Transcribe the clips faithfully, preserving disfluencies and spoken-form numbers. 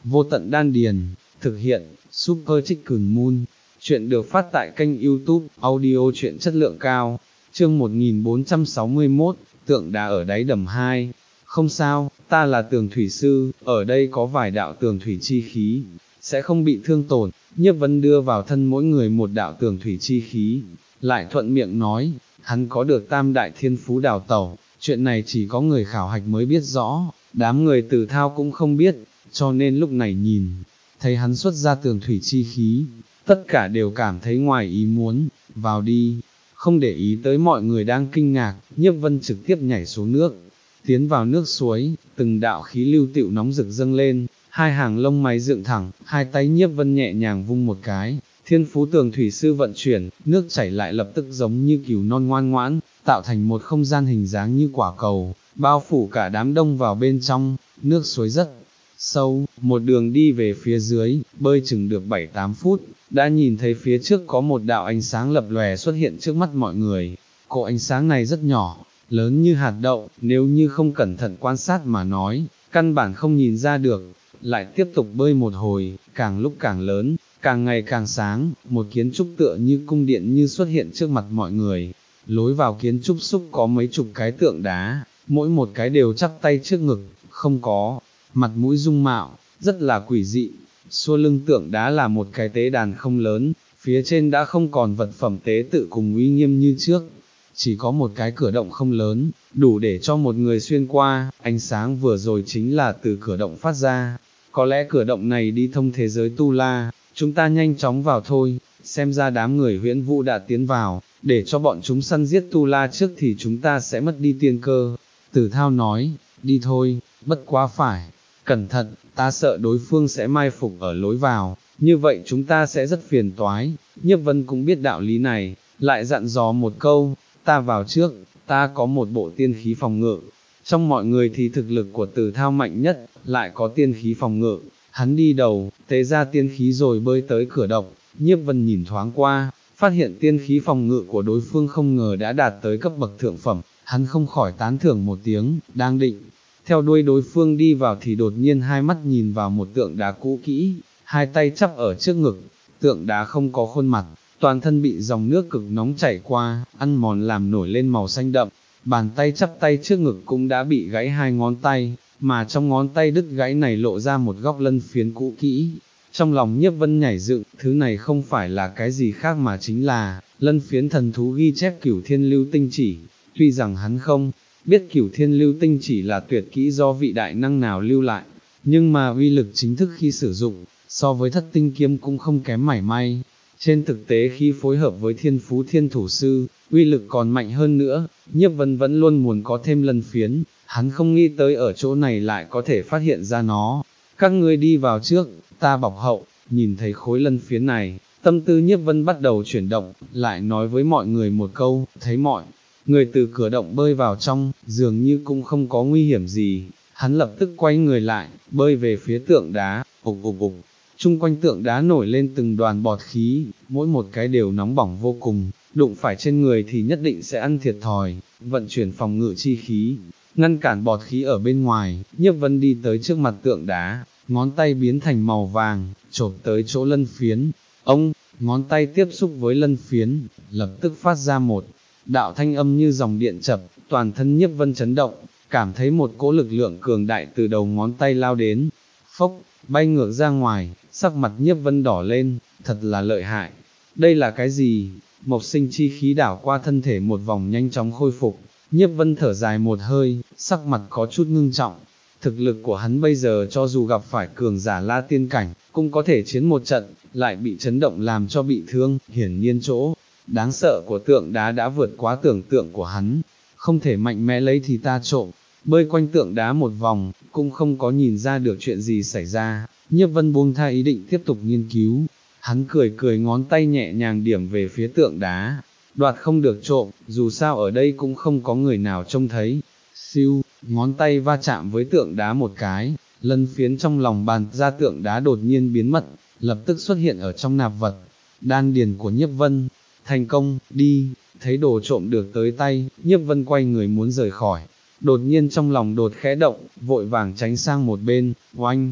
vô tận đan điền, thực hiện, Super Chicken Moon, chuyện được phát tại kênh YouTube, audio truyện chất lượng cao, chương một nghìn bốn trăm sáu mươi mốt, tượng đá ở đáy đầm hai, không sao, ta là tường thủy sư, ở đây có vài đạo tường thủy chi khí, sẽ không bị thương tổn, Nhiếp Vân đưa vào thân mỗi người một đạo tường thủy chi khí, lại thuận miệng nói, hắn có được tam đại thiên phú đào tẩu, chuyện này chỉ có người khảo hạch mới biết rõ, đám người Tử Thao cũng không biết, cho nên lúc này nhìn, thấy hắn xuất ra tường thủy chi khí, tất cả đều cảm thấy ngoài ý muốn, vào đi, không để ý tới mọi người đang kinh ngạc, Nhiếp Vân trực tiếp nhảy xuống nước, tiến vào nước suối, từng đạo khí lưu tựu nóng rực dâng lên, hai hàng lông mày dựng thẳng, hai tay Nhiếp Vân nhẹ nhàng vung một cái, thiên phú tường thủy sư vận chuyển, nước chảy lại lập tức giống như cừu non ngoan ngoãn, tạo thành một không gian hình dáng như quả cầu, bao phủ cả đám đông vào bên trong, nước suối rất sâu, một đường đi về phía dưới, bơi chừng được bảy tám phút, đã nhìn thấy phía trước có một đạo ánh sáng lập lòe xuất hiện trước mắt mọi người, cỗ ánh sáng này rất nhỏ, lớn như hạt đậu, nếu như không cẩn thận quan sát mà nói, căn bản không nhìn ra được, lại tiếp tục bơi một hồi, càng lúc càng lớn, càng ngày càng sáng, một kiến trúc tựa như cung điện như xuất hiện trước mặt mọi người, lối vào kiến trúc xúc có mấy chục cái tượng đá, mỗi một cái đều chắp tay trước ngực, không có mặt mũi dung mạo, rất là quỷ dị, xua lưng tượng đá là một cái tế đàn không lớn, phía trên đã không còn vật phẩm tế tự cùng uy nghiêm như trước, chỉ có một cái cửa động không lớn, đủ để cho một người xuyên qua, ánh sáng vừa rồi chính là từ cửa động phát ra, có lẽ cửa động này đi thông thế giới Tu La, chúng ta nhanh chóng vào thôi, xem ra đám người Huyễn Vũ đã tiến vào, để cho bọn chúng săn giết Tu La trước thì chúng ta sẽ mất đi tiên cơ. Tử Thao nói, đi thôi, bất quá phải, cẩn thận, ta sợ đối phương sẽ mai phục ở lối vào, như vậy chúng ta sẽ rất phiền toái. Nhiếp Vân cũng biết đạo lý này, lại dặn dò một câu, ta vào trước, ta có một bộ tiên khí phòng ngự. Trong mọi người thì thực lực của Tử Thao mạnh nhất, lại có tiên khí phòng ngự, hắn đi đầu, tế ra tiên khí rồi bơi tới cửa động, Nhiếp Vân nhìn thoáng qua, phát hiện tiên khí phòng ngự của đối phương không ngờ đã đạt tới cấp bậc thượng phẩm, hắn không khỏi tán thưởng một tiếng, đang định theo đuôi đối phương đi vào thì đột nhiên hai mắt nhìn vào một tượng đá cũ kỹ, hai tay chắp ở trước ngực, tượng đá không có khuôn mặt, toàn thân bị dòng nước cực nóng chảy qua, ăn mòn làm nổi lên màu xanh đậm, bàn tay chắp tay trước ngực cũng đã bị gãy hai ngón tay, mà trong ngón tay đứt gãy này lộ ra một góc lân phiến cũ kỹ. Trong lòng Nhiếp Vân nhảy dựng, thứ này không phải là cái gì khác mà chính là lân phiến thần thú ghi chép Cửu Thiên Lưu Tinh Chỉ, tuy rằng hắn không biết Cửu Thiên Lưu Tinh Chỉ là tuyệt kỹ do vị đại năng nào lưu lại, nhưng mà uy lực chính thức khi sử dụng, so với Thất Tinh Kiếm cũng không kém mảy may. Trên thực tế khi phối hợp với Thiên Phú Thiên Thủ Sư, uy lực còn mạnh hơn nữa, Nhiếp Vân vẫn luôn muốn có thêm lân phiến, hắn không nghĩ tới ở chỗ này lại có thể phát hiện ra nó. Các ngươi đi vào trước, ta bọc hậu, nhìn thấy khối lân phiến này, tâm tư Nhiếp Vân bắt đầu chuyển động, lại nói với mọi người một câu, thấy mọi người từ cửa động bơi vào trong, dường như cũng không có nguy hiểm gì, hắn lập tức quay người lại, bơi về phía tượng đá, ục ục ục. Trung quanh tượng đá nổi lên từng đoàn bọt khí, mỗi một cái đều nóng bỏng vô cùng, đụng phải trên người thì nhất định sẽ ăn thiệt thòi, vận chuyển phòng ngự chi khí, ngăn cản bọt khí ở bên ngoài. Nhiếp Vân đi tới trước mặt tượng đá, ngón tay biến thành màu vàng, chộp tới chỗ lân phiến, ông, ngón tay tiếp xúc với lân phiến, lập tức phát ra một đạo thanh âm như dòng điện chập, toàn thân Nhiếp Vân chấn động, cảm thấy một cỗ lực lượng cường đại từ đầu ngón tay lao đến, phốc, bay ngược ra ngoài, sắc mặt Nhiếp Vân đỏ lên, thật là lợi hại. Đây là cái gì? Mộc sinh chi khí đảo qua thân thể một vòng nhanh chóng khôi phục, Nhiếp Vân thở dài một hơi, sắc mặt có chút ngưng trọng. Thực lực của hắn bây giờ cho dù gặp phải cường giả La Tiên Cảnh, cũng có thể chiến một trận, lại bị chấn động làm cho bị thương, hiển nhiên chỗ đáng sợ của tượng đá đã vượt quá tưởng tượng của hắn, không thể mạnh mẽ lấy thì ta trộm. Bơi quanh tượng đá một vòng, cũng không có nhìn ra được chuyện gì xảy ra, Nhiếp Vân buông tha ý định tiếp tục nghiên cứu, hắn cười cười ngón tay nhẹ nhàng điểm về phía tượng đá, đoạt không được trộm, dù sao ở đây cũng không có người nào trông thấy. Siêu, ngón tay va chạm với tượng đá một cái, lân phiến trong lòng bàn ra tượng đá đột nhiên biến mất, lập tức xuất hiện ở trong nạp vật, đan điền của Nhiếp Vân. Thành công, đi, thấy đồ trộm được tới tay, Nhiếp Vân quay người muốn rời khỏi, đột nhiên trong lòng đột khẽ động, vội vàng tránh sang một bên, oanh,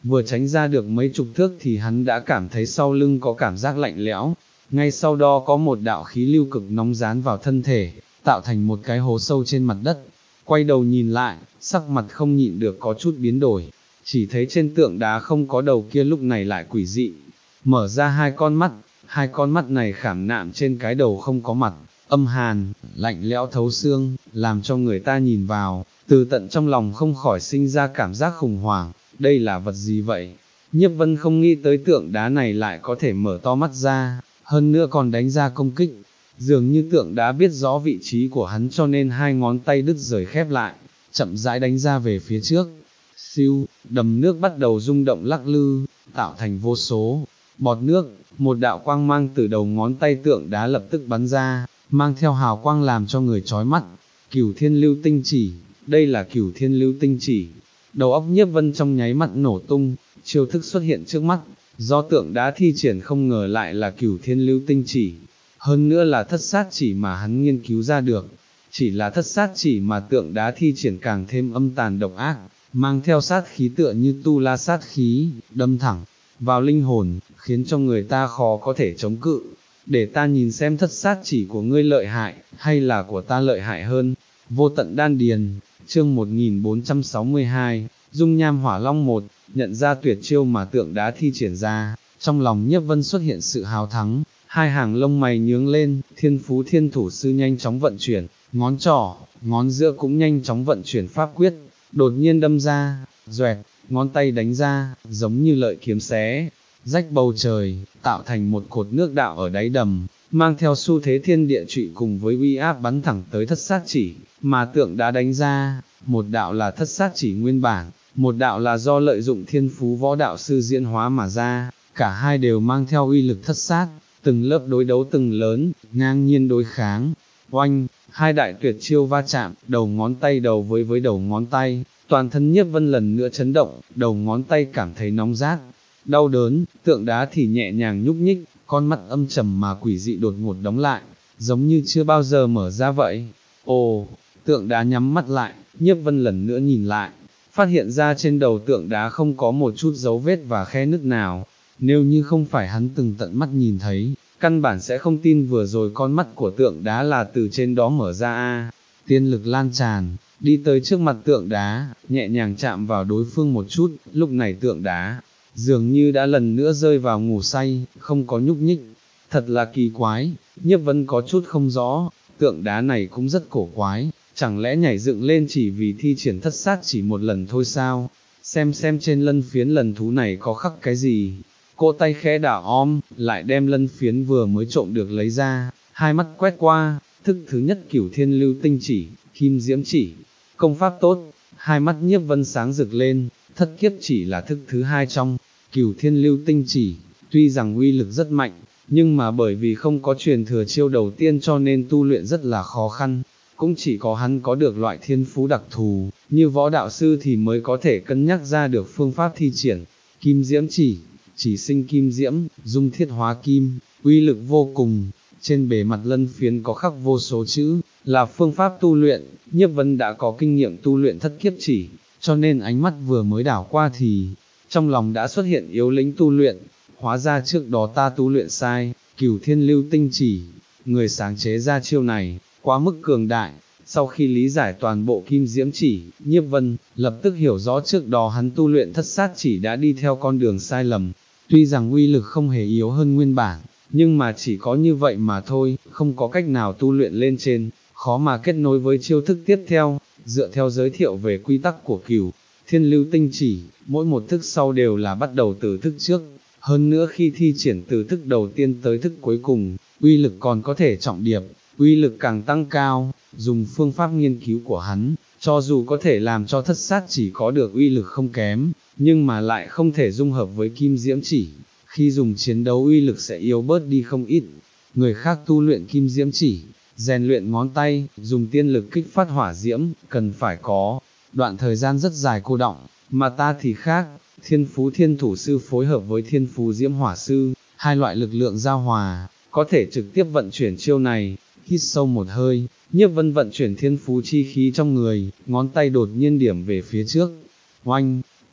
vừa tránh ra được mấy chục thước thì hắn đã cảm thấy sau lưng có cảm giác lạnh lẽo, ngay sau đó có một đạo khí lưu cực nóng dán vào thân thể, tạo thành một cái hố sâu trên mặt đất. Quay đầu nhìn lại, sắc mặt không nhịn được có chút biến đổi, chỉ thấy trên tượng đá không có đầu kia lúc này lại quỷ dị, mở ra hai con mắt, hai con mắt này khảm nạm trên cái đầu không có mặt, âm hàn, lạnh lẽo thấu xương, làm cho người ta nhìn vào, từ tận trong lòng không khỏi sinh ra cảm giác khủng hoảng, đây là vật gì vậy? Nhiếp Vân không nghĩ tới tượng đá này lại có thể mở to mắt ra, hơn nữa còn đánh ra công kích, dường như tượng đá biết rõ vị trí của hắn cho nên hai ngón tay đứt rời khép lại, chậm rãi đánh ra về phía trước. Siêu, đầm nước bắt đầu rung động lắc lư, tạo thành vô số bọt nước, một đạo quang mang từ đầu ngón tay tượng đá lập tức bắn ra, mang theo hào quang làm cho người chói mắt. Cửu Thiên Lưu Tinh Chỉ, đây là Cửu Thiên Lưu Tinh Chỉ. Đầu óc Nhiếp Vân trong nháy mắt nổ tung, chiêu thức xuất hiện trước mắt, do tượng đá thi triển không ngờ lại là Cửu Thiên Lưu Tinh Chỉ, hơn nữa là thất sát chỉ mà hắn nghiên cứu ra được. Chỉ là thất sát chỉ mà tượng đá thi triển càng thêm âm tàn độc ác, mang theo sát khí tựa như tu la sát khí, đâm thẳng vào linh hồn, khiến cho người ta khó có thể chống cự. Để ta nhìn xem thất sát chỉ của ngươi lợi hại, hay là của ta lợi hại hơn. Vô tận đan điền, chương một nghìn bốn trăm sáu mươi hai, dung nham hỏa long một, nhận ra tuyệt chiêu mà tượng đá thi triển ra, trong lòng Nhiếp Vân xuất hiện sự hào thắng, hai hàng lông mày nhướng lên, Thiên Phú Thiên Thủ Sư nhanh chóng vận chuyển, ngón trỏ, ngón giữa cũng nhanh chóng vận chuyển pháp quyết, đột nhiên đâm ra, doẹt, ngón tay đánh ra, giống như lợi kiếm xé rách bầu trời, tạo thành một cột nước đạo ở đáy đầm, mang theo xu thế thiên địa trụy cùng với uy áp bắn thẳng tới thất sát chỉ, mà tượng đã đánh ra, một đạo là thất sát chỉ nguyên bản, một đạo là do lợi dụng thiên phú võ đạo sư diễn hóa mà ra, cả hai đều mang theo uy lực thất sát, từng lớp đối đấu từng lớn, ngang nhiên đối kháng, oanh, hai đại tuyệt chiêu va chạm, đầu ngón tay đầu với với đầu ngón tay, toàn thân Nhiếp Vân lần nữa chấn động, đầu ngón tay cảm thấy nóng rát, đau đớn, tượng đá thì nhẹ nhàng nhúc nhích, con mắt âm trầm mà quỷ dị đột ngột đóng lại, giống như chưa bao giờ mở ra vậy. Ồ, tượng đá nhắm mắt lại, Nhiếp Vân lần nữa nhìn lại, phát hiện ra trên đầu tượng đá không có một chút dấu vết và khe nứt nào, nếu như không phải hắn từng tận mắt nhìn thấy, căn bản sẽ không tin vừa rồi con mắt của tượng đá là từ trên đó mở ra a. Tiên lực lan tràn, đi tới trước mặt tượng đá, nhẹ nhàng chạm vào đối phương một chút, lúc này tượng đá dường như đã lần nữa rơi vào ngủ say, không có nhúc nhích, thật là kỳ quái. Nhiếp Vân có chút không rõ, tượng đá này cũng rất cổ quái, chẳng lẽ nhảy dựng lên chỉ vì thi triển thất sát chỉ một lần thôi sao, xem xem trên lân phiến lần thú này có khắc cái gì. Cô tay khẽ đảo om, lại đem lân phiến vừa mới trộm được lấy ra, hai mắt quét qua, thức thứ nhất Cửu Thiên Lưu Tinh Chỉ, Kim Diễm Chỉ, công pháp tốt, hai mắt Nhiếp Vân sáng rực lên, thất kiếp chỉ là thức thứ hai trong Cửu Thiên Lưu Tinh Chỉ, tuy rằng uy lực rất mạnh, nhưng mà bởi vì không có truyền thừa chiêu đầu tiên cho nên tu luyện rất là khó khăn, cũng chỉ có hắn có được loại thiên phú đặc thù, như võ đạo sư thì mới có thể cân nhắc ra được phương pháp thi triển. Kim Diễm Chỉ, chỉ sinh kim diễm, dung thiết hóa kim, uy lực vô cùng, trên bề mặt lân phiến có khắc vô số chữ, là phương pháp tu luyện. Nhiếp Vân đã có kinh nghiệm tu luyện thất kiếp chỉ, cho nên ánh mắt vừa mới đảo qua thì, trong lòng đã xuất hiện yếu lĩnh tu luyện, hóa ra trước đó ta tu luyện sai. Cửu Thiên Lưu Tinh Chỉ, người sáng chế ra chiêu này, quá mức cường đại. Sau khi lý giải toàn bộ Kim Diễm Chỉ, Nhiếp Vân lập tức hiểu rõ trước đó hắn tu luyện thất sát chỉ đã đi theo con đường sai lầm, tuy rằng uy lực không hề yếu hơn nguyên bản, nhưng mà chỉ có như vậy mà thôi, không có cách nào tu luyện lên trên, khó mà kết nối với chiêu thức tiếp theo. Dựa theo giới thiệu về quy tắc của Cửu Thiên Lưu Tinh Chỉ, mỗi một thức sau đều là bắt đầu từ thức trước, hơn nữa khi thi triển từ thức đầu tiên tới thức cuối cùng, uy lực còn có thể trọng điệp, uy lực càng tăng cao. Dùng phương pháp nghiên cứu của hắn, cho dù có thể làm cho thất sát chỉ có được uy lực không kém, nhưng mà lại không thể dung hợp với Kim Diễm Chỉ, khi dùng chiến đấu uy lực sẽ yếu bớt đi không ít. Người khác tu luyện Kim Diễm Chỉ, rèn luyện ngón tay, dùng tiên lực kích phát hỏa diễm, cần phải có đoạn thời gian rất dài cô đọng, mà ta thì khác, Thiên Phú Thiên Thủ Sư phối hợp với Thiên Phú Diễm Hỏa Sư, hai loại lực lượng giao hòa, có thể trực tiếp vận chuyển chiêu này. Hít sâu một hơi, Nhiếp Vân vận chuyển thiên phú chi khí trong người, ngón tay đột nhiên điểm về phía trước, oanh,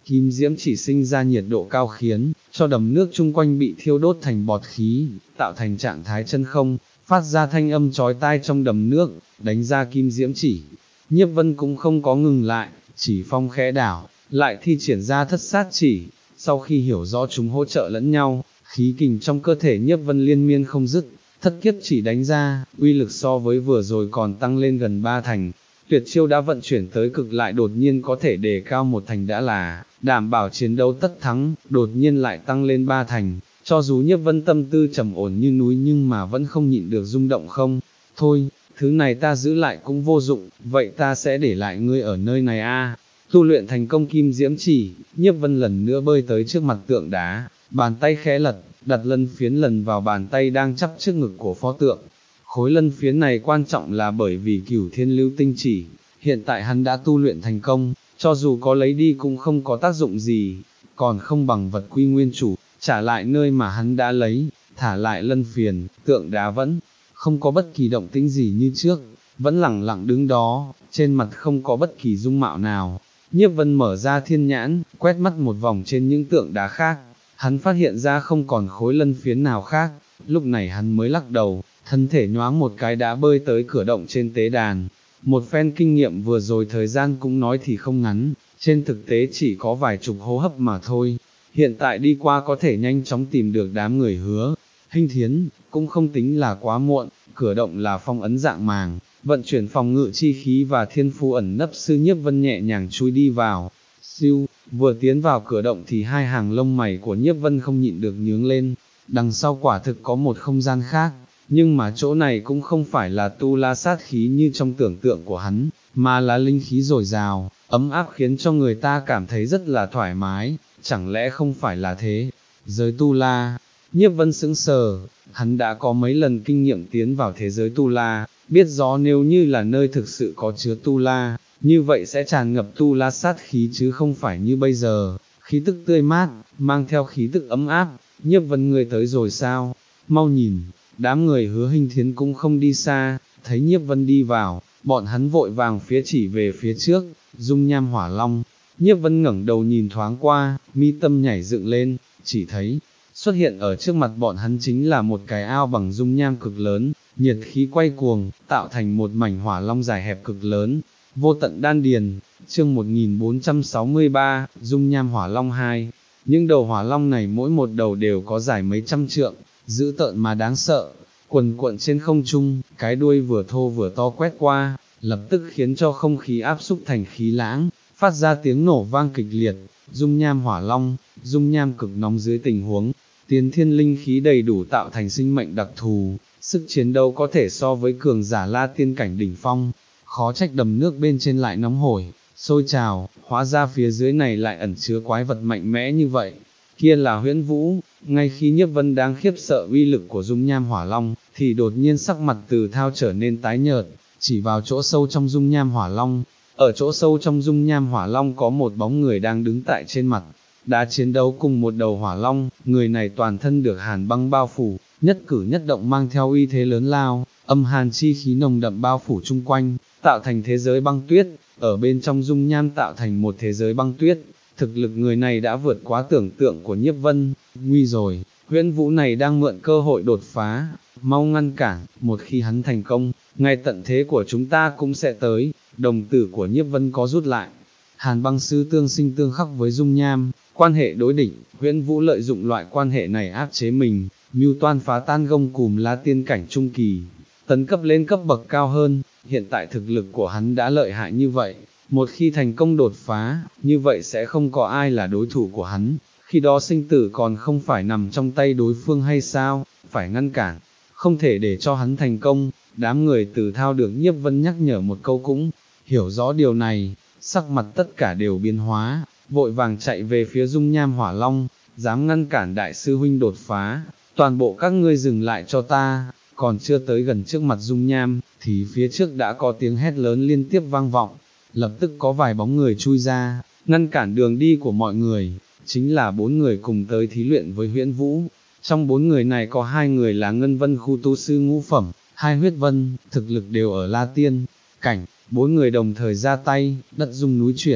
kim diễm chỉ sinh ra nhiệt độ cao khiến cho đầm nước chung quanh bị thiêu đốt thành bọt khí, tạo thành trạng thái chân không, phát ra thanh âm chói tai trong đầm nước, đánh ra kim diễm chỉ. Nhiếp Vân cũng không có ngừng lại, chỉ phong khẽ đảo, lại thi triển ra thất sát chỉ, sau khi hiểu rõ chúng hỗ trợ lẫn nhau, khí kình trong cơ thể Nhiếp Vân liên miên không dứt, thất kiếp chỉ đánh ra, uy lực so với vừa rồi còn tăng lên gần ba thành. Tuyệt chiêu đã vận chuyển tới cực lại đột nhiên có thể đề cao một thành đã là đảm bảo chiến đấu tất thắng, đột nhiên lại tăng lên ba thành, cho dù Nhiếp Vân tâm tư trầm ổn như núi nhưng mà vẫn không nhịn được rung động không, thôi, thứ này ta giữ lại cũng vô dụng, vậy ta sẽ để lại ngươi ở nơi này a. Tu luyện thành công kim diễm chỉ, Nhiếp Vân lần nữa bơi tới trước mặt tượng đá, bàn tay khẽ lật, đặt lân phiến lần vào bàn tay đang chắp trước ngực của pho tượng. Khối lân phiến này quan trọng là bởi vì cửu thiên lưu tinh chỉ, hiện tại hắn đã tu luyện thành công, cho dù có lấy đi cũng không có tác dụng gì, còn không bằng vật quy nguyên chủ, trả lại nơi mà hắn đã lấy, thả lại lân phiến, tượng đá vẫn không có bất kỳ động tĩnh gì như trước, vẫn lẳng lặng đứng đó, trên mặt không có bất kỳ dung mạo nào. Nhiếp Vân mở ra thiên nhãn, quét mắt một vòng trên những tượng đá khác, hắn phát hiện ra không còn khối lân phiến nào khác, lúc này hắn mới lắc đầu, thân thể nhoáng một cái đã bơi tới cửa động trên tế đàn. Một phen kinh nghiệm vừa rồi thời gian cũng nói thì không ngắn, trên thực tế chỉ có vài chục hô hấp mà thôi, hiện tại đi qua có thể nhanh chóng tìm được đám người Hứa Hinh Thiến, cũng không tính là quá muộn, cửa động là phong ấn dạng màng, vận chuyển phòng ngự chi khí và thiên phú ẩn nấp sư Nhiếp Vân nhẹ nhàng chui đi vào, siêu, vừa tiến vào cửa động thì hai hàng lông mày của Nhiếp Vân không nhịn được nhướng lên, đằng sau quả thực có một không gian khác, nhưng mà chỗ này cũng không phải là tu la sát khí như trong tưởng tượng của hắn, mà là linh khí dồi dào, ấm áp khiến cho người ta cảm thấy rất là thoải mái, chẳng lẽ không phải là thế, giới tu la. Nhiếp Vân sững sờ, hắn đã có mấy lần kinh nghiệm tiến vào thế giới tu la, biết rõ nếu như là nơi thực sự có chứa tu la, như vậy sẽ tràn ngập tu la sát khí chứ không phải như bây giờ, khí tức tươi mát, mang theo khí tức ấm áp. Nhiếp Vân người tới rồi sao, mau nhìn, đám người Hứa Hinh Thiến cũng không đi xa, thấy Nhiếp Vân đi vào, bọn hắn vội vàng phía chỉ về phía trước, dung nham hỏa long. Nhiếp Vân ngẩng đầu nhìn thoáng qua, mi tâm nhảy dựng lên, chỉ thấy xuất hiện ở trước mặt bọn hắn chính là một cái ao bằng dung nham cực lớn, nhiệt khí quay cuồng, tạo thành một mảnh hỏa long dài hẹp cực lớn, vô tận đan điền. Chương một nghìn bốn trăm sáu mươi ba, dung nham hỏa long hai. Những đầu hỏa long này mỗi một đầu đều có dài mấy trăm trượng, dữ tợn mà đáng sợ, quần cuộn trên không trung, cái đuôi vừa thô vừa to quét qua, lập tức khiến cho không khí áp xúc thành khí lãng, phát ra tiếng nổ vang kịch liệt. Dung nham hỏa long, dung nham cực nóng dưới tình huống tiên thiên linh khí đầy đủ tạo thành sinh mệnh đặc thù, sức chiến đấu có thể so với cường giả la tiên cảnh đỉnh phong, khó trách đầm nước bên trên lại nóng hổi, sôi trào, hóa ra phía dưới này lại ẩn chứa quái vật mạnh mẽ như vậy. Kia là Huyễn Vũ. Ngay khi Nhiếp Vân đang khiếp sợ uy lực của dung nham hỏa long, thì đột nhiên sắc mặt Từ Thao trở nên tái nhợt, chỉ vào chỗ sâu trong dung nham hỏa long. Ở chỗ sâu trong dung nham hỏa long có một bóng người đang đứng tại trên mặt đã chiến đấu cùng một đầu hỏa long, người này toàn thân được hàn băng bao phủ, nhất cử nhất động mang theo uy thế lớn lao, âm hàn chi khí nồng đậm bao phủ chung quanh, tạo thành thế giới băng tuyết, ở bên trong dung nham tạo thành một thế giới băng tuyết. Thực lực người này đã vượt quá tưởng tượng của Nhiếp Vân, nguy rồi, Huyễn Vũ này đang mượn cơ hội đột phá, mau ngăn cản, một khi hắn thành công, ngay tận thế của chúng ta cũng sẽ tới. Đồng tử của Nhiếp Vân có rút lại, hàn băng sư tương sinh tương khắc với dung nham, quan hệ đối địch, Huyễn Vũ lợi dụng loại quan hệ này áp chế mình, mưu toan phá tan gông cùm la tiên cảnh trung kỳ, tấn cấp lên cấp bậc cao hơn. Hiện tại thực lực của hắn đã lợi hại như vậy, một khi thành công đột phá, như vậy sẽ không có ai là đối thủ của hắn, khi đó sinh tử còn không phải nằm trong tay đối phương hay sao, phải ngăn cản, không thể để cho hắn thành công. Đám người Từ Thao được Nhiếp Vân nhắc nhở một câu cũng hiểu rõ điều này, sắc mặt tất cả đều biến hóa, vội vàng chạy về phía dung nham hỏa long, dám ngăn cản đại sư huynh đột phá, toàn bộ các ngươi dừng lại cho ta. Còn chưa tới gần trước mặt dung nham, thì phía trước đã có tiếng hét lớn liên tiếp vang vọng, lập tức có vài bóng người chui ra, ngăn cản đường đi của mọi người, chính là bốn người cùng tới thí luyện với Huyễn Vũ. Trong bốn người này có hai người là Ngân Vân khu tu sư ngũ phẩm, hai Huyết Vân, thực lực đều ở La Tiên cảnh, bốn người đồng thời ra tay, đất rung núi chuyển,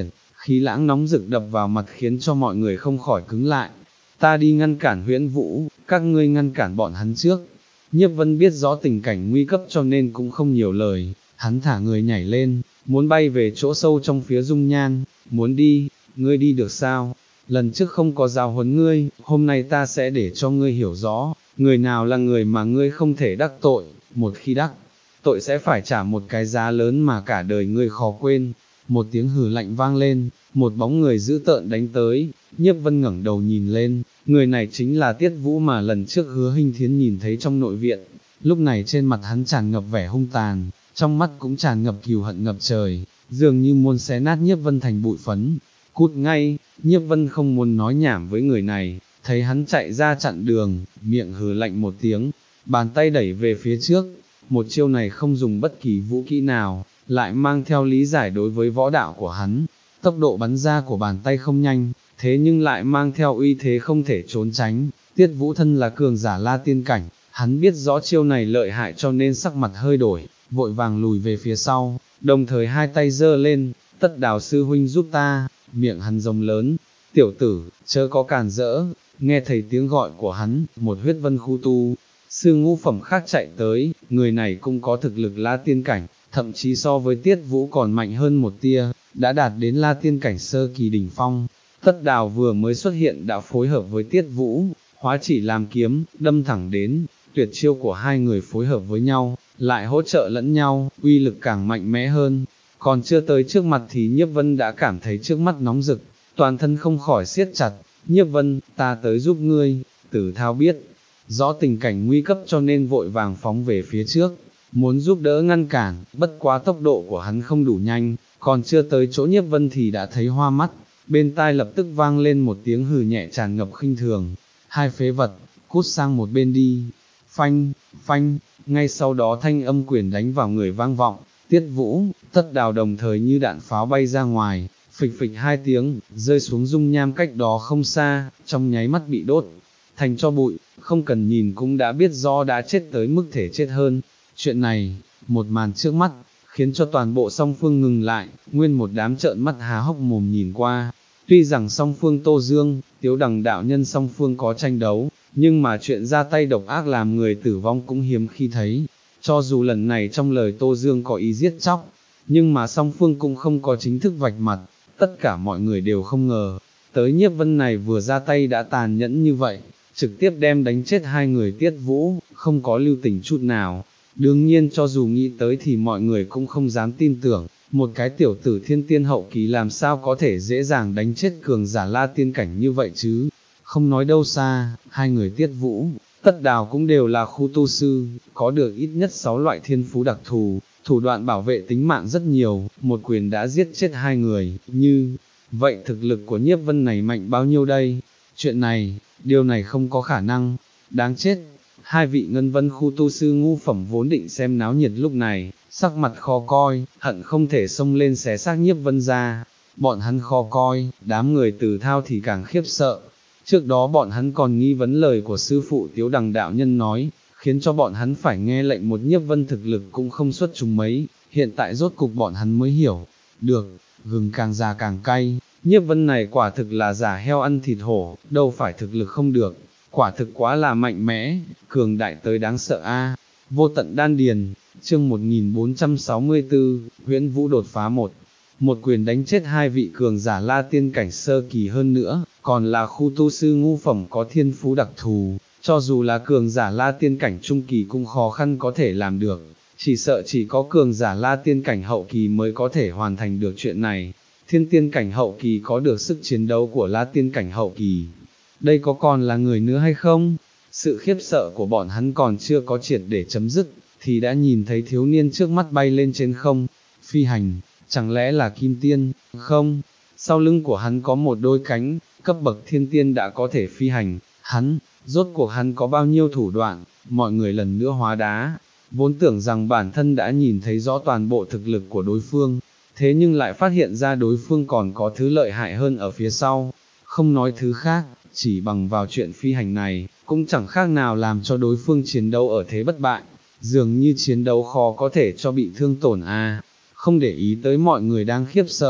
khí lãng nóng rực đập vào mặt khiến cho mọi người không khỏi cứng lại. Ta đi ngăn cản Huyễn Vũ, các ngươi ngăn cản bọn hắn trước. Nhiếp Vân biết rõ tình cảnh nguy cấp cho nên cũng không nhiều lời, hắn thả người nhảy lên, muốn bay về chỗ sâu trong phía dung nhan, muốn đi, ngươi đi được sao? Lần trước không có giáo huấn ngươi, hôm nay ta sẽ để cho ngươi hiểu rõ, người nào là người mà ngươi không thể đắc tội, một khi đắc tội sẽ phải trả một cái giá lớn mà cả đời ngươi khó quên. Một tiếng hừ lạnh vang lên, một bóng người dữ tợn đánh tới, Nhiếp Vân ngẩng đầu nhìn lên, người này chính là Tiết Vũ mà lần trước Hứa Hinh Thiến nhìn thấy trong nội viện, lúc này trên mặt hắn tràn ngập vẻ hung tàn, trong mắt cũng tràn ngập cừu hận ngập trời, dường như muốn xé nát Nhiếp Vân thành bụi phấn. Cút ngay, Nhiếp Vân không muốn nói nhảm với người này, thấy hắn chạy ra chặn đường, miệng hừ lạnh một tiếng, bàn tay đẩy về phía trước, một chiêu này không dùng bất kỳ vũ kỹ nào, lại mang theo lý giải đối với võ đạo của hắn, tốc độ bắn ra của bàn tay không nhanh, thế nhưng lại mang theo uy thế không thể trốn tránh. Tiết Vũ thân là cường giả La Tiên cảnh, hắn biết rõ chiêu này lợi hại cho nên sắc mặt hơi đổi, vội vàng lùi về phía sau, đồng thời hai tay giơ lên, Tất Đào sư huynh giúp ta, miệng hắn rồng lớn, tiểu tử, chớ có cản rỡ. Nghe thấy tiếng gọi của hắn, một huyết vân khu tu sư ngũ phẩm khác chạy tới, người này cũng có thực lực La Tiên cảnh, thậm chí so với Tiết Vũ còn mạnh hơn một tia, đã đạt đến La Tiên cảnh sơ kỳ đỉnh phong. Tất Đào vừa mới xuất hiện đã phối hợp với Tiết Vũ, hóa chỉ làm kiếm, đâm thẳng đến, tuyệt chiêu của hai người phối hợp với nhau, lại hỗ trợ lẫn nhau, uy lực càng mạnh mẽ hơn. Còn chưa tới trước mặt thì Nhiếp Vân đã cảm thấy trước mắt nóng rực, toàn thân không khỏi siết chặt. Nhiếp Vân, ta tới giúp ngươi. Tử Thao biết rõ tình cảnh nguy cấp cho nên vội vàng phóng về phía trước, muốn giúp đỡ ngăn cản, bất quá tốc độ của hắn không đủ nhanh, còn chưa tới chỗ Nhiếp Vân thì đã thấy hoa mắt, bên tai lập tức vang lên một tiếng hừ nhẹ tràn ngập khinh thường, hai phế vật, cút sang một bên đi. Phanh, phanh, ngay sau đó thanh âm quyền đánh vào người vang vọng, Tiết Vũ, Tất Đào đồng thời như đạn pháo bay ra ngoài, phịch phịch hai tiếng, rơi xuống dung nham cách đó không xa, trong nháy mắt bị đốt thành cho bụi, không cần nhìn cũng đã biết do đã chết tới mức thể chết hơn. Chuyện này, một màn trước mắt, khiến cho toàn bộ song phương ngừng lại, nguyên một đám trợn mắt há hốc mồm nhìn qua. Tuy rằng song phương Tô Dương, Tiếu Đằng đạo nhân song phương có tranh đấu, nhưng mà chuyện ra tay độc ác làm người tử vong cũng hiếm khi thấy. Cho dù lần này trong lời Tô Dương có ý giết chóc, nhưng mà song phương cũng không có chính thức vạch mặt, tất cả mọi người đều không ngờ, tới Nhiếp Vân này vừa ra tay đã tàn nhẫn như vậy, trực tiếp đem đánh chết hai người Tiết Vũ, không có lưu tình chút nào. Đương nhiên cho dù nghĩ tới thì mọi người cũng không dám tin tưởng, một cái tiểu tử thiên tiên hậu kỳ làm sao có thể dễ dàng đánh chết cường giả La Tiên cảnh như vậy chứ. Không nói đâu xa, hai người Tiết Vũ, Tất Đào cũng đều là khu tu sư, có được ít nhất sáu loại thiên phú đặc thù, thủ đoạn bảo vệ tính mạng rất nhiều, một quyền đã giết chết hai người, như vậy thực lực của Nhiếp Vân này mạnh bao nhiêu đây? Chuyện này, điều này không có khả năng, đáng chết. Hai vị ngân vân khu tu sư ngu phẩm vốn định xem náo nhiệt lúc này, sắc mặt khó coi, hận không thể xông lên xé xác Nhiếp Vân ra. Bọn hắn khó coi, đám người Tử Thao thì càng khiếp sợ. Trước đó bọn hắn còn nghi vấn lời của sư phụ Tiếu Đằng đạo nhân nói, khiến cho bọn hắn phải nghe lệnh một Nhiếp Vân thực lực cũng không xuất chúng mấy, hiện tại rốt cục bọn hắn mới hiểu được, gừng càng già càng cay, Nhiếp Vân này quả thực là giả heo ăn thịt hổ, đâu phải thực lực không được, quả thực quá là mạnh mẽ, cường đại tới đáng sợ a. Vô tận đan điền, chương một nghìn bốn trăm sáu mươi tư, Huyễn Vũ đột phá một. Một quyền đánh chết hai vị cường giả La Tiên cảnh sơ kỳ hơn nữa, còn là khu tu sư ngu phẩm có thiên phú đặc thù, cho dù là cường giả La Tiên cảnh trung kỳ cũng khó khăn có thể làm được, chỉ sợ chỉ có cường giả La Tiên cảnh hậu kỳ mới có thể hoàn thành được chuyện này. Thiên tiên cảnh hậu kỳ có được sức chiến đấu của La Tiên cảnh hậu kỳ, đây có còn là người nữa hay không? Sự khiếp sợ của bọn hắn còn chưa có triệt để chấm dứt, thì đã nhìn thấy thiếu niên trước mắt bay lên trên không, phi hành, chẳng lẽ là kim tiên, không? Sau lưng của hắn có một đôi cánh, cấp bậc thiên tiên đã có thể phi hành, hắn, rốt cuộc hắn có bao nhiêu thủ đoạn, mọi người lần nữa hóa đá, vốn tưởng rằng bản thân đã nhìn thấy rõ toàn bộ thực lực của đối phương, thế nhưng lại phát hiện ra đối phương còn có thứ lợi hại hơn ở phía sau, không nói thứ khác, chỉ bằng vào chuyện phi hành này, cũng chẳng khác nào làm cho đối phương chiến đấu ở thế bất bại, dường như chiến đấu khó có thể cho bị thương tổn a. Không để ý tới mọi người đang khiếp sợ,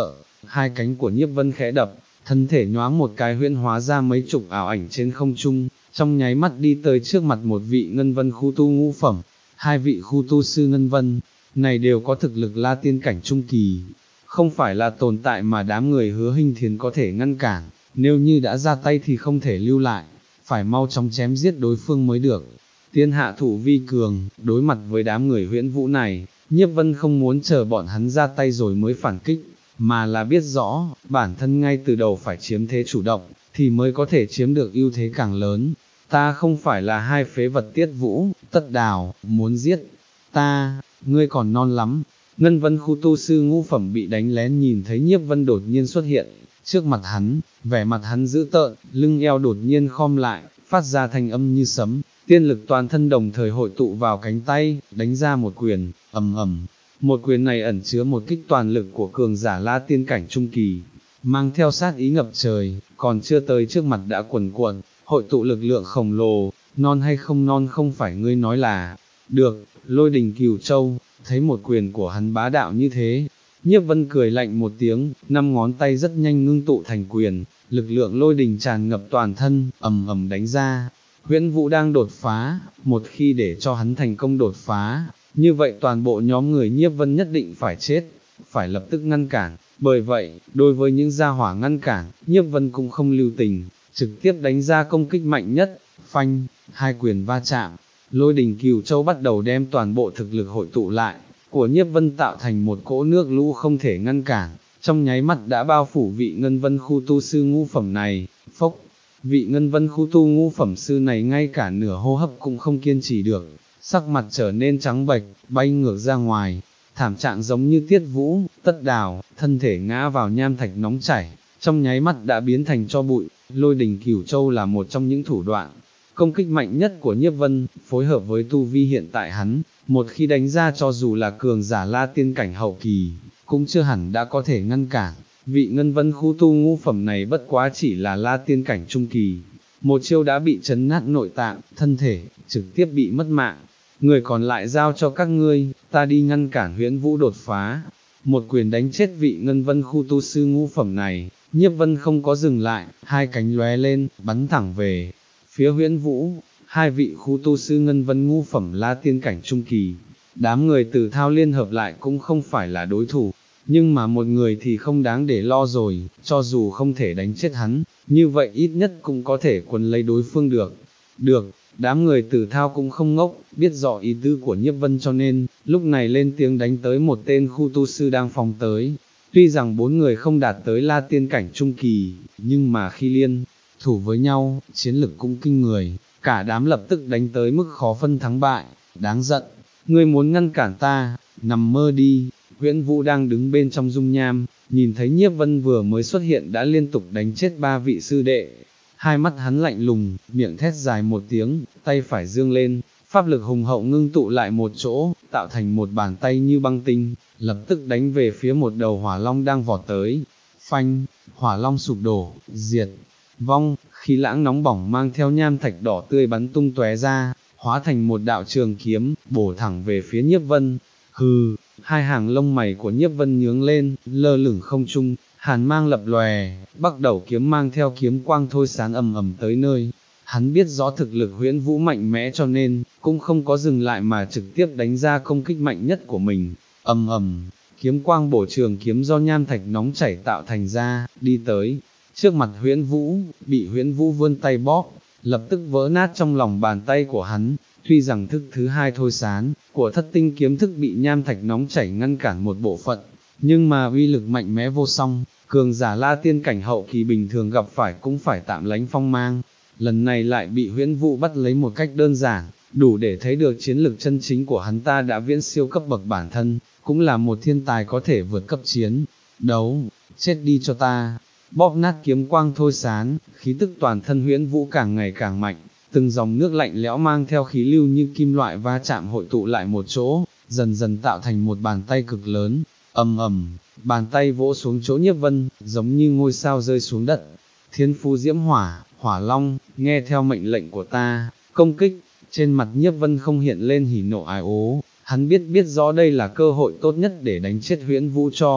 hai cánh của Nhiếp Vân khẽ đập, thân thể nhoáng một cái huyễn hóa ra mấy chục ảo ảnh trên không trung, trong nháy mắt đi tới trước mặt một vị ngân vân khu tu ngũ phẩm, hai vị khu tu sư ngân vân, này đều có thực lực La Tiên cảnh trung kỳ, không phải là tồn tại mà đám người Hứa Hình Thiến có thể ngăn cản, nếu như đã ra tay thì không thể lưu lại, phải mau chóng chém giết đối phương mới được. Tiên hạ thủ vi cường, đối mặt với đám người Huyễn Vũ này, Nhiếp Vân không muốn chờ bọn hắn ra tay rồi mới phản kích, mà là biết rõ, bản thân ngay từ đầu phải chiếm thế chủ động, thì mới có thể chiếm được ưu thế càng lớn. Ta không phải là hai phế vật Tiết Vũ, Tất Đào, muốn giết ta, ngươi còn non lắm. Ngân Vân khu tu sư ngũ phẩm bị đánh lén nhìn thấy Nhiếp Vân đột nhiên xuất hiện, trước mặt hắn, vẻ mặt hắn dữ tợn, lưng eo đột nhiên khom lại, phát ra thanh âm như sấm, tiên lực toàn thân đồng thời hội tụ vào cánh tay, đánh ra một quyền, ầm ầm. Một quyền này ẩn chứa một kích toàn lực của cường giả La Tiên cảnh trung kỳ, mang theo sát ý ngập trời, còn chưa tới trước mặt đã quần cuộn, hội tụ lực lượng khổng lồ, non hay không non không phải ngươi nói là, được, Lôi Đình Cửu Châu, thấy một quyền của hắn bá đạo như thế, Nhiếp Vân cười lạnh một tiếng, năm ngón tay rất nhanh ngưng tụ thành quyền, lực lượng lôi đình tràn ngập toàn thân, ầm ầm đánh ra. Huyễn Vũ đang đột phá, một khi để cho hắn thành công đột phá, như vậy toàn bộ nhóm người Nhiếp Vân nhất định phải chết, phải lập tức ngăn cản, bởi vậy, đối với những gia hỏa ngăn cản, Nhiếp Vân cũng không lưu tình, trực tiếp đánh ra công kích mạnh nhất, phanh, hai quyền va chạm, Lôi Đình Cửu Châu bắt đầu đem toàn bộ thực lực hội tụ lại, của Nhiếp Vân tạo thành một cỗ nước lũ không thể ngăn cản, trong nháy mắt đã bao phủ vị Ngân Vân khu tu sư ngũ phẩm này, phốc, vị Ngân Vân khu tu ngũ phẩm sư này ngay cả nửa hô hấp cũng không kiên trì được, sắc mặt trở nên trắng bệch, bay ngược ra ngoài, thảm trạng giống như Tiết Vũ, Tất Đào, thân thể ngã vào nham thạch nóng chảy, trong nháy mắt đã biến thành tro bụi. Lôi Đình Cửu Châu là một trong những thủ đoạn công kích mạnh nhất của Nhiếp Vân, phối hợp với tu vi hiện tại hắn, một khi đánh ra cho dù là cường giả La Tiên cảnh hậu kỳ, cũng chưa hẳn đã có thể ngăn cản. Vị Ngân Vân khu tu ngũ phẩm này bất quá chỉ là La Tiên cảnh trung kỳ, một chiêu đã bị chấn nát nội tạng, thân thể, trực tiếp bị mất mạng. Người còn lại giao cho các ngươi, ta đi ngăn cản Huyễn Vũ đột phá. Một quyền đánh chết vị Ngân Vân khu tu sư ngũ phẩm này, Nhiếp Vân không có dừng lại, hai cánh lóe lên, bắn thẳng về phía Huyễn Vũ. Hai vị khu tu sư Ngân Vân ngũ phẩm La Tiên cảnh trung kỳ, đám người Tử Thao liên hợp lại cũng không phải là đối thủ, nhưng mà một người thì không đáng để lo rồi, cho dù không thể đánh chết hắn, như vậy ít nhất cũng có thể quấn lấy đối phương được. Được, đám người Tử Thao cũng không ngốc, biết rõ ý tứ của Nhiếp Vân cho nên, lúc này lên tiếng đánh tới một tên khu tu sư đang phóng tới. Tuy rằng bốn người không đạt tới La Tiên cảnh trung kỳ, nhưng mà khi liên thủ với nhau, chiến lực cũng kinh người, cả đám lập tức đánh tới mức khó phân thắng bại, đáng giận, ngươi muốn ngăn cản ta, nằm mơ đi. Huyễn Vũ đang đứng bên trong dung nham, nhìn thấy Nhiếp Vân vừa mới xuất hiện đã liên tục đánh chết ba vị sư đệ, hai mắt hắn lạnh lùng, miệng thét dài một tiếng, tay phải dương lên, pháp lực hùng hậu ngưng tụ lại một chỗ, tạo thành một bàn tay như băng tinh, lập tức đánh về phía một đầu hỏa long đang vọt tới. Phanh, hỏa long sụp đổ, diệt, vong, khí lãng nóng bỏng mang theo nham thạch đỏ tươi bắn tung tóe ra, hóa thành một đạo trường kiếm, bổ thẳng về phía Nhiếp Vân. Hừ, hai hàng lông mày của Nhiếp Vân nhướng lên, lơ lửng không trung, hàn mang lập lòe, bắt đầu kiếm mang theo kiếm quang thôi sáng ầm ầm tới nơi. Hắn biết rõ thực lực Huyễn Vũ mạnh mẽ cho nên, cũng không có dừng lại mà trực tiếp đánh ra công kích mạnh nhất của mình. Ầm ầm, kiếm quang bổ trường kiếm do nham thạch nóng chảy tạo thành ra, đi tới trước mặt Huyễn Vũ, bị Huyễn Vũ vươn tay bóp, lập tức vỡ nát trong lòng bàn tay của hắn. Tuy rằng thức thứ hai thôi sán của thất tinh kiếm thức bị nham thạch nóng chảy ngăn cản một bộ phận, nhưng mà uy lực mạnh mẽ vô song, cường giả La Tiên cảnh hậu kỳ bình thường gặp phải cũng phải tạm lánh phong mang, lần này lại bị Huyễn Vũ bắt lấy một cách đơn giản, đủ để thấy được chiến lực chân chính của hắn ta đã viễn siêu cấp bậc bản thân, cũng là một thiên tài có thể vượt cấp chiến đấu. Chết đi cho ta. Bóp nát kiếm quang thôi sán, khí tức toàn thân Huyễn Vũ càng ngày càng mạnh, từng dòng nước lạnh lẽo mang theo khí lưu như kim loại va chạm hội tụ lại một chỗ, dần dần tạo thành một bàn tay cực lớn. Ầm ầm, bàn tay vỗ xuống chỗ Nhiếp Vân, giống như ngôi sao rơi xuống đất. Thiên Phú Diễm Hỏa, Hỏa Long, nghe theo mệnh lệnh của ta, công kích. Trên mặt Nhiếp Vân không hiện lên hỉ nộ ái ố, hắn biết biết rõ đây là cơ hội tốt nhất để đánh chết Huyễn Vũ cho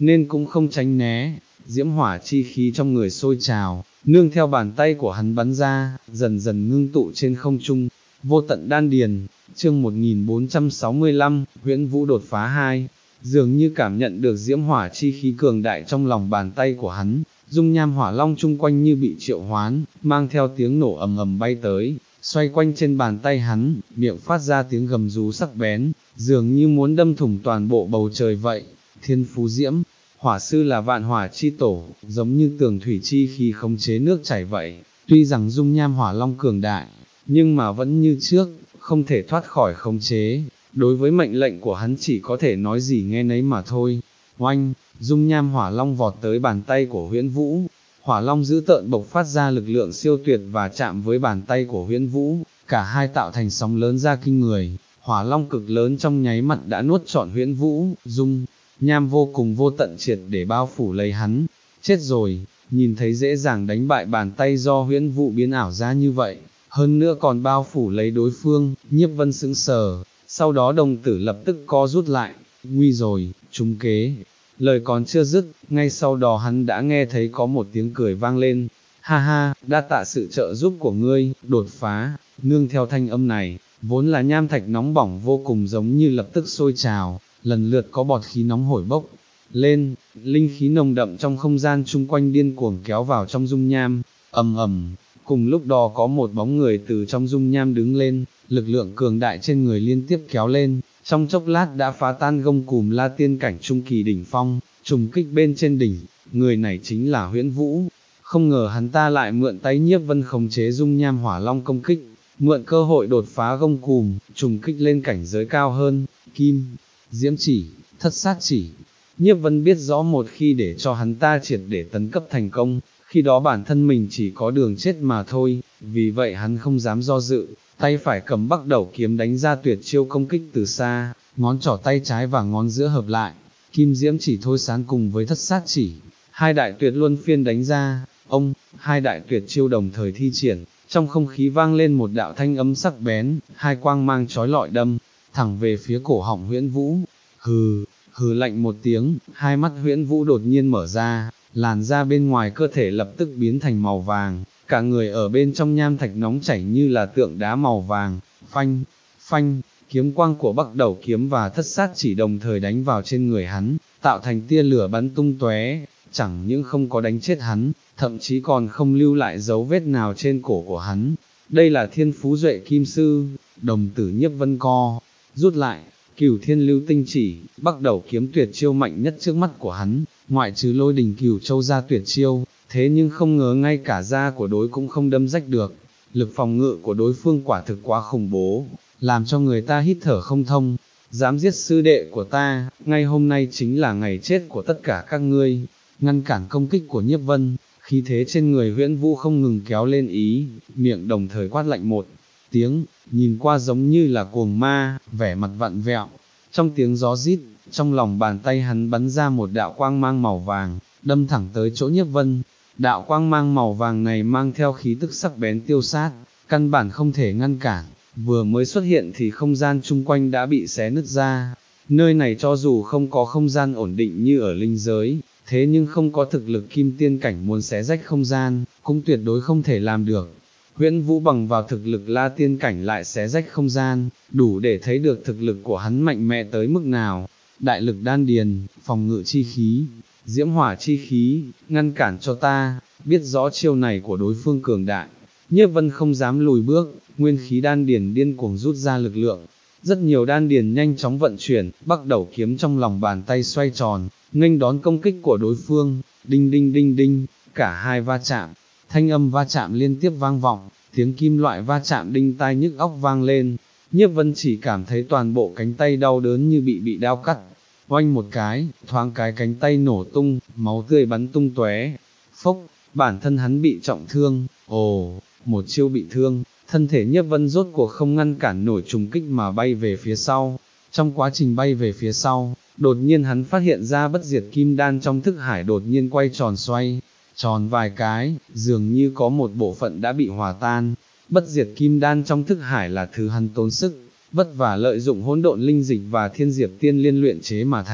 nên cũng không tránh né, diễm hỏa chi khí trong người sôi trào, nương theo bàn tay của hắn bắn ra, dần dần ngưng tụ trên không trung, vô tận đan điền, chương một nghìn bốn trăm sáu mươi lăm, huyễn vũ đột phá hai, dường như cảm nhận được diễm hỏa chi khí cường đại trong lòng bàn tay của hắn, dung nham hỏa long chung quanh như bị triệu hoán, mang theo tiếng nổ ầm ầm bay tới, xoay quanh trên bàn tay hắn, miệng phát ra tiếng gầm rú sắc bén, dường như muốn đâm thủng toàn bộ bầu trời vậy. Thiên phú diễm, hỏa sư là vạn hỏa chi tổ, giống như tường thủy chi khi khống chế nước chảy vậy, tuy rằng dung nham hỏa long cường đại, nhưng mà vẫn như trước, không thể thoát khỏi khống chế, đối với mệnh lệnh của hắn chỉ có thể nói gì nghe nấy mà thôi. Oanh, dung nham hỏa long vọt tới bàn tay của Huyễn Vũ, hỏa long dữ tợn bộc phát ra lực lượng siêu tuyệt và chạm với bàn tay của Huyễn Vũ, cả hai tạo thành sóng lớn ra kinh người, hỏa long cực lớn trong nháy mắt đã nuốt trọn Huyễn Vũ, dung nham vô cùng vô tận triệt để bao phủ lấy hắn. Chết rồi, nhìn thấy dễ dàng đánh bại bàn tay do Huyễn Vũ biến ảo ra như vậy, hơn nữa còn bao phủ lấy đối phương, Nhiếp Vân sững sờ, sau đó đồng tử lập tức co rút lại, nguy rồi, trúng kế. Lời còn chưa dứt, ngay sau đó hắn đã nghe thấy có một tiếng cười vang lên, ha ha, đa tạ sự trợ giúp của ngươi, đột phá. Nương theo thanh âm này, vốn là nham thạch nóng bỏng vô cùng giống như lập tức sôi trào, lần lượt có bọt khí nóng hổi bốc lên, linh khí nồng đậm trong không gian chung quanh điên cuồng kéo vào trong dung nham, ầm ầm. Cùng lúc đó có một bóng người từ trong dung nham đứng lên, lực lượng cường đại trên người liên tiếp kéo lên, trong chốc lát đã phá tan gông cùm la tiên cảnh trung kỳ đỉnh phong, trùng kích bên trên đỉnh, người này chính là Huyễn Vũ. Không ngờ hắn ta lại mượn tay Nhiếp Vân khống chế dung nham hỏa long công kích, mượn cơ hội đột phá gông cùm, trùng kích lên cảnh giới cao hơn, kim, diễm chỉ, thất sát chỉ. Nhiếp Vân biết rõ một khi để cho hắn ta triệt để tấn cấp thành công, khi đó bản thân mình chỉ có đường chết mà thôi, vì vậy hắn không dám do dự, tay phải cầm Bắc Đẩu kiếm đánh ra tuyệt chiêu công kích từ xa, ngón trỏ tay trái và ngón giữa hợp lại, kim diễm chỉ thôi sáng cùng với thất sát chỉ, hai đại tuyệt luân phiên đánh ra, ông, hai đại tuyệt chiêu đồng thời thi triển, trong không khí vang lên một đạo thanh âm sắc bén, hai quang mang chói lọi đâm, thẳng về phía cổ họng Huyễn Vũ, hừ, hừ lạnh một tiếng, hai mắt Huyễn Vũ đột nhiên mở ra, làn da bên ngoài cơ thể lập tức biến thành màu vàng, cả người ở bên trong nham thạch nóng chảy như là tượng đá màu vàng, phanh, phanh, kiếm quang của Bắc Đẩu kiếm và thất sát chỉ đồng thời đánh vào trên người hắn, tạo thành tia lửa bắn tung tóe, chẳng những không có đánh chết hắn, thậm chí còn không lưu lại dấu vết nào trên cổ của hắn. Đây là thiên phú duệ kim sư, đồng tử Nhiếp Vân co rút lại, Cửu Thiên Lưu Tinh Chỉ, Bắc Đẩu kiếm tuyệt chiêu mạnh nhất trước mắt của hắn, ngoại trừ Lôi Đình Cửu Châu ra tuyệt chiêu, thế nhưng không ngờ ngay cả da của đối cũng không đâm rách được. Lực phòng ngự của đối phương quả thực quá khủng bố, làm cho người ta hít thở không thông. Dám giết sư đệ của ta, ngay hôm nay chính là ngày chết của tất cả các ngươi. Ngăn cản công kích của Nhiếp Vân, khí thế trên người Huyễn Vũ không ngừng kéo lên ý, miệng đồng thời quát lạnh một tiếng, nhìn qua giống như là cuồng ma, vẻ mặt vặn vẹo. Trong tiếng gió rít, trong lòng bàn tay hắn bắn ra một đạo quang mang màu vàng, đâm thẳng tới chỗ Nhiếp Vân. Đạo quang mang màu vàng này mang theo khí tức sắc bén tiêu sát, căn bản không thể ngăn cản, vừa mới xuất hiện thì không gian chung quanh đã bị xé nứt ra. Nơi này cho dù không có không gian ổn định như ở linh giới, thế nhưng không có thực lực kim tiên cảnh muốn xé rách không gian, cũng tuyệt đối không thể làm được. Huyễn Vũ bằng vào thực lực la tiên cảnh lại xé rách không gian, đủ để thấy được thực lực của hắn mạnh mẽ tới mức nào. Đại lực đan điền, phòng ngự chi khí, diễm hỏa chi khí, ngăn cản cho ta, biết rõ chiêu này của đối phương cường đại. Nhiếp Vân không dám lùi bước, nguyên khí đan điền điên cuồng rút ra lực lượng. Rất nhiều đan điền nhanh chóng vận chuyển, Bắc Đẩu kiếm trong lòng bàn tay xoay tròn, nghênh đón công kích của đối phương, đinh đinh đinh đinh, cả hai va chạm. Thanh âm va chạm liên tiếp vang vọng, tiếng kim loại va chạm đinh tai nhức óc vang lên, Nhiếp Vân chỉ cảm thấy toàn bộ cánh tay đau đớn như bị bị đao cắt, oanh một cái, thoáng cái cánh tay nổ tung, máu tươi bắn tung tóe, phốc, bản thân hắn bị trọng thương, ồ, một chiêu bị thương, thân thể Nhiếp Vân rốt cuộc không ngăn cản nổi trùng kích mà bay về phía sau, trong quá trình bay về phía sau, đột nhiên hắn phát hiện ra bất diệt kim đan trong thức hải đột nhiên quay tròn xoay, tròn vài cái, dường như có một bộ phận đã bị hòa tan. Bất diệt kim đan trong thức hải là thứ hắn tốn sức, vất vả lợi dụng hỗn độn linh dịch và thiên diệp tiên liên luyện chế mà thành,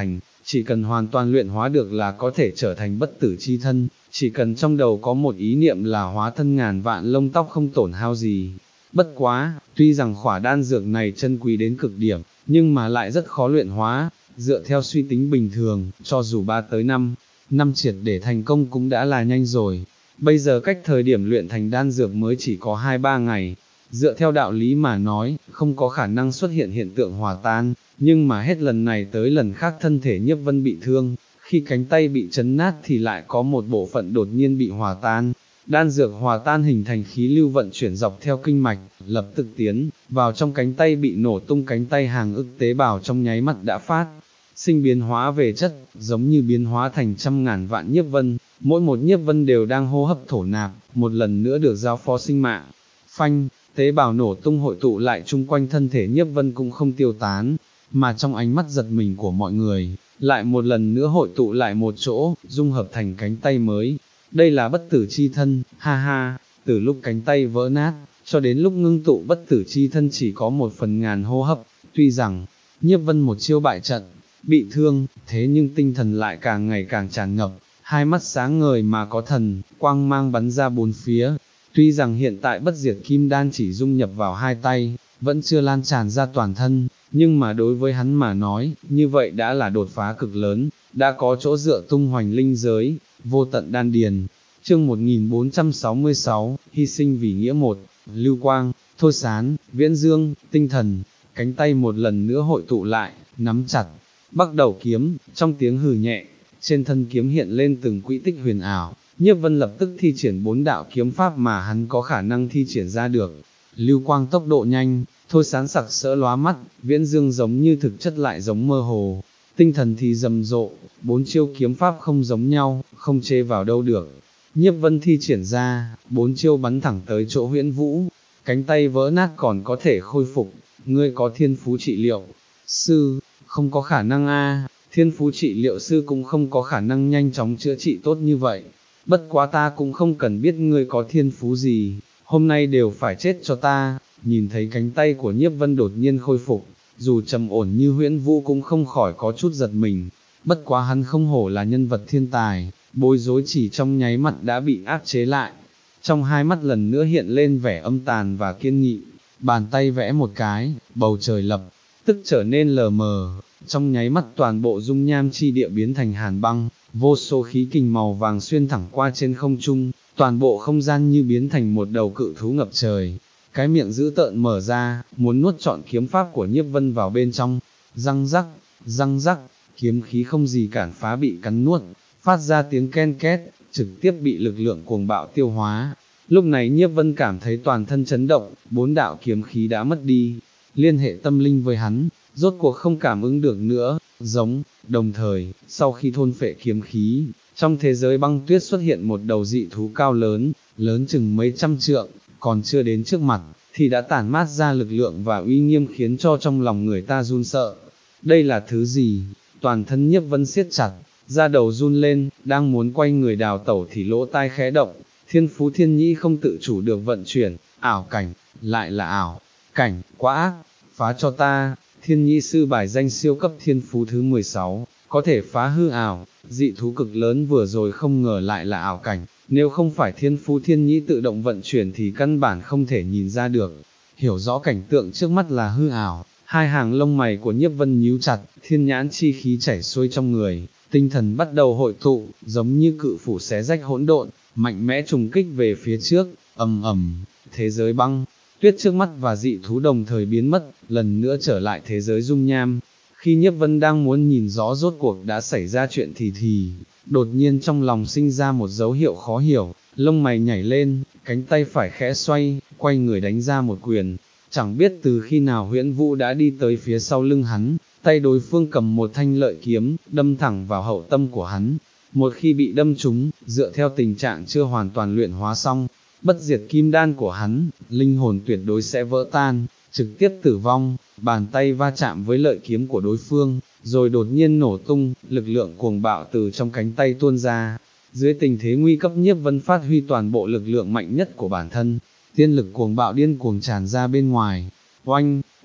chỉ cần hoàn toàn luyện hóa được là có thể trở thành bất tử chi thân, chỉ cần trong đầu có một ý niệm là hóa thân ngàn vạn lông tóc không tổn hao gì. Bất quá, tuy rằng khỏa đan dược này chân quý đến cực điểm, nhưng mà lại rất khó luyện hóa, dựa theo suy tính bình thường, cho dù ba tới năm, năm triệt để thành công cũng đã là nhanh rồi. Bây giờ cách thời điểm luyện thành đan dược mới chỉ có hai ba ngày, dựa theo đạo lý mà nói, không có khả năng xuất hiện hiện tượng hòa tan, nhưng mà hết lần này tới lần khác thân thể Nhiếp Vân bị thương, khi cánh tay bị chấn nát thì lại có một bộ phận đột nhiên bị hòa tan. Đan dược hòa tan hình thành khí lưu vận chuyển dọc theo kinh mạch, lập tức tiến vào trong cánh tay, bị nổ tung cánh tay, hàng ức tế bào trong nháy mắt đã phát sinh biến hóa về chất, giống như biến hóa thành trăm ngàn vạn nhiếp vân, mỗi một nhiếp vân đều đang hô hấp thổ nạp, một lần nữa được giao phó sinh mạng. Phanh, tế bào nổ tung hội tụ lại chung quanh thân thể nhiếp vân cũng không tiêu tán, mà trong ánh mắt giật mình của mọi người, lại một lần nữa hội tụ lại một chỗ, dung hợp thành cánh tay mới. Đây là bất tử chi thân, ha ha, từ lúc cánh tay vỡ nát, cho đến lúc ngưng tụ bất tử chi thân chỉ có một phần ngàn hô hấp, tuy rằng, Nhiếp Vân một chiêu bại trận, bị thương, thế nhưng tinh thần lại càng ngày càng tràn ngập, hai mắt sáng ngời mà có thần, quang mang bắn ra bốn phía. Tuy rằng hiện tại bất diệt kim đan chỉ dung nhập vào hai tay, vẫn chưa lan tràn ra toàn thân, nhưng mà đối với hắn mà nói, như vậy đã là đột phá cực lớn, đã có chỗ dựa tung hoành linh giới, vô tận đan điền. Chương một nghìn bốn trăm sáu mươi sáu, hy sinh vì nghĩa một, Lưu Quang, Thôi Sán, Viễn Dương, tinh thần, cánh tay một lần nữa hội tụ lại, nắm chặt, bắt đầu kiếm, trong tiếng hừ nhẹ, trên thân kiếm hiện lên từng quỹ tích huyền ảo. Nhiếp Vân lập tức thi triển bốn đạo kiếm pháp mà hắn có khả năng thi triển ra được. Lưu Quang tốc độ nhanh, Thôi Sán sặc sỡ lóa mắt, Viễn Dương giống như thực chất lại giống mơ hồ, tinh thần thì rầm rộ, bốn chiêu kiếm pháp không giống nhau, không chê vào đâu được. Nhiếp Vân thi triển ra, bốn chiêu bắn thẳng tới chỗ Huyễn Vũ, cánh tay vỡ nát còn có thể khôi phục, ngươi có thiên phú trị liệu sư, không có khả năng a, thiên phú trị liệu sư cũng không có khả năng nhanh chóng chữa trị tốt như vậy. Bất quá ta cũng không cần biết ngươi có thiên phú gì, hôm nay đều phải chết cho ta. Nhìn thấy cánh tay của Nhiếp Vân đột nhiên khôi phục, dù trầm ổn như Huyễn Vũ cũng không khỏi có chút giật mình. Bất quá hắn không hổ là nhân vật thiên tài, bối rối chỉ trong nháy mắt đã bị áp chế lại. Trong hai mắt lần nữa hiện lên vẻ âm tàn và kiên nghị, bàn tay vẽ một cái, bầu trời lập tức trở nên lờ mờ, trong nháy mắt toàn bộ dung nham chi địa biến thành hàn băng, vô số khí kình màu vàng xuyên thẳng qua trên không trung, toàn bộ không gian như biến thành một đầu cự thú ngập trời. Cái miệng dữ tợn mở ra, muốn nuốt trọn kiếm pháp của Nhiếp Vân vào bên trong, răng rắc, răng rắc, kiếm khí không gì cản phá bị cắn nuốt, phát ra tiếng ken két, trực tiếp bị lực lượng cuồng bạo tiêu hóa. Lúc này Nhiếp Vân cảm thấy toàn thân chấn động, bốn đạo kiếm khí đã mất đi, liên hệ tâm linh với hắn, rốt cuộc không cảm ứng được nữa, giống, đồng thời, sau khi thôn phệ kiếm khí, trong thế giới băng tuyết xuất hiện một đầu dị thú cao lớn, lớn chừng mấy trăm trượng, còn chưa đến trước mặt, thì đã tản mát ra lực lượng và uy nghiêm khiến cho trong lòng người ta run sợ. Đây là thứ gì? Toàn thân Nhiếp Vân siết chặt, da đầu run lên, đang muốn quay người đào tẩu thì lỗ tai khẽ động, thiên phú thiên nhĩ không tự chủ được vận chuyển, ảo cảnh, lại là ảo cảnh, quá ác, phá cho ta. Thiên nhĩ sư bài danh siêu cấp thiên phú thứ mười sáu, có thể phá hư ảo, dị thú cực lớn vừa rồi không ngờ lại là ảo cảnh, nếu không phải thiên phú thiên nhĩ tự động vận chuyển thì căn bản không thể nhìn ra được. Hiểu rõ cảnh tượng trước mắt là hư ảo, hai hàng lông mày của Nhiếp Vân nhíu chặt, thiên nhãn chi khí chảy xuôi trong người, tinh thần bắt đầu hội tụ, giống như cự phủ xé rách hỗn độn, mạnh mẽ trùng kích về phía trước, ầm ầm, thế giới băng tuyết trước mắt và dị thú đồng thời biến mất, lần nữa trở lại thế giới dung nham. Khi Nhiếp Vân đang muốn nhìn rõ rốt cuộc đã xảy ra chuyện thì thì, đột nhiên trong lòng sinh ra một dấu hiệu khó hiểu, lông mày nhảy lên, cánh tay phải khẽ xoay, quay người đánh ra một quyền. Chẳng biết từ khi nào Huyễn Vũ đã đi tới phía sau lưng hắn, tay đối phương cầm một thanh lợi kiếm, đâm thẳng vào hậu tâm của hắn. Một khi bị đâm trúng, dựa theo tình trạng chưa hoàn toàn luyện hóa xong, bất diệt kim đan của hắn, linh hồn tuyệt đối sẽ vỡ tan, trực tiếp tử vong. Bàn tay va chạm với lợi kiếm của đối phương, rồi đột nhiên nổ tung, lực lượng cuồng bạo từ trong cánh tay tuôn ra. Dưới tình thế nguy cấp, Nhiếp Vân phát huy toàn bộ lực lượng mạnh nhất của bản thân, tiên lực cuồng bạo điên cuồng tràn ra bên ngoài. Oanh,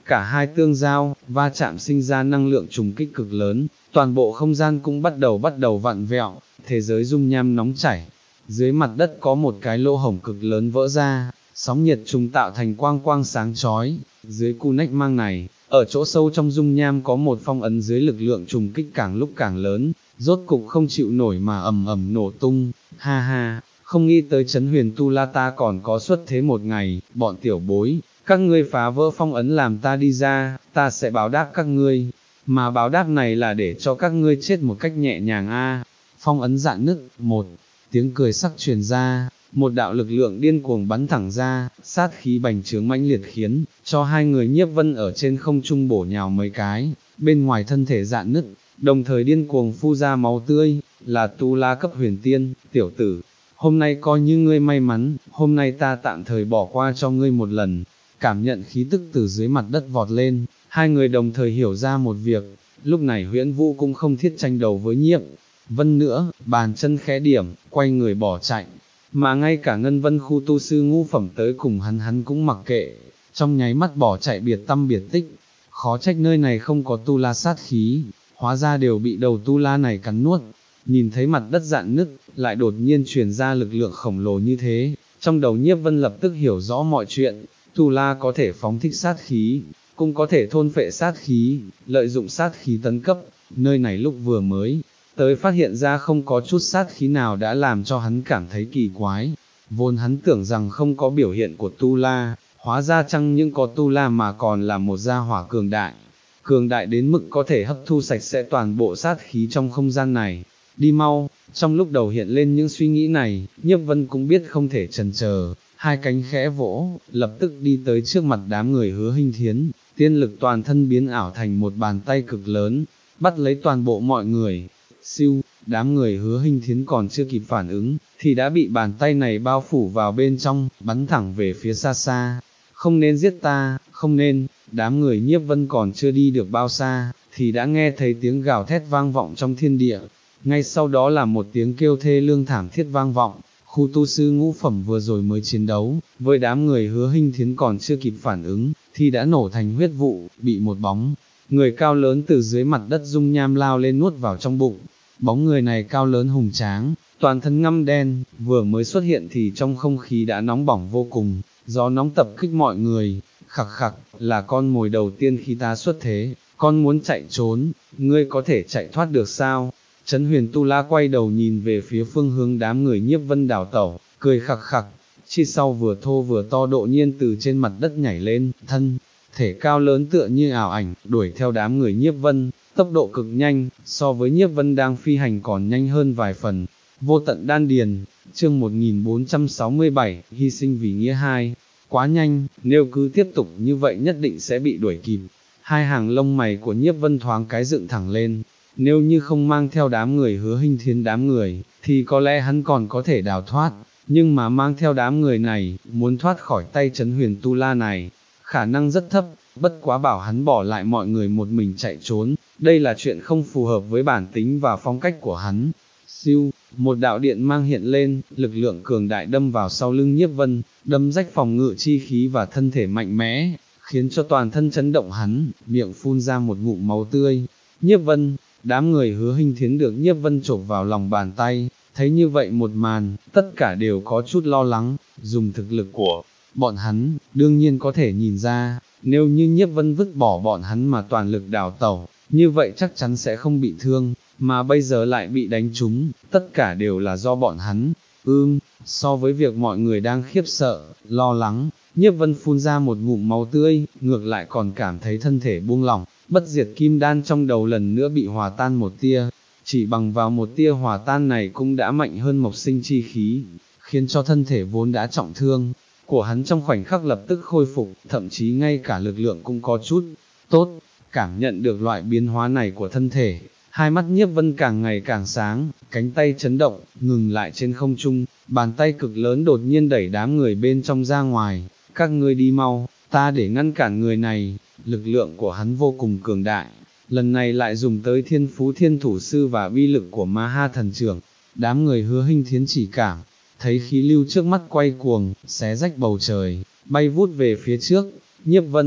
cả hai tương giao, va chạm sinh ra năng lượng trùng kích cực lớn, toàn bộ không gian cũng bắt đầu bắt đầu vặn vẹo, thế giới dung nham nóng chảy. Dưới mặt đất có một cái lỗ hổng cực lớn vỡ ra, sóng nhiệt trùng tạo thành quang quang sáng chói, dưới cu nách mang này, ở chỗ sâu trong dung nham có một phong ấn dưới lực lượng trùng kích càng lúc càng lớn, rốt cục không chịu nổi mà ầm ầm nổ tung, ha ha, không nghĩ tới Trấn Huyền Tu La ta còn có xuất thế một ngày, bọn tiểu bối, các ngươi phá vỡ phong ấn làm ta đi ra, ta sẽ báo đáp các ngươi, mà báo đáp này là để cho các ngươi chết một cách nhẹ nhàng a. Phong ấn dạn nứt, một tiếng cười sắc truyền ra, một đạo lực lượng điên cuồng bắn thẳng ra, sát khí bành trướng mãnh liệt khiến cho hai người Nhiếp Vân ở trên không trung bổ nhào mấy cái, bên ngoài thân thể dạn nứt, đồng thời điên cuồng phu ra máu tươi, là Tu La cấp huyền tiên, tiểu tử, hôm nay coi như ngươi may mắn, hôm nay ta tạm thời bỏ qua cho ngươi một lần. Cảm nhận khí tức từ dưới mặt đất vọt lên, hai người đồng thời hiểu ra một việc, lúc này Huyễn Vũ cũng không thiết tranh đầu với Nhiếp Vân nữa, bàn chân khẽ điểm, quay người bỏ chạy, mà ngay cả Ngân Vân khu tu sư ngũ phẩm tới cùng hắn hắn cũng mặc kệ, trong nháy mắt bỏ chạy biệt tâm biệt tích, khó trách nơi này không có tu la sát khí, hóa ra đều bị đầu tu la này cắn nuốt, nhìn thấy mặt đất dạn nứt, lại đột nhiên truyền ra lực lượng khổng lồ như thế, trong đầu Nhiếp Vân lập tức hiểu rõ mọi chuyện. Tu La có thể phóng thích sát khí, cũng có thể thôn phệ sát khí, lợi dụng sát khí tấn cấp, nơi này lúc vừa mới, tới phát hiện ra không có chút sát khí nào đã làm cho hắn cảm thấy kỳ quái, vốn hắn tưởng rằng không có biểu hiện của Tu La, hóa ra chăng những có Tu La mà còn là một gia hỏa cường đại, cường đại đến mức có thể hấp thu sạch sẽ toàn bộ sát khí trong không gian này, đi mau, trong lúc đầu hiện lên những suy nghĩ này, Nhiếp Vân cũng biết không thể chần chờ. Hai cánh khẽ vỗ, lập tức đi tới trước mặt đám người Hứa Hinh Thiến, tiên lực toàn thân biến ảo thành một bàn tay cực lớn, bắt lấy toàn bộ mọi người. Siêu, đám người Hứa Hinh Thiến còn chưa kịp phản ứng, thì đã bị bàn tay này bao phủ vào bên trong, bắn thẳng về phía xa xa. Không nên giết ta, không nên, đám người Nhiếp Vân còn chưa đi được bao xa, thì đã nghe thấy tiếng gào thét vang vọng trong thiên địa. Ngay sau đó là một tiếng kêu thê lương thảm thiết vang vọng. Khu tu sư ngũ phẩm vừa rồi mới chiến đấu, với đám người Hứa Hinh Thiến còn chưa kịp phản ứng, thì đã nổ thành huyết vụ, bị một bóng, người cao lớn từ dưới mặt đất dung nham lao lên nuốt vào trong bụng. Bóng người này cao lớn hùng tráng, toàn thân ngăm đen, vừa mới xuất hiện thì trong không khí đã nóng bỏng vô cùng, gió nóng tập kích mọi người, khặc khặc, là con mồi đầu tiên khi ta xuất thế, con muốn chạy trốn, ngươi có thể chạy thoát được sao? Trấn Huyền Tu La quay đầu nhìn về phía phương hướng đám người Nhiếp Vân đảo tẩu, cười khặc khặc, chi sau vừa thô vừa to độ nhiên từ trên mặt đất nhảy lên, thân, thể cao lớn tựa như ảo ảnh, đuổi theo đám người Nhiếp Vân, tốc độ cực nhanh, so với Nhiếp Vân đang phi hành còn nhanh hơn vài phần. Vô tận đan điền, chương một nghìn bốn trăm sáu mươi bảy, hy sinh vì nghĩa hai, quá nhanh, nếu cứ tiếp tục như vậy nhất định sẽ bị đuổi kịp. Hai hàng lông mày của Nhiếp Vân thoáng cái dựng thẳng lên. Nếu như không mang theo đám người Hứa Hinh Thiến đám người, thì có lẽ hắn còn có thể đào thoát, nhưng mà mang theo đám người này, muốn thoát khỏi tay Trấn Huyền Tu La này, khả năng rất thấp, bất quá bảo hắn bỏ lại mọi người một mình chạy trốn, đây là chuyện không phù hợp với bản tính và phong cách của hắn. Siêu, một đạo điện mang hiện lên, lực lượng cường đại đâm vào sau lưng Nhiếp Vân, đâm rách phòng ngự chi khí và thân thể mạnh mẽ, khiến cho toàn thân chấn động hắn, miệng phun ra một ngụm máu tươi. Nhiếp Vân, đám người Hứa Hinh Thiến được Nhiếp Vân chộp vào lòng bàn tay, thấy như vậy một màn, tất cả đều có chút lo lắng, dùng thực lực của bọn hắn, đương nhiên có thể nhìn ra, nếu như Nhiếp Vân vứt bỏ bọn hắn mà toàn lực đào tẩu, như vậy chắc chắn sẽ không bị thương, mà bây giờ lại bị đánh trúng, tất cả đều là do bọn hắn. Ưm, so với việc mọi người đang khiếp sợ, lo lắng, Nhiếp Vân phun ra một ngụm máu tươi, ngược lại còn cảm thấy thân thể buông lỏng, bất diệt kim đan trong đầu lần nữa bị hòa tan một tia, chỉ bằng vào một tia hòa tan này cũng đã mạnh hơn mộc sinh chi khí, khiến cho thân thể vốn đã trọng thương của hắn trong khoảnh khắc lập tức khôi phục, thậm chí ngay cả lực lượng cũng có chút tốt. Cảm nhận được loại biến hóa này của thân thể, hai mắt Nhiếp Vân càng ngày càng sáng, cánh tay chấn động, ngừng lại trên không trung, bàn tay cực lớn đột nhiên đẩy đám người bên trong ra ngoài, các ngươi đi mau, ta để ngăn cản người này. Lực lượng của hắn vô cùng cường đại, lần này lại dùng tới thiên phú thiên thủ sư và uy lực của ma ha thần trưởng, đám người Hứa Hinh Thiến chỉ cảm thấy khí lưu trước mắt quay cuồng, xé rách bầu trời, bay vút về phía trước. Nhiếp Vân,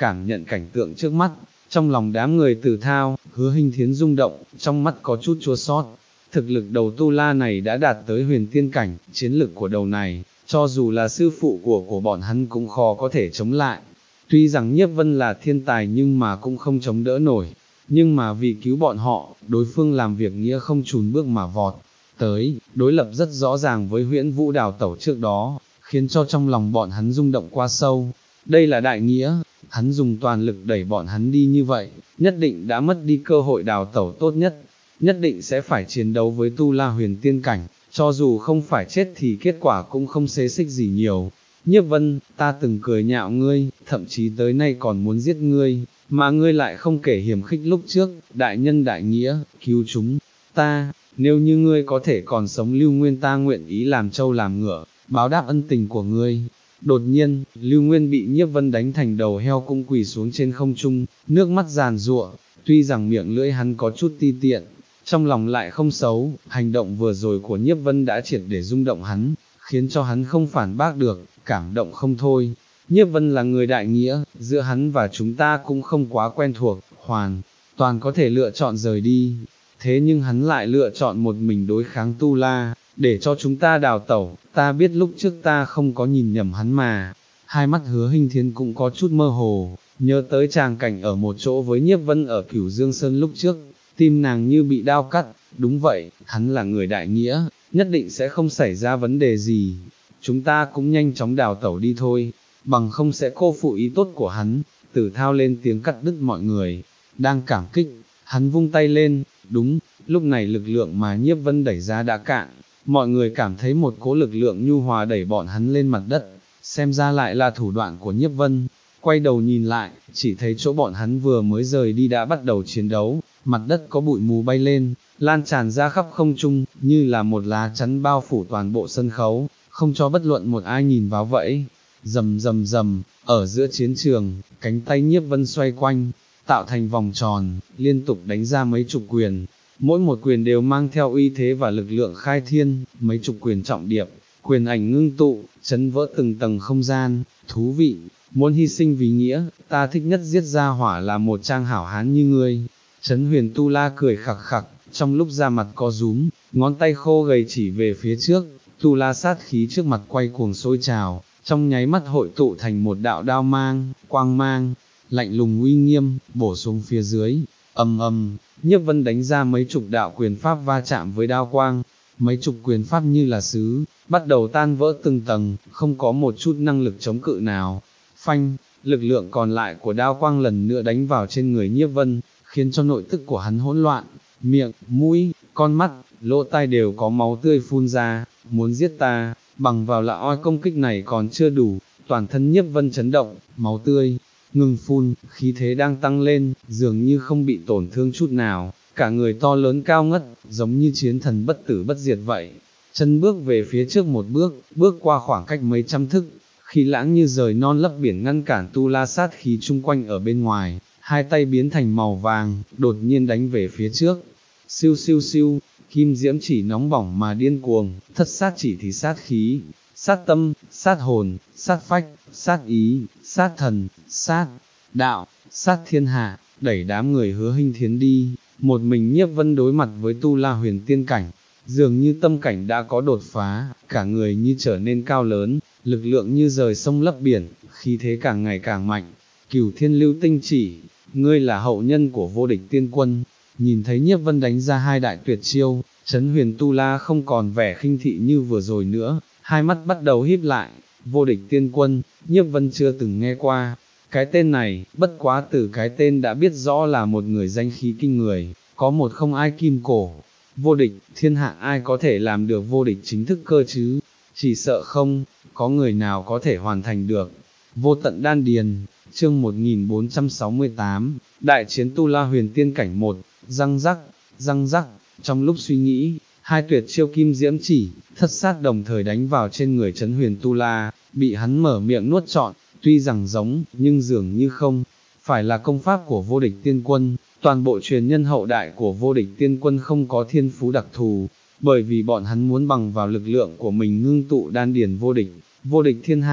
cảm nhận cảnh tượng trước mắt, trong lòng đám người Tử Thao, Hứa Hinh Thiến rung động, trong mắt có chút chua xót. Thực lực đầu tu la này đã đạt tới huyền tiên cảnh, chiến lực của đầu này, cho dù là sư phụ của của bọn hắn cũng khó có thể chống lại. Tuy rằng Nhiếp Vân là thiên tài nhưng mà cũng không chống đỡ nổi, nhưng mà vì cứu bọn họ, đối phương làm việc nghĩa không chùn bước mà vọt tới, đối lập rất rõ ràng với Huyễn Vũ đào tẩu trước đó, khiến cho trong lòng bọn hắn rung động quá sâu. Đây là đại nghĩa, hắn dùng toàn lực đẩy bọn hắn đi như vậy, nhất định đã mất đi cơ hội đào tẩu tốt nhất, nhất định sẽ phải chiến đấu với tu la huyền tiên cảnh, cho dù không phải chết thì kết quả cũng không xê xích gì nhiều. Nhiếp Vân, ta từng cười nhạo ngươi, thậm chí tới nay còn muốn giết ngươi, mà ngươi lại không kể hiểm khích lúc trước, đại nhân đại nghĩa, cứu chúng ta, nếu như ngươi có thể còn sống Lưu Nguyên ta nguyện ý làm trâu làm ngựa, báo đáp ân tình của ngươi. Đột nhiên, Lưu Nguyên bị Nhiếp Vân đánh thành đầu heo cũng quỳ xuống trên không trung, nước mắt giàn giụa, tuy rằng miệng lưỡi hắn có chút ti tiện, trong lòng lại không xấu, hành động vừa rồi của Nhiếp Vân đã triệt để rung động hắn, khiến cho hắn không phản bác được, cảm động không thôi. Nhiếp Vân là người đại nghĩa, giữa hắn và chúng ta cũng không quá quen thuộc, hoàn toàn có thể lựa chọn rời đi, thế nhưng hắn lại lựa chọn một mình đối kháng tu la, để cho chúng ta đào tẩu, ta biết lúc trước ta không có nhìn nhầm hắn mà. Hai mắt Hứa Hinh Thiến cũng có chút mơ hồ, nhớ tới tràng cảnh ở một chỗ với Nhiếp Vân ở Cửu Dương Sơn lúc trước, tim nàng như bị đao cắt. Đúng vậy, hắn là người đại nghĩa, nhất định sẽ không xảy ra vấn đề gì, chúng ta cũng nhanh chóng đào tẩu đi thôi, bằng không sẽ cô phụ ý tốt của hắn. Tử Thao lên tiếng cắt đứt mọi người, đang cảm kích, hắn vung tay lên, đúng, lúc này lực lượng mà Nhiếp Vân đẩy ra đã cạn, mọi người cảm thấy một cỗ lực lượng nhu hòa đẩy bọn hắn lên mặt đất, xem ra lại là thủ đoạn của Nhiếp Vân. Quay đầu nhìn lại, chỉ thấy chỗ bọn hắn vừa mới rời đi đã bắt đầu chiến đấu, mặt đất có bụi mù bay lên, lan tràn ra khắp không trung, như là một lá chắn bao phủ toàn bộ sân khấu, không cho bất luận một ai nhìn vào vậy. Rầm rầm rầm, ở giữa chiến trường, cánh tay Nhiếp Vân xoay quanh, tạo thành vòng tròn, liên tục đánh ra mấy chục quyền, mỗi một quyền đều mang theo uy thế và lực lượng khai thiên, mấy chục quyền trọng điệp, quyền ảnh ngưng tụ, chấn vỡ từng tầng không gian. Thú vị, muốn hy sinh vì nghĩa, ta thích nhất giết ra hỏa là một trang hảo hán như ngươi. Trấn Huyền Tu La cười khặc khặc, trong lúc ra mặt co rúm, ngón tay khô gầy chỉ về phía trước, Tu La sát khí trước mặt quay cuồng sôi trào, trong nháy mắt hội tụ thành một đạo đao mang, quang mang, lạnh lùng uy nghiêm, bổ xuống phía dưới, ầm ầm. Nhiếp Vân đánh ra mấy chục đạo quyền pháp va chạm với đao quang, mấy chục quyền pháp như là sứ, bắt đầu tan vỡ từng tầng, không có một chút năng lực chống cự nào. Phanh, lực lượng còn lại của đao quang lần nữa đánh vào trên người Nhiếp Vân, khiến cho nội tức của hắn hỗn loạn, miệng, mũi, con mắt, lỗ tai đều có máu tươi phun ra, muốn giết ta, bằng vào là oi công kích này còn chưa đủ, toàn thân Nhiếp Vân chấn động, máu tươi ngừng phun, khí thế đang tăng lên, dường như không bị tổn thương chút nào, cả người to lớn cao ngất, giống như chiến thần bất tử bất diệt vậy. Chân bước về phía trước một bước, bước qua khoảng cách mấy trăm thước, khí lãng như rời non lấp biển ngăn cản tu la sát khí chung quanh ở bên ngoài, hai tay biến thành màu vàng, đột nhiên đánh về phía trước. Siêu siêu siêu, kim diễm chỉ nóng bỏng mà điên cuồng, thất sát chỉ thì sát khí, sát tâm, sát hồn, sát phách, sát ý, sát thần, sát đạo, sát thiên hạ, đẩy đám người Hứa Hinh Thiến đi. Một mình Nhiếp Vân đối mặt với tu la huyền tiên cảnh, dường như tâm cảnh đã có đột phá, cả người như trở nên cao lớn, lực lượng như rời sông lấp biển, khí thế càng ngày càng mạnh. Cửu Thiên Lưu Tinh Chỉ, ngươi là hậu nhân của vô địch tiên quân. Nhìn thấy Nhiếp Vân đánh ra hai đại tuyệt chiêu, Trấn Huyền Tu La không còn vẻ khinh thị như vừa rồi nữa, hai mắt bắt đầu híp lại. Vô địch tiên quân, Nhiếp Vân chưa từng nghe qua cái tên này, bất quá từ cái tên đã biết rõ là một người danh khí kinh người, có một không ai kim cổ. Vô địch, thiên hạ ai có thể làm được vô địch chính thức cơ chứ? Chỉ sợ không có người nào có thể hoàn thành được. Vô tận đan điền, chương một nghìn bốn trăm sáu mươi tám, đại chiến tu la huyền tiên cảnh một. Răng rắc, răng rắc, trong lúc suy nghĩ, hai tuyệt chiêu kim diễm chỉ, thất sát đồng thời đánh vào trên người Trấn Huyền Tu La, bị hắn mở miệng nuốt trọn. Tuy rằng giống, nhưng dường như không phải là công pháp của vô địch tiên quân. Toàn bộ truyền nhân hậu đại của vô địch tiên quân không có thiên phú đặc thù, bởi vì bọn hắn muốn bằng vào lực lượng của mình ngưng tụ đan điền vô địch, vô địch thiên hạ,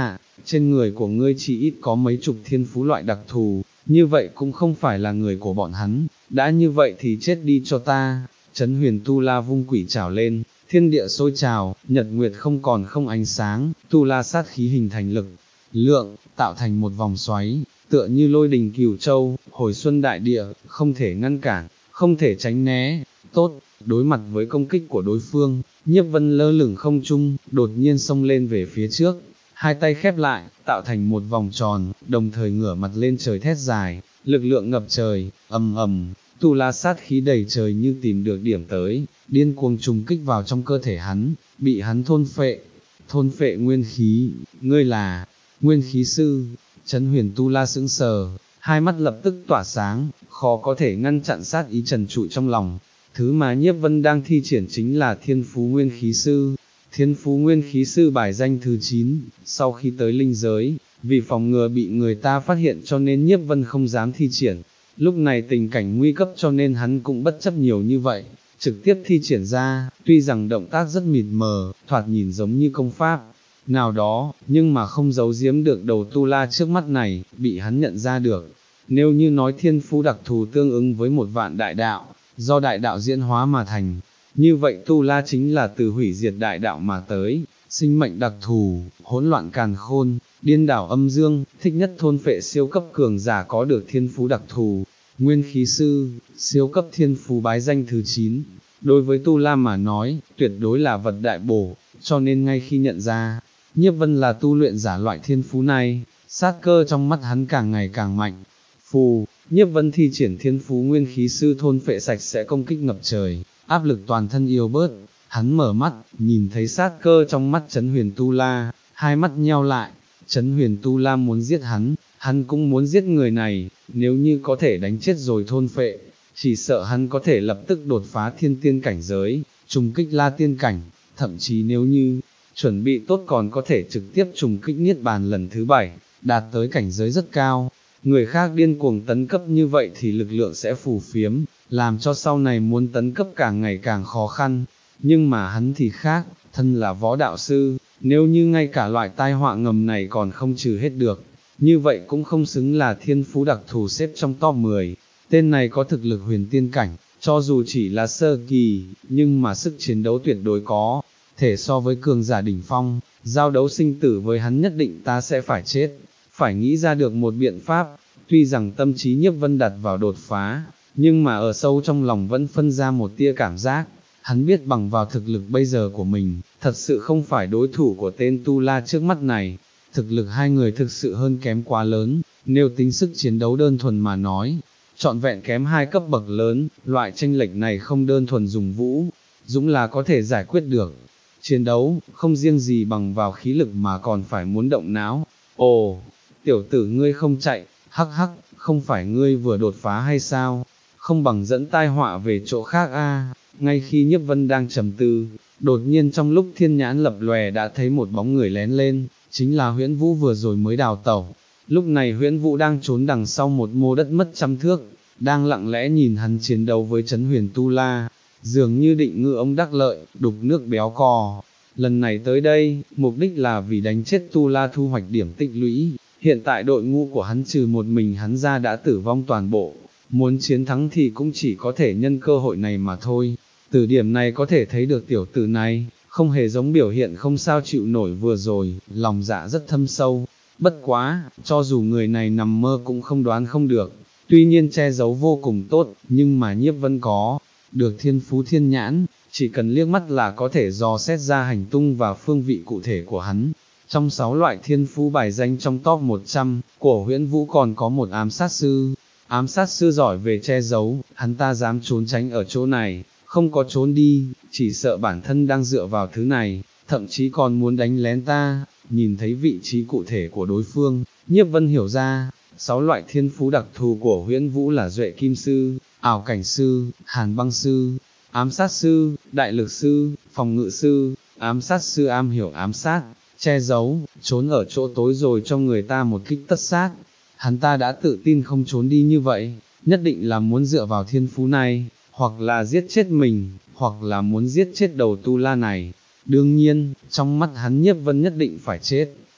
trên người của ngươi chỉ ít có mấy chục thiên phú loại đặc thù, như vậy cũng không phải là người của bọn hắn, đã như vậy thì chết đi cho ta. Trấn Huyền Tu La vung quỷ trảo lên, thiên địa sôi trào, nhật nguyệt không còn không ánh sáng, Tu La sát khí hình thành lực lượng, tạo thành một vòng xoáy, tựa như lôi đình cửu châu, hồi xuân đại địa, không thể ngăn cản, không thể tránh né. Tốt, đối mặt với công kích của đối phương, Nhiếp Vân lơ lửng không trung, đột nhiên xông lên về phía trước, hai tay khép lại, tạo thành một vòng tròn, đồng thời ngửa mặt lên trời thét dài, lực lượng ngập trời, ầm ầm, Tu La sát khí đầy trời như tìm được điểm tới, điên cuồng trùng kích vào trong cơ thể hắn, bị hắn thôn phệ, thôn phệ nguyên khí. Ngươi là nguyên khí sư? Trấn Huyền Tu La sững sờ, hai mắt lập tức tỏa sáng, khó có thể ngăn chặn sát ý trần trụi trong lòng. Thứ mà Nhiếp Vân đang thi triển chính là Thiên Phú Nguyên Khí Sư. Thiên Phú Nguyên Khí Sư bài danh thứ chín, sau khi tới linh giới, vì phòng ngừa bị người ta phát hiện cho nên Nhiếp Vân không dám thi triển. Lúc này tình cảnh nguy cấp cho nên hắn cũng bất chấp nhiều như vậy, trực tiếp thi triển ra, tuy rằng động tác rất mịt mờ, thoạt nhìn giống như công pháp nào đó, nhưng mà không giấu giếm được đầu Tu La trước mắt này, bị hắn nhận ra được. Nếu như nói thiên phú đặc thù tương ứng với một vạn đại đạo, do đại đạo diễn hóa mà thành, như vậy Tu La chính là từ hủy diệt đại đạo mà tới, sinh mệnh đặc thù, hỗn loạn càn khôn, điên đảo âm dương, thích nhất thôn phệ siêu cấp cường giả có được thiên phú đặc thù. Nguyên khí sư, siêu cấp thiên phú bái danh thứ chín, đối với Tu La mà nói, tuyệt đối là vật đại bổ, cho nên ngay khi nhận ra, Nhiếp Vân là tu luyện giả loại thiên phú này, sát cơ trong mắt hắn càng ngày càng mạnh. Phù, Nhiếp Vân thi triển thiên phú nguyên khí sư thôn phệ sạch sẽ công kích ngập trời, áp lực toàn thân yếu bớt, hắn mở mắt, nhìn thấy sát cơ trong mắt Trấn Huyền Tu La, hai mắt nheo lại, Trấn Huyền Tu La muốn giết hắn, hắn cũng muốn giết người này, nếu như có thể đánh chết rồi thôn phệ, chỉ sợ hắn có thể lập tức đột phá thiên tiên cảnh giới, trùng kích la tiên cảnh, thậm chí nếu như chuẩn bị tốt còn có thể trực tiếp trùng kích niết bàn lần thứ bảy, đạt tới cảnh giới rất cao. Người khác điên cuồng tấn cấp như vậy thì lực lượng sẽ phù phiếm, làm cho sau này muốn tấn cấp càng ngày càng khó khăn, nhưng mà hắn thì khác, thân là võ đạo sư, nếu như ngay cả loại tai họa ngầm này còn không trừ hết được, như vậy cũng không xứng là thiên phú đặc thù xếp trong top mười, tên này có thực lực huyền tiên cảnh, cho dù chỉ là sơ kỳ, nhưng mà sức chiến đấu tuyệt đối có thể so với cường giả đỉnh phong, giao đấu sinh tử với hắn nhất định ta sẽ phải chết, phải nghĩ ra được một biện pháp. Tuy rằng tâm trí Nhiếp Vân đặt vào đột phá, nhưng mà ở sâu trong lòng vẫn phân ra một tia cảm giác, hắn biết bằng vào thực lực bây giờ của mình, thật sự không phải đối thủ của tên Tu La trước mắt này, thực lực hai người thực sự hơn kém quá lớn, nếu tính sức chiến đấu đơn thuần mà nói, trọn vẹn kém hai cấp bậc lớn, loại tranh lệch này không đơn thuần dùng vũ, dũng là có thể giải quyết được. Chiến đấu, không riêng gì bằng vào khí lực mà còn phải muốn động não. Ồ, tiểu tử ngươi không chạy, hắc hắc, không phải ngươi vừa đột phá hay sao, không bằng dẫn tai họa về chỗ khác a. Ngay khi Nhiếp Vân đang trầm tư, đột nhiên trong lúc thiên nhãn lập lòe đã thấy một bóng người lén lên, chính là Huyễn Vũ vừa rồi mới đào tẩu. Lúc này Huyễn Vũ đang trốn đằng sau một mô đất mất trăm thước, đang lặng lẽ nhìn hắn chiến đấu với Trấn Huyền Tu La, dường như định ngư ông đắc lợi, đục nước béo cò. Lần này tới đây, mục đích là vì đánh chết Tu La thu hoạch điểm tích lũy. Hiện tại đội ngũ của hắn trừ một mình hắn ra đã tử vong toàn bộ, muốn chiến thắng thì cũng chỉ có thể nhân cơ hội này mà thôi. Từ điểm này có thể thấy được tiểu tử này, không hề giống biểu hiện không sao chịu nổi vừa rồi, lòng dạ rất thâm sâu. Bất quá, cho dù người này nằm mơ cũng không đoán không được, tuy nhiên che giấu vô cùng tốt, nhưng mà Nhiếp Vân có được thiên phú thiên nhãn, chỉ cần liếc mắt là có thể dò xét ra hành tung và phương vị cụ thể của hắn. Trong sáu loại thiên phú bài danh trong top một trăm, của Huyễn Vũ còn có một ám sát sư. Ám sát sư giỏi về che giấu, hắn ta dám trốn tránh ở chỗ này, không có trốn đi, chỉ sợ bản thân đang dựa vào thứ này, thậm chí còn muốn đánh lén ta. Nhìn thấy vị trí cụ thể của đối phương, Nhiếp Vân hiểu ra, sáu loại thiên phú đặc thù của Huyễn Vũ là Duệ Kim Sư, Ảo Cảnh Sư, Hàn Băng Sư, Ám Sát Sư, Đại Lực Sư, Phòng Ngự Sư. Ám sát sư am hiểu ám sát, che giấu, trốn ở chỗ tối rồi cho người ta một kích tất sát. Hắn ta đã tự tin không trốn đi như vậy, nhất định là muốn dựa vào thiên phú này, hoặc là giết chết mình, hoặc là muốn giết chết đầu Tu La này. Đương nhiên, trong mắt hắn Nhiếp Vân nhất định phải chết,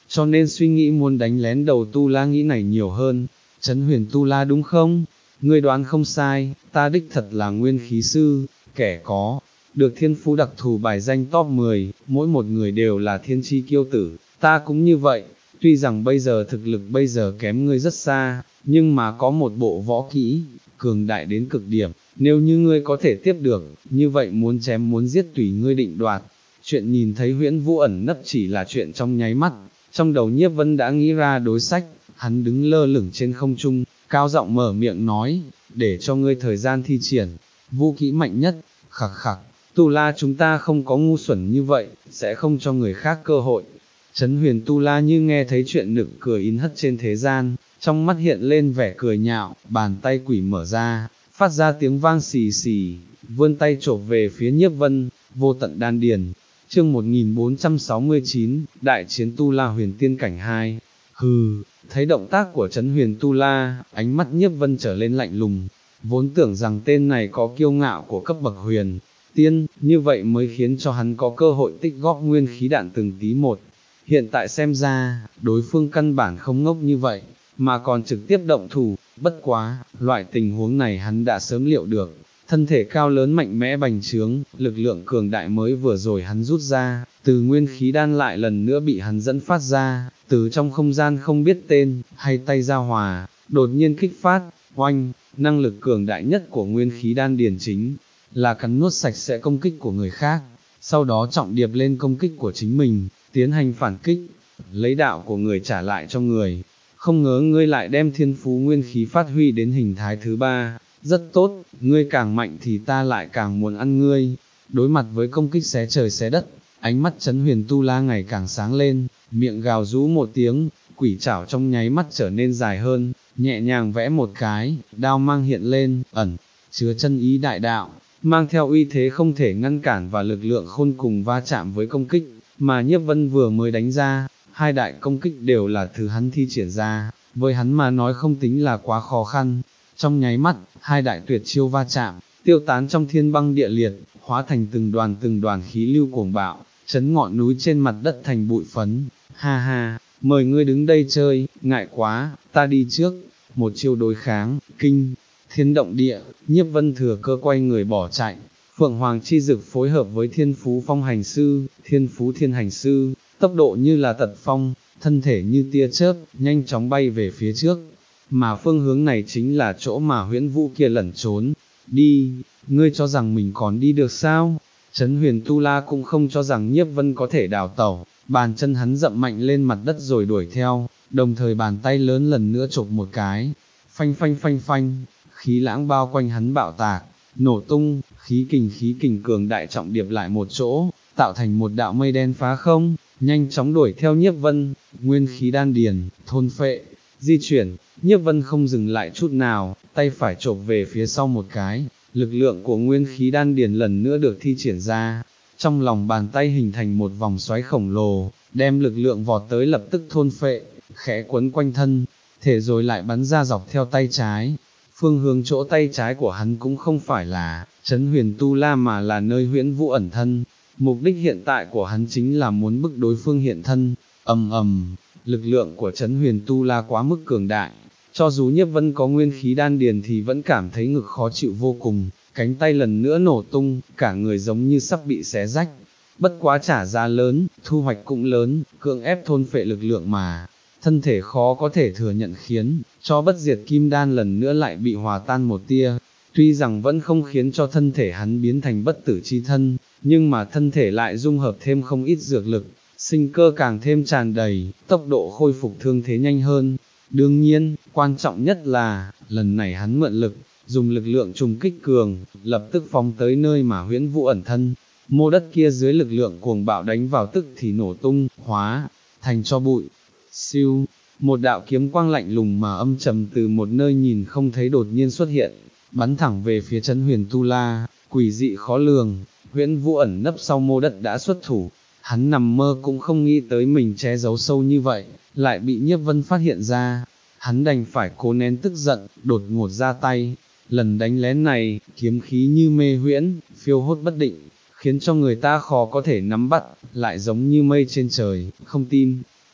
cho nên suy nghĩ muốn đánh lén đầu Tu La nghĩ này nhiều hơn. Trấn Huyền Tu La đúng không? Ngươi đoán không sai, ta đích thật là nguyên khí sư, kẻ có được thiên phú đặc thù bài danh top mười, mỗi một người đều là thiên chi kiêu tử, ta cũng như vậy, tuy rằng bây giờ thực lực bây giờ kém ngươi rất xa, nhưng mà có một bộ võ kỹ, cường đại đến cực điểm, nếu như ngươi có thể tiếp được, như vậy muốn chém muốn giết tùy ngươi định đoạt. Chuyện nhìn thấy Huyễn Vũ ẩn nấp chỉ là chuyện trong nháy mắt, trong đầu Nhiếp Vân đã nghĩ ra đối sách, hắn đứng lơ lửng trên không trung, cao giọng mở miệng nói, để cho ngươi thời gian thi triển, vũ kỹ mạnh nhất, khặc khặc, Tu La chúng ta không có ngu xuẩn như vậy, sẽ không cho người khác cơ hội. Trấn Huyền Tu La như nghe thấy chuyện nực cười in hất trên thế gian, trong mắt hiện lên vẻ cười nhạo, bàn tay quỷ mở ra, phát ra tiếng vang xì xì, vươn tay chộp về phía Nhiếp Vân, vô tận đan điền. Chương một nghìn bốn trăm sáu mươi chín, Đại chiến Tu La Huyền Tiên cảnh hai. Hừ, thấy động tác của Trấn Huyền Tu La, ánh mắt Nhiếp Vân trở lên lạnh lùng, vốn tưởng rằng tên này có kiêu ngạo của cấp bậc huyền tiên, như vậy mới khiến cho hắn có cơ hội tích góp nguyên khí đạn từng tí một. Hiện tại xem ra, đối phương căn bản không ngốc như vậy, mà còn trực tiếp động thủ, bất quá, loại tình huống này hắn đã sớm liệu được. Thân thể cao lớn mạnh mẽ bành trướng, lực lượng cường đại mới vừa rồi hắn rút ra, từ nguyên khí đan lại lần nữa bị hắn dẫn phát ra, từ trong không gian không biết tên, hay tay giao hòa, đột nhiên kích phát, oanh, năng lực cường đại nhất của nguyên khí đan điền chính, là cắn nuốt sạch sẽ công kích của người khác, sau đó trọng điệp lên công kích của chính mình, tiến hành phản kích, lấy đạo của người trả lại cho người. Không ngờ ngươi lại đem thiên phú nguyên khí phát huy đến hình thái thứ ba. Rất tốt, ngươi càng mạnh thì ta lại càng muốn ăn ngươi. Đối mặt với công kích xé trời xé đất, ánh mắt Trấn Huyền Tu La ngày càng sáng lên, miệng gào rú một tiếng, quỷ trảo trong nháy mắt trở nên dài hơn, nhẹ nhàng vẽ một cái, đao mang hiện lên, ẩn, chứa chân ý đại đạo, mang theo uy thế không thể ngăn cản và lực lượng khôn cùng va chạm với công kích, mà Nhiếp Vân vừa mới đánh ra, hai đại công kích đều là thứ hắn thi triển ra, với hắn mà nói không tính là quá khó khăn. Trong nháy mắt, hai đại tuyệt chiêu va chạm, tiêu tán trong thiên băng địa liệt, hóa thành từng đoàn từng đoàn khí lưu cuồng bạo, chấn ngọn núi trên mặt đất thành bụi phấn. Ha ha, mời ngươi đứng đây chơi, ngại quá, ta đi trước. Một chiêu đối kháng, kinh thiên động địa, Nhiếp Vân thừa cơ quay người bỏ chạy. Phượng Hoàng chi dực phối hợp với Thiên Phú Phong Hành Sư, Thiên Phú Thiên Hành Sư, tốc độ như là tật phong, thân thể như tia chớp, nhanh chóng bay về phía trước. Mà phương hướng này chính là chỗ mà Huyễn Vũ kia lẩn trốn. Đi, ngươi cho rằng mình còn đi được sao? Trấn Huyền Tu La cũng không cho rằng Nhiếp Vân có thể đào tẩu, bàn chân hắn dậm mạnh lên mặt đất rồi đuổi theo, đồng thời bàn tay lớn lần nữa chộp một cái, phanh phanh phanh phanh, khí lãng bao quanh hắn bạo tạc, nổ tung, khí kình khí kình cường đại trọng điệp lại một chỗ, tạo thành một đạo mây đen phá không, nhanh chóng đuổi theo Nhiếp Vân, nguyên khí đan điền, thôn phệ, di chuyển. Nhiếp Vân không dừng lại chút nào, tay phải chộp về phía sau một cái, lực lượng của nguyên khí đan điền lần nữa được thi triển ra, trong lòng bàn tay hình thành một vòng xoáy khổng lồ, đem lực lượng vọt tới lập tức thôn phệ, khẽ quấn quanh thân, thể rồi lại bắn ra dọc theo tay trái. Phương hướng chỗ tay trái của hắn cũng không phải là Trấn Huyền Tu La mà là nơi Huyễn Vũ ẩn thân, mục đích hiện tại của hắn chính là muốn bức đối phương hiện thân. Ầm ầm, lực lượng của Trấn Huyền Tu La quá mức cường đại, cho dù Nhiếp Vân có nguyên khí đan điền thì vẫn cảm thấy ngực khó chịu vô cùng, cánh tay lần nữa nổ tung, cả người giống như sắp bị xé rách. Bất quá trả giá lớn, thu hoạch cũng lớn, cưỡng ép thôn phệ lực lượng mà thân thể khó có thể thừa nhận khiến cho bất diệt kim đan lần nữa lại bị hòa tan một tia. Tuy rằng vẫn không khiến cho thân thể hắn biến thành bất tử chi thân, nhưng mà thân thể lại dung hợp thêm không ít dược lực, sinh cơ càng thêm tràn đầy, tốc độ khôi phục thương thế nhanh hơn. Đương nhiên, quan trọng nhất là, lần này hắn mượn lực, dùng lực lượng trùng kích cường, lập tức phóng tới nơi mà Huyễn Vũ ẩn thân. Mô đất kia dưới lực lượng cuồng bạo đánh vào tức thì nổ tung, hóa thành cho bụi. Siêu, một đạo kiếm quang lạnh lùng mà âm trầm từ một nơi nhìn không thấy đột nhiên xuất hiện, bắn thẳng về phía Trấn Huyền Tu La, quỷ dị khó lường. Huyễn Vũ ẩn nấp sau mô đất đã xuất thủ, hắn nằm mơ cũng không nghĩ tới mình che giấu sâu như vậy, lại bị Nhiếp Vân phát hiện ra. Hắn đành phải cố nén tức giận, đột ngột ra tay. Lần đánh lén này, kiếm khí như mê huyễn, phiêu hốt bất định, khiến cho người ta khó có thể nắm bắt, lại giống như mây trên trời. Không tin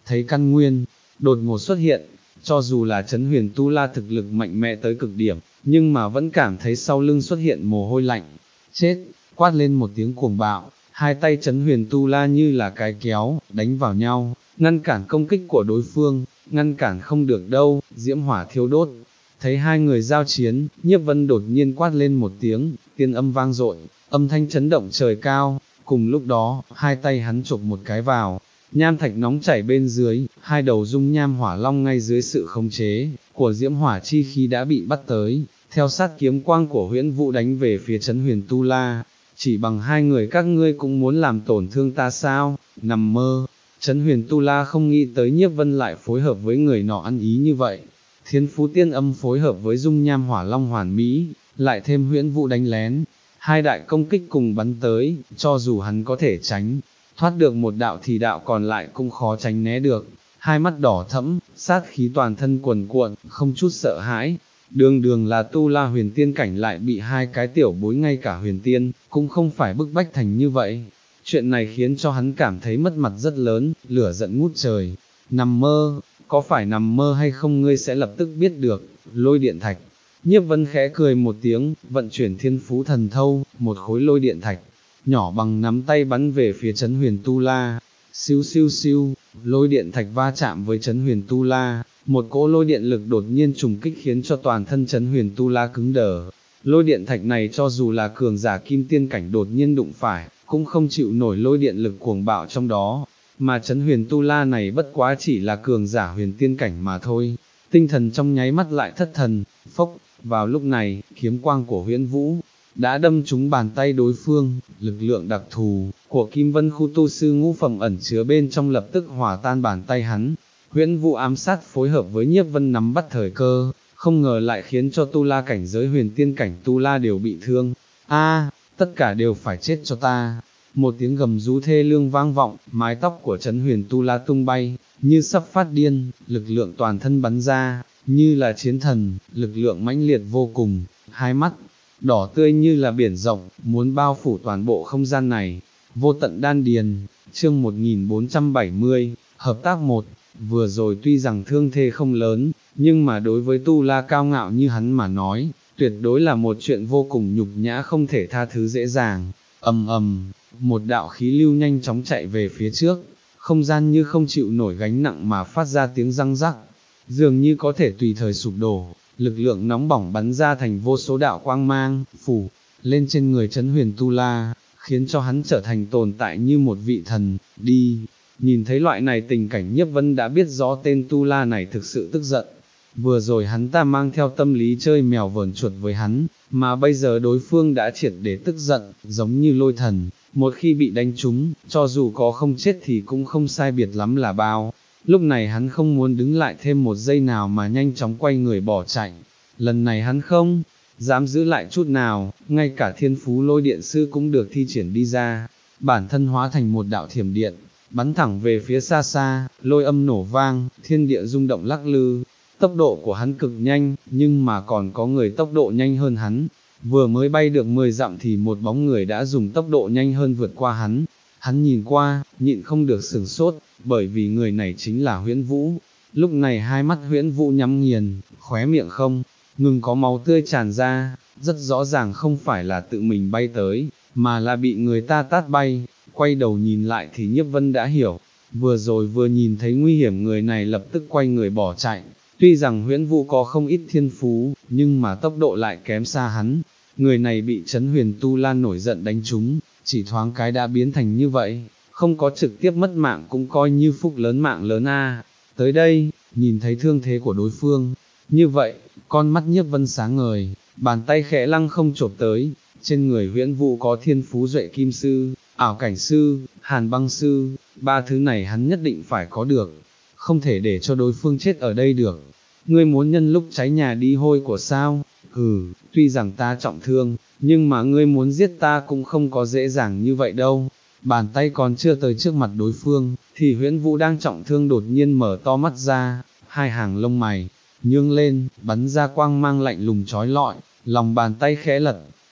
thấy căn nguyên, đột ngột xuất hiện, cho dù là Trấn Huyền Tu La thực lực mạnh mẽ tới cực điểm, nhưng mà vẫn cảm thấy sau lưng xuất hiện mồ hôi lạnh, chết, quát lên một tiếng cuồng bạo, hai tay Trấn Huyền Tu La như là cái kéo, đánh vào nhau, ngăn cản công kích của đối phương, ngăn cản không được đâu, diễm hỏa thiêu đốt. Thấy hai người giao chiến, Nhiếp Vân đột nhiên quát lên một tiếng, tiên âm vang dội, âm thanh chấn động trời cao, cùng lúc đó, hai tay hắn chộp một cái vào, nham thạch nóng chảy bên dưới, hai đầu dung nham hỏa long ngay dưới sự khống chế của diễm hỏa chi khí đã bị bắt tới, theo sát kiếm quang của Huyễn Vũ đánh về phía Trấn Huyền Tu La. Chỉ bằng hai người các ngươi cũng muốn làm tổn thương ta sao, nằm mơ. Trấn Huyền Tu La không nghĩ tới Nhiếp Vân lại phối hợp với người nọ ăn ý như vậy. Thiên Phú Tiên Âm phối hợp với dung nham hỏa long hoàn mỹ, lại thêm Huyễn Vũ đánh lén, hai đại công kích cùng bắn tới, cho dù hắn có thể tránh thoát được một đạo thì đạo còn lại cũng khó tránh né được. Hai mắt đỏ thẫm, sát khí toàn thân cuồn cuộn, không chút sợ hãi. Đường đường là Tu La huyền tiên cảnh lại bị hai cái tiểu bối ngay cả huyền tiên, cũng không phải bức bách thành như vậy. Chuyện này khiến cho hắn cảm thấy mất mặt rất lớn, lửa giận ngút trời. Nằm mơ, có phải nằm mơ hay không ngươi sẽ lập tức biết được. Lôi điện thạch. Nhiếp Vân khẽ cười một tiếng, vận chuyển thiên phú thần thâu, một khối lôi điện thạch, nhỏ bằng nắm tay bắn về phía Trấn Huyền Tu La. Siêu siêu siêu, lôi điện thạch va chạm với Trấn Huyền Tu La, một cỗ lôi điện lực đột nhiên trùng kích khiến cho toàn thân Trấn Huyền Tu La cứng đờ. Lôi điện thạch này cho dù là cường giả kim tiên cảnh đột nhiên đụng phải, cũng không chịu nổi lôi điện lực cuồng bạo trong đó, mà Trấn Huyền Tu La này bất quá chỉ là cường giả huyền tiên cảnh mà thôi. Tinh thần trong nháy mắt lại thất thần, phốc, vào lúc này, kiếm quang của Huyễn Vũ đã đâm trúng bàn tay đối phương, lực lượng đặc thù của Kim Vân Khu tu sư ngũ phẩm ẩn chứa bên trong lập tức hòa tan bàn tay hắn. Huyễn Vũ ám sát phối hợp với Nhiếp Vân nắm bắt thời cơ, không ngờ lại khiến cho Tu La cảnh giới huyền tiên cảnh Tu La đều bị thương. A, tất cả đều phải chết cho ta. Một tiếng gầm rú thê lương vang vọng, mái tóc của Trấn Huyền Tu La tung bay, như sắp phát điên, lực lượng toàn thân bắn ra, như là chiến thần, lực lượng mãnh liệt vô cùng, hai mắt đỏ tươi như là biển rộng, muốn bao phủ toàn bộ không gian này. Vô tận đan điền, chương một nghìn bốn trăm bảy mươi, hợp tác một. Vừa rồi tuy rằng thương thế không lớn, nhưng mà đối với Tu La cao ngạo như hắn mà nói, tuyệt đối là một chuyện vô cùng nhục nhã không thể tha thứ dễ dàng. Ầm ầm, một đạo khí lưu nhanh chóng chạy về phía trước, không gian như không chịu nổi gánh nặng mà phát ra tiếng răng rắc, dường như có thể tùy thời sụp đổ. Lực lượng nóng bỏng bắn ra thành vô số đạo quang mang, phủ lên trên người Trấn Huyền Tu La, khiến cho hắn trở thành tồn tại như một vị thần. Đi, nhìn thấy loại này tình cảnh Nhiếp Vân đã biết rõ tên Tu La này thực sự tức giận. Vừa rồi hắn ta mang theo tâm lý chơi mèo vờn chuột với hắn, mà bây giờ đối phương đã triệt để tức giận, giống như lôi thần, một khi bị đánh trúng, cho dù có không chết thì cũng không sai biệt lắm là bao. Lúc này hắn không muốn đứng lại thêm một giây nào mà nhanh chóng quay người bỏ chạy. Lần này hắn không dám giữ lại chút nào, ngay cả thiên phú lôi điện sư cũng được thi triển đi ra. Bản thân hóa thành một đạo thiểm điện, bắn thẳng về phía xa xa, lôi âm nổ vang, thiên địa rung động lắc lư. Tốc độ của hắn cực nhanh, nhưng mà còn có người tốc độ nhanh hơn hắn. Vừa mới bay được mười dặm thì một bóng người đã dùng tốc độ nhanh hơn vượt qua hắn. Hắn nhìn qua, nhịn không được sửng sốt, bởi vì người này chính là Huyễn Vũ. Lúc này hai mắt Huyễn Vũ nhắm nghiền, khóe miệng không ngừng có máu tươi tràn ra, rất rõ ràng không phải là tự mình bay tới, mà là bị người ta tát bay. Quay đầu nhìn lại thì Nhiếp Vân đã hiểu, vừa rồi vừa nhìn thấy nguy hiểm người này lập tức quay người bỏ chạy. Tuy rằng Huyễn Vũ có không ít thiên phú, nhưng mà tốc độ lại kém xa hắn. Người này bị Trấn Huyền Tu La nổi giận đánh trúng, chỉ thoáng cái đã biến thành như vậy, không có trực tiếp mất mạng cũng coi như phúc lớn mạng lớn a. Tới đây, nhìn thấy thương thế của đối phương, như vậy, con mắt Nhiếp Vân sáng ngời, bàn tay khẽ lăng không chộp tới, trên người Huyễn Vũ có thiên phú duệ kim sư, ảo cảnh sư, hàn băng sư, ba thứ này hắn nhất định phải có được, không thể để cho đối phương chết ở đây được. Ngươi muốn nhân lúc cháy nhà đi hôi của sao? Hừ, tuy rằng ta trọng thương, nhưng mà ngươi muốn giết ta cũng không có dễ dàng như vậy đâu. Bàn tay còn chưa tới trước mặt đối phương, thì Huyễn Vũ đang trọng thương đột nhiên mở to mắt ra, hai hàng lông mày nhướng lên, bắn ra quang mang lạnh lùng chói lọi, lòng bàn tay khẽ lật,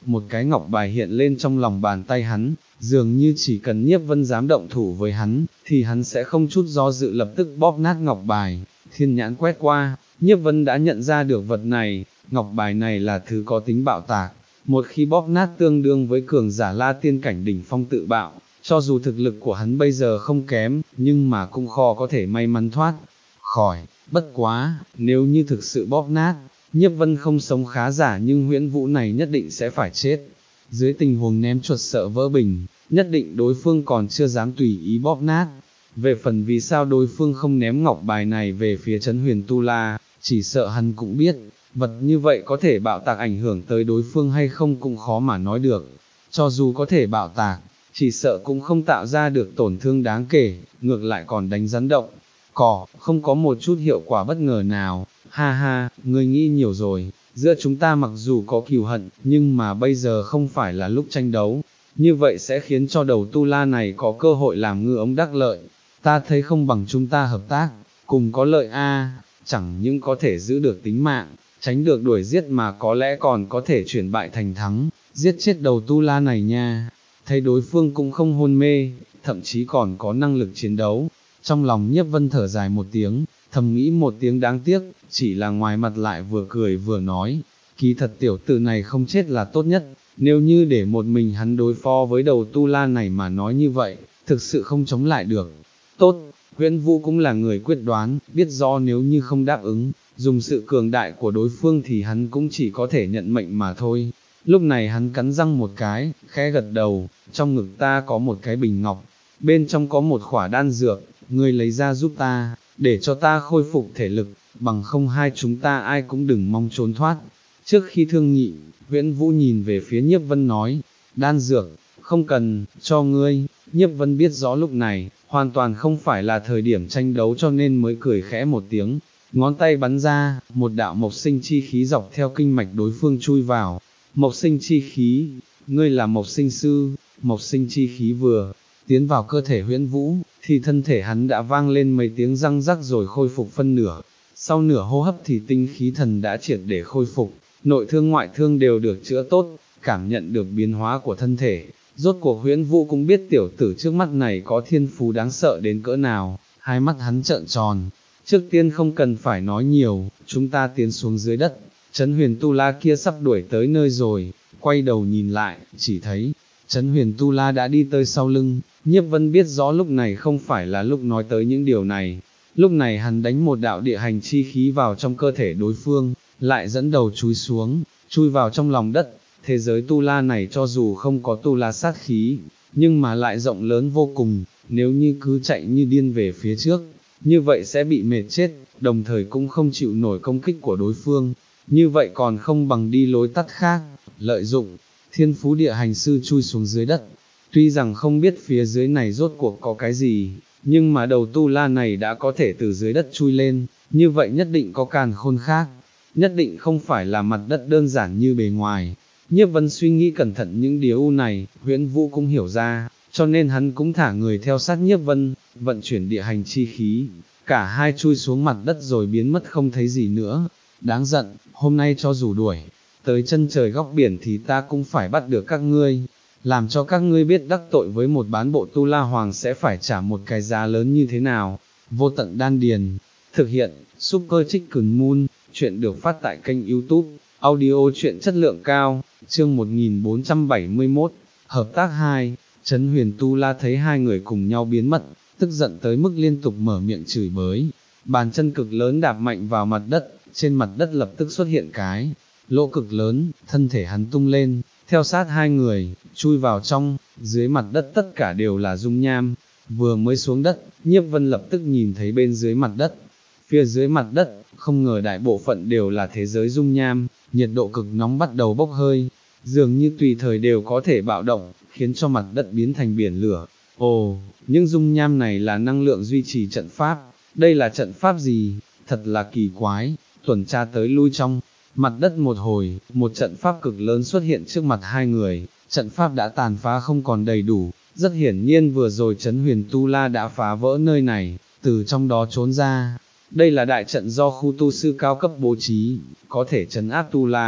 một cái ngọc bài hiện lên trong lòng bàn tay hắn, dường như chỉ cần Nhiếp Vân dám động thủ với hắn, thì hắn sẽ không chút do dự lập tức bóp nát ngọc bài. Thiên nhãn quét qua, Nhiếp Vân đã nhận ra được vật này, ngọc bài này là thứ có tính bạo tạc, một khi bóp nát tương đương với cường giả La Tiên cảnh đỉnh phong tự bạo, cho dù thực lực của hắn bây giờ không kém, nhưng mà cũng khó có thể may mắn thoát khỏi. Bất quá, nếu như thực sự bóp nát, Nhiếp Vân không sống khá giả nhưng huyễn vũ này nhất định sẽ phải chết. Dưới tình huống ném chuột sợ vỡ bình, nhất định đối phương còn chưa dám tùy ý bóp nát. Về phần vì sao đối phương không ném ngọc bài này về phía Trấn Huyền Tu La, chỉ sợ hắn cũng biết, vật như vậy có thể bạo tạc ảnh hưởng tới đối phương hay không cũng khó mà nói được. Cho dù có thể bạo tạc, chỉ sợ cũng không tạo ra được tổn thương đáng kể, ngược lại còn đánh rắn động cỏ, không có một chút hiệu quả bất ngờ nào. Ha ha, ngươi nghĩ nhiều rồi, giữa chúng ta mặc dù có cừu hận, nhưng mà bây giờ không phải là lúc tranh đấu, như vậy sẽ khiến cho đầu Tu La này có cơ hội làm ngư ống đắc lợi. Ta thấy không bằng chúng ta hợp tác, cùng có lợi a, chẳng những có thể giữ được tính mạng, tránh được đuổi giết mà có lẽ còn có thể chuyển bại thành thắng, giết chết đầu Tu La này nha. Thấy đối phương cũng không hôn mê, thậm chí còn có năng lực chiến đấu, trong lòng Nhiếp Vân thở dài một tiếng, thầm nghĩ một tiếng đáng tiếc, chỉ là ngoài mặt lại vừa cười vừa nói, kỳ thật tiểu tử này không chết là tốt nhất, nếu như để một mình hắn đối phó với đầu Tu La này mà nói như vậy, thực sự không chống lại được. Tốt, Huyễn Vũ cũng là người quyết đoán, biết rõ nếu như không đáp ứng, dùng sự cường đại của đối phương thì hắn cũng chỉ có thể nhận mệnh mà thôi. Lúc này hắn cắn răng một cái, khẽ gật đầu, trong ngực ta có một cái bình ngọc, bên trong có một khỏa đan dược, ngươi lấy ra giúp ta, để cho ta khôi phục thể lực, bằng không hai chúng ta ai cũng đừng mong trốn thoát. Trước khi thương nghị, Huyễn Vũ nhìn về phía Nhiếp Vân nói, đan dược, không cần, cho ngươi. Nhiếp Vân biết rõ lúc này, hoàn toàn không phải là thời điểm tranh đấu cho nên mới cười khẽ một tiếng, ngón tay bắn ra, một đạo mộc sinh chi khí dọc theo kinh mạch đối phương chui vào. Mộc sinh chi khí, ngươi là mộc sinh sư. Mộc sinh chi khí vừa tiến vào cơ thể Huyễn Vũ, thì thân thể hắn đã vang lên mấy tiếng răng rắc rồi khôi phục phân nửa. Sau nửa hô hấp thì tinh khí thần đã triệt để khôi phục, nội thương ngoại thương đều được chữa tốt, cảm nhận được biến hóa của thân thể. Rốt cuộc Huyễn Vũ cũng biết tiểu tử trước mắt này có thiên phú đáng sợ đến cỡ nào, hai mắt hắn trợn tròn. Trước tiên không cần phải nói nhiều, chúng ta tiến xuống dưới đất. Trấn Huyền Tu La kia sắp đuổi tới nơi rồi, quay đầu nhìn lại, chỉ thấy Trấn Huyền Tu La đã đi tới sau lưng. Nhiếp Vân biết rõ lúc này không phải là lúc nói tới những điều này. Lúc này hắn đánh một đạo địa hành chi khí vào trong cơ thể đối phương, lại dẫn đầu chui xuống, chui vào trong lòng đất. Thế giới Tu La này cho dù không có Tu La sát khí, nhưng mà lại rộng lớn vô cùng, nếu như cứ chạy như điên về phía trước, như vậy sẽ bị mệt chết, đồng thời cũng không chịu nổi công kích của đối phương. Như vậy còn không bằng đi lối tắt khác, lợi dụng thiên phú địa hành sư chui xuống dưới đất. Tuy rằng không biết phía dưới này rốt cuộc có cái gì, nhưng mà đầu Tu La này đã có thể từ dưới đất chui lên, như vậy nhất định có càn khôn khác, nhất định không phải là mặt đất đơn giản như bề ngoài. Nhiếp Vân suy nghĩ cẩn thận những điều này, Huyễn Vũ cũng hiểu ra, cho nên hắn cũng thả người theo sát Nhiếp Vân, vận chuyển địa hành chi khí, cả hai chui xuống mặt đất rồi biến mất không thấy gì nữa. Đáng giận, hôm nay cho dù đuổi tới chân trời góc biển thì ta cũng phải bắt được các ngươi, làm cho các ngươi biết đắc tội với một bán bộ Tu La Hoàng sẽ phải trả một cái giá lớn như thế nào. Vô tận đan điền, thực hiện, Super Chicken Moon, chuyện được phát tại kênh YouTube, audio chuyện chất lượng cao, chương một nghìn bốn trăm bảy mươi mốt, hợp tác hai. Trấn Huyền Tu La thấy hai người cùng nhau biến mất, tức giận tới mức liên tục mở miệng chửi bới, bàn chân cực lớn đạp mạnh vào mặt đất, trên mặt đất lập tức xuất hiện cái lỗ cực lớn, thân thể hắn tung lên, theo sát hai người, chui vào trong. Dưới mặt đất tất cả đều là dung nham. Vừa mới xuống đất, Nhiếp Vân lập tức nhìn thấy bên dưới mặt đất, phía dưới mặt đất, không ngờ đại bộ phận đều là thế giới dung nham, nhiệt độ cực nóng bắt đầu bốc hơi, dường như tùy thời đều có thể bạo động, khiến cho mặt đất biến thành biển lửa. Ồ, những dung nham này là năng lượng duy trì trận pháp, đây là trận pháp gì, thật là kỳ quái. Tuần tra tới lui trong mặt đất một hồi, một trận pháp cực lớn xuất hiện trước mặt hai người, trận pháp đã tàn phá không còn đầy đủ, rất hiển nhiên vừa rồi Trấn Huyền Tu La đã phá vỡ nơi này, từ trong đó trốn ra. Đây là đại trận do khu tu sư cao cấp bố trí, có thể trấn áp Tu La,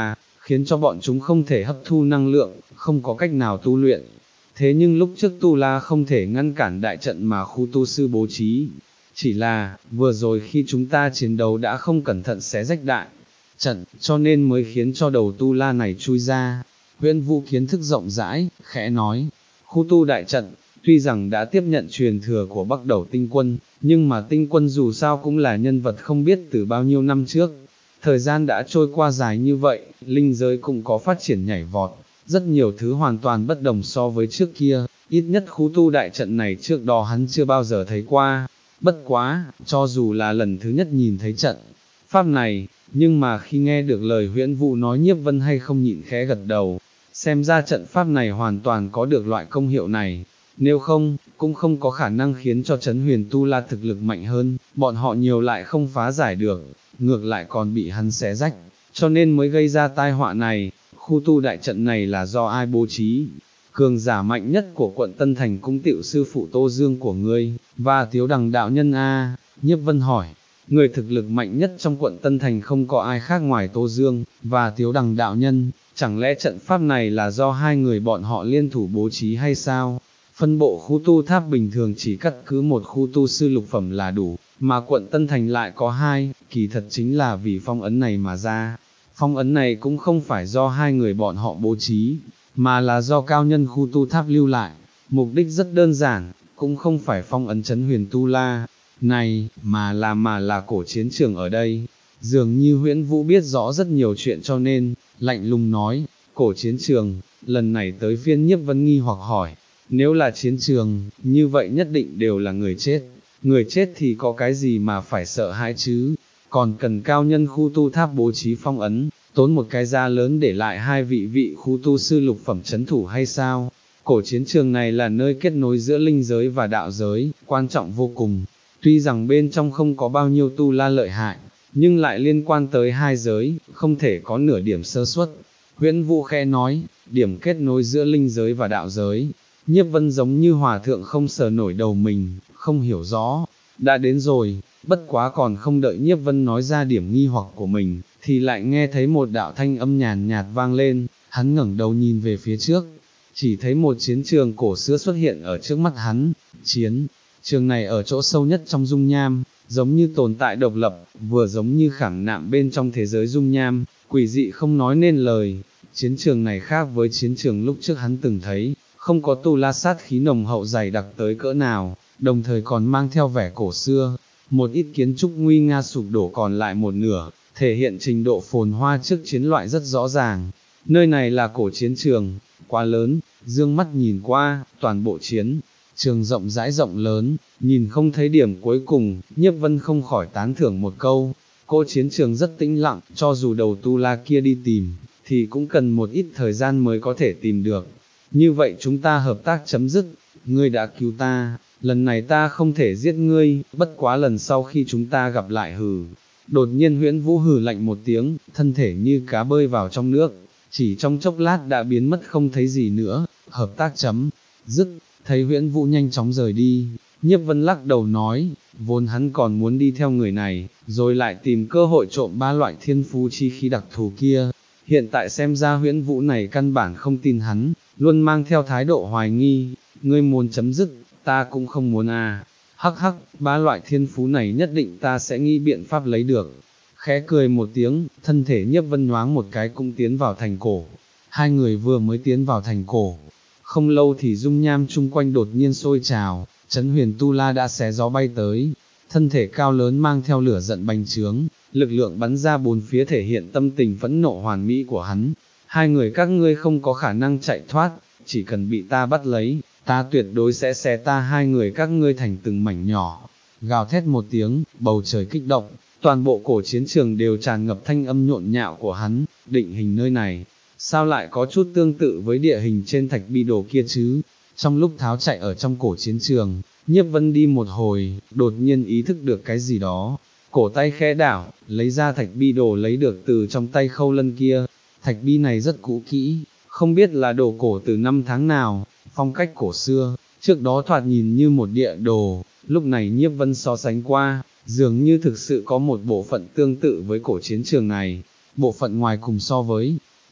khiến cho bọn chúng không thể hấp thu năng lượng, không có cách nào tu luyện. Thế nhưng lúc trước Tu La không thể ngăn cản đại trận mà khu tu sư bố trí, chỉ là, vừa rồi khi chúng ta chiến đấu đã không cẩn thận xé rách đại trận, cho nên mới khiến cho đầu Tu La này chui ra. Huyễn Vũ kiến thức rộng rãi, khẽ nói, khu tu đại trận, tuy rằng đã tiếp nhận truyền thừa của Bắc Đầu Tinh Quân, nhưng mà Tinh Quân dù sao cũng là nhân vật không biết từ bao nhiêu năm trước. Thời gian đã trôi qua dài như vậy, linh giới cũng có phát triển nhảy vọt, rất nhiều thứ hoàn toàn bất đồng so với trước kia, ít nhất khu tu đại trận này trước đó hắn chưa bao giờ thấy qua. Bất quá, cho dù là lần thứ nhất nhìn thấy trận pháp này, nhưng mà khi nghe được lời Huyễn Vũ nói Nhiếp Vân hay không nhịn khẽ gật đầu, xem ra trận pháp này hoàn toàn có được loại công hiệu này, nếu không, cũng không có khả năng khiến cho Trấn Huyền Tu La thực lực mạnh hơn, bọn họ nhiều lại không phá giải được, ngược lại còn bị hắn xé rách, cho nên mới gây ra tai họa này. Khu tu đại trận này là do ai bố trí? Cường giả mạnh nhất của quận Tân Thành cũng tựu sư phụ Tô Dương của ngươi, và Tiếu Đằng đạo nhân a. Nhiếp Vân hỏi, người thực lực mạnh nhất trong quận Tân Thành không có ai khác ngoài Tô Dương, và Tiếu Đằng đạo nhân, chẳng lẽ trận pháp này là do hai người bọn họ liên thủ bố trí hay sao? Phân bộ khu tu tháp bình thường chỉ cắt cứ một khu tu sư lục phẩm là đủ, mà quận Tân Thành lại có hai, kỳ thật chính là vì phong ấn này mà ra. Phong ấn này cũng không phải do hai người bọn họ bố trí, mà là do cao nhân khu tu tháp lưu lại, mục đích rất đơn giản, cũng không phải phong ấn Trấn Huyền Tu La này, mà là mà là cổ chiến trường ở đây. Dường như Huyễn Vũ biết rõ rất nhiều chuyện cho nên, lạnh lùng nói, cổ chiến trường, lần này tới phiên Nhiếp Vân nghi hoặc hỏi, nếu là chiến trường, như vậy nhất định đều là người chết, người chết thì có cái gì mà phải sợ hãi chứ, còn cần cao nhân khu tu tháp bố trí phong ấn, tốn một cái giá lớn để lại hai vị vị khu tu sư lục phẩm chấn thủ hay sao? Cổ chiến trường này là nơi kết nối giữa linh giới và đạo giới, quan trọng vô cùng, tuy rằng bên trong không có bao nhiêu tu la lợi hại, nhưng lại liên quan tới hai giới, không thể có nửa điểm sơ suất. Huyễn Vũ khẽ nói, điểm kết nối giữa linh giới và đạo giới. Nhiếp Vân giống như hòa thượng không sờ nổi đầu mình, không hiểu rõ, đã đến rồi, bất quá còn không đợi Nhiếp Vân nói ra điểm nghi hoặc của mình, thì lại nghe thấy một đạo thanh âm nhàn nhạt vang lên, hắn ngẩng đầu nhìn về phía trước, chỉ thấy một chiến trường cổ xưa xuất hiện ở trước mắt hắn, chiến trường này ở chỗ sâu nhất trong dung nham, giống như tồn tại độc lập, vừa giống như khảm nạm bên trong thế giới dung nham, quỷ dị không nói nên lời. Chiến trường này khác với chiến trường lúc trước hắn từng thấy, không có tu la sát khí nồng hậu dày đặc tới cỡ nào, đồng thời còn mang theo vẻ cổ xưa, một ít kiến trúc nguy nga sụp đổ còn lại một nửa, thể hiện trình độ phồn hoa trước chiến loại rất rõ ràng. Nơi này là cổ chiến trường, quá lớn, dương mắt nhìn qua, toàn bộ chiến trường rộng rãi rộng lớn, nhìn không thấy điểm cuối cùng, Nhiếp Vân không khỏi tán thưởng một câu, cô chiến trường rất tĩnh lặng, cho dù đầu tu la kia đi tìm, thì cũng cần một ít thời gian mới có thể tìm được. Như vậy chúng ta hợp tác chấm dứt, ngươi đã cứu ta, lần này ta không thể giết ngươi, bất quá lần sau khi chúng ta gặp lại hừ. Đột nhiên Huyễn Vũ hừ lạnh một tiếng, thân thể như cá bơi vào trong nước, chỉ trong chốc lát đã biến mất không thấy gì nữa, hợp tác chấm dứt. Thấy Huyễn Vũ nhanh chóng rời đi, Nhiếp Vân lắc đầu nói, vốn hắn còn muốn đi theo người này, rồi lại tìm cơ hội trộm ba loại thiên phú chi khí đặc thù kia. Hiện tại xem ra Huyễn Vũ này căn bản không tin hắn, luôn mang theo thái độ hoài nghi, ngươi muốn chấm dứt, ta cũng không muốn à, hắc hắc, ba loại thiên phú này nhất định ta sẽ nghĩ biện pháp lấy được. Khẽ cười một tiếng, thân thể Nhiếp Vân nhoáng một cái cũng tiến vào thành cổ. Hai người vừa mới tiến vào thành cổ, không lâu thì dung nham chung quanh đột nhiên sôi trào, Trấn Huyền Tu La đã xé gió bay tới, thân thể cao lớn mang theo lửa giận bành trướng, lực lượng bắn ra bốn phía thể hiện tâm tình phẫn nộ hoàn mỹ của hắn. Hai người các ngươi không có khả năng chạy thoát, chỉ cần bị ta bắt lấy, ta tuyệt đối sẽ xé ta hai người các ngươi thành từng mảnh nhỏ. Gào thét một tiếng, bầu trời kích động, toàn bộ cổ chiến trường đều tràn ngập thanh âm nhộn nhạo của hắn, định hình nơi này, sao lại có chút tương tự với địa hình trên thạch bi đồ kia chứ? Trong lúc tháo chạy ở trong cổ chiến trường, Nhiếp Vân đi một hồi, đột nhiên ý thức được cái gì đó, cổ tay khẽ đảo, lấy ra thạch bi đồ lấy được từ trong tay Khâu Lân kia. Thạch bi này rất cũ kỹ, không biết là đồ cổ từ năm tháng nào, phong cách cổ xưa, trước đó thoạt nhìn như một địa đồ, lúc này Nhiếp Vân so sánh qua, dường như thực sự có một bộ phận tương tự với cổ chiến trường này, bộ phận ngoài cùng so với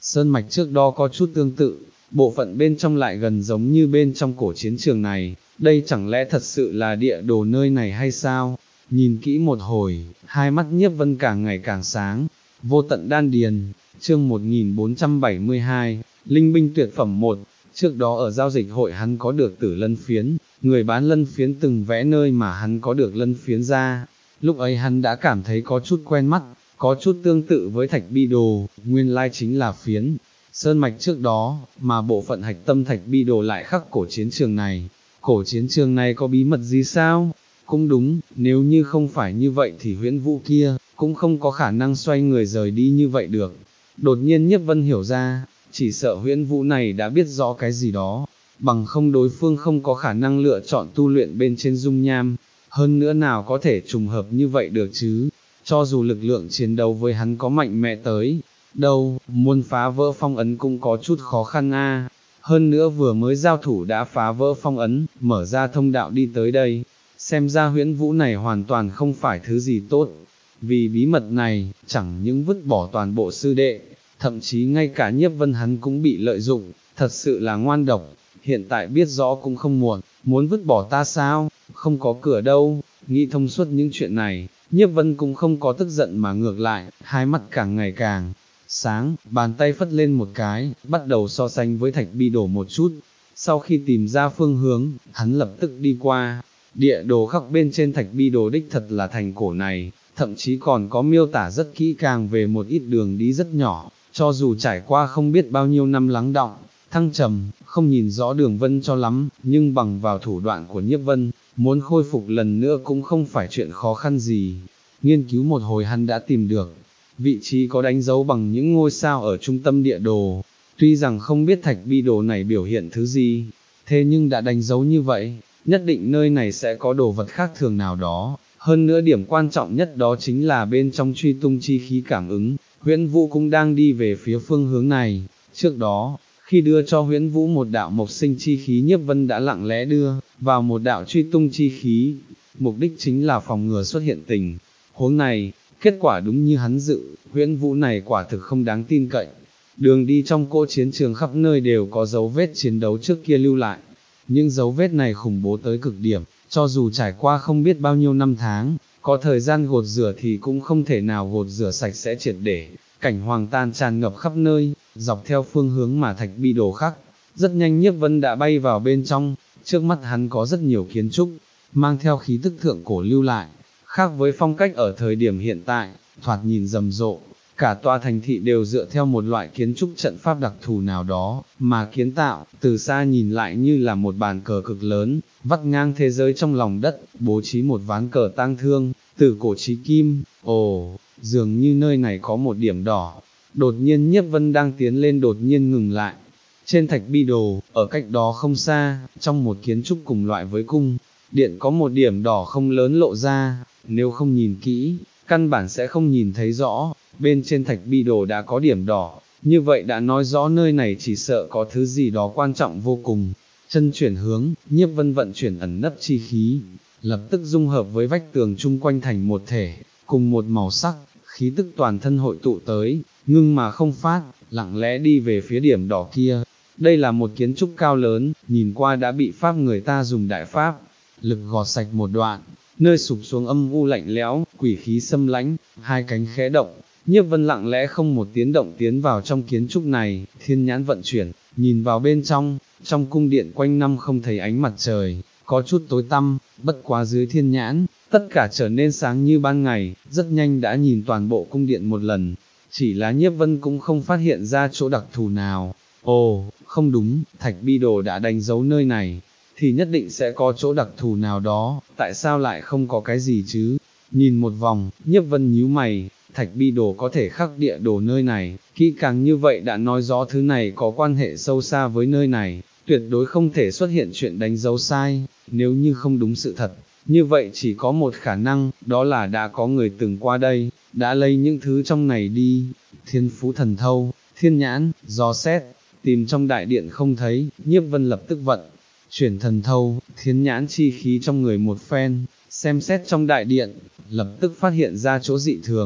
sơn mạch trước đó có chút tương tự, bộ phận bên trong lại gần giống như bên trong cổ chiến trường này, đây chẳng lẽ thật sự là địa đồ nơi này hay sao? Nhìn kỹ một hồi, hai mắt Nhiếp Vân càng ngày càng sáng, vô tận đan điền, chương một nghìn bốn trăm bảy mươi hai, Linh binh tuyệt phẩm một, trước đó ở giao dịch hội hắn có được tử lân phiến, người bán lân phiến từng vẽ nơi mà hắn có được lân phiến ra, lúc ấy hắn đã cảm thấy có chút quen mắt, có chút tương tự với thạch bi đồ, nguyên lai chính là phiến, sơn mạch trước đó, mà bộ phận hạch tâm thạch bi đồ lại khắc cổ chiến trường này, cổ chiến trường này có bí mật gì sao? Cũng đúng, nếu như không phải như vậy thì huyễn vũ kia, cũng không có khả năng xoay người rời đi như vậy được. Đột nhiên Nhiếp Vân hiểu ra, chỉ sợ huyễn vũ này đã biết rõ cái gì đó, bằng không đối phương không có khả năng lựa chọn tu luyện bên trên dung nham, hơn nữa nào có thể trùng hợp như vậy được chứ, cho dù lực lượng chiến đấu với hắn có mạnh mẽ tới, đâu, muốn phá vỡ phong ấn cũng có chút khó khăn a. Hơn nữa vừa mới giao thủ đã phá vỡ phong ấn, mở ra thông đạo đi tới đây, xem ra huyễn vũ này hoàn toàn không phải thứ gì tốt, vì bí mật này, chẳng những vứt bỏ toàn bộ sư đệ, thậm chí ngay cả Nhiếp Vân hắn cũng bị lợi dụng, thật sự là ngoan độc, hiện tại biết rõ cũng không muộn, muốn vứt bỏ ta sao, không có cửa đâu, nghĩ thông suốt những chuyện này, Nhiếp Vân cũng không có tức giận mà ngược lại, hai mắt càng ngày càng sáng, bàn tay phất lên một cái, bắt đầu so sánh với thạch bi đổ một chút, sau khi tìm ra phương hướng, hắn lập tức đi qua, địa đồ khắc bên trên thạch bi đồ đích thật là thành cổ này, thậm chí còn có miêu tả rất kỹ càng về một ít đường đi rất nhỏ, cho dù trải qua không biết bao nhiêu năm lắng đọng, thăng trầm, không nhìn rõ đường vân cho lắm, nhưng bằng vào thủ đoạn của Nhiếp Vân, muốn khôi phục lần nữa cũng không phải chuyện khó khăn gì. Nghiên cứu một hồi hắn đã tìm được, vị trí có đánh dấu bằng những ngôi sao ở trung tâm địa đồ, tuy rằng không biết thạch bi đồ này biểu hiện thứ gì, thế nhưng đã đánh dấu như vậy, nhất định nơi này sẽ có đồ vật khác thường nào đó, hơn nữa điểm quan trọng nhất đó chính là bên trong truy tung chi khí cảm ứng, huyễn vũ cũng đang đi về phía phương hướng này, trước đó, khi đưa cho huyễn vũ một đạo mộc sinh chi khí Nhiếp Vân đã lặng lẽ đưa vào một đạo truy tung chi khí, mục đích chính là phòng ngừa xuất hiện tình huống này, kết quả đúng như hắn dự, huyễn vũ này quả thực không đáng tin cậy, đường đi trong cỗ chiến trường khắp nơi đều có dấu vết chiến đấu trước kia lưu lại, những dấu vết này khủng bố tới cực điểm, cho dù trải qua không biết bao nhiêu năm tháng, có thời gian gột rửa thì cũng không thể nào gột rửa sạch sẽ triệt để, cảnh hoàng tan tràn ngập khắp nơi, dọc theo phương hướng mà thạch bi đồ khắc, rất nhanh Nhiếp Vân đã bay vào bên trong, trước mắt hắn có rất nhiều kiến trúc, mang theo khí tức thượng cổ lưu lại, khác với phong cách ở thời điểm hiện tại, thoạt nhìn rầm rộ, cả tòa thành thị đều dựa theo một loại kiến trúc trận pháp đặc thù nào đó, mà kiến tạo, từ xa nhìn lại như là một bàn cờ cực lớn, vắt ngang thế giới trong lòng đất, bố trí một ván cờ tang thương, từ cổ chí kim, ồ, dường như nơi này có một điểm đỏ, đột nhiên Nhiếp Vân đang tiến lên đột nhiên ngừng lại, trên thạch bi đồ, ở cách đó không xa, trong một kiến trúc cùng loại với cung điện có một điểm đỏ không lớn lộ ra, nếu không nhìn kỹ, căn bản sẽ không nhìn thấy rõ, bên trên thạch bi đồ đã có điểm đỏ, như vậy đã nói rõ nơi này chỉ sợ có thứ gì đó quan trọng vô cùng. Chân chuyển hướng, Nhiếp Vân vận chuyển ẩn nấp chi khí, lập tức dung hợp với vách tường chung quanh thành một thể, cùng một màu sắc, khí tức toàn thân hội tụ tới, ngưng mà không phát, lặng lẽ đi về phía điểm đỏ kia. Đây là một kiến trúc cao lớn, nhìn qua đã bị pháp người ta dùng đại pháp lực gọt sạch một đoạn, nơi sụp xuống âm u lạnh lẽo, quỷ khí xâm lãnh, hai cánh khẽ động, Nhiếp Vân lặng lẽ không một tiếng động tiến vào trong kiến trúc này, thiên nhãn vận chuyển, nhìn vào bên trong, trong cung điện quanh năm không thấy ánh mặt trời, có chút tối tăm, bất quá dưới thiên nhãn, tất cả trở nên sáng như ban ngày, rất nhanh đã nhìn toàn bộ cung điện một lần, chỉ là Nhiếp Vân cũng không phát hiện ra chỗ đặc thù nào. Ồ, không đúng, thạch bi đồ đã đánh dấu nơi này, thì nhất định sẽ có chỗ đặc thù nào đó, tại sao lại không có cái gì chứ? Nhìn một vòng, Nhiếp Vân nhíu mày, thạch bi đồ có thể khắc địa đồ nơi này, kỹ càng như vậy đã nói rõ thứ này có quan hệ sâu xa với nơi này, tuyệt đối không thể xuất hiện chuyện đánh dấu sai, nếu như không đúng sự thật, như vậy chỉ có một khả năng, đó là đã có người từng qua đây, đã lấy những thứ trong này đi, thiên phú thần thâu, thiên nhãn, dò xét, tìm trong đại điện không thấy, Nhiếp Vân lập tức vận, chuyển thần thâu, thiên nhãn chi khí trong người một phen, xem xét trong đại điện, lập tức phát hiện ra chỗ dị thường,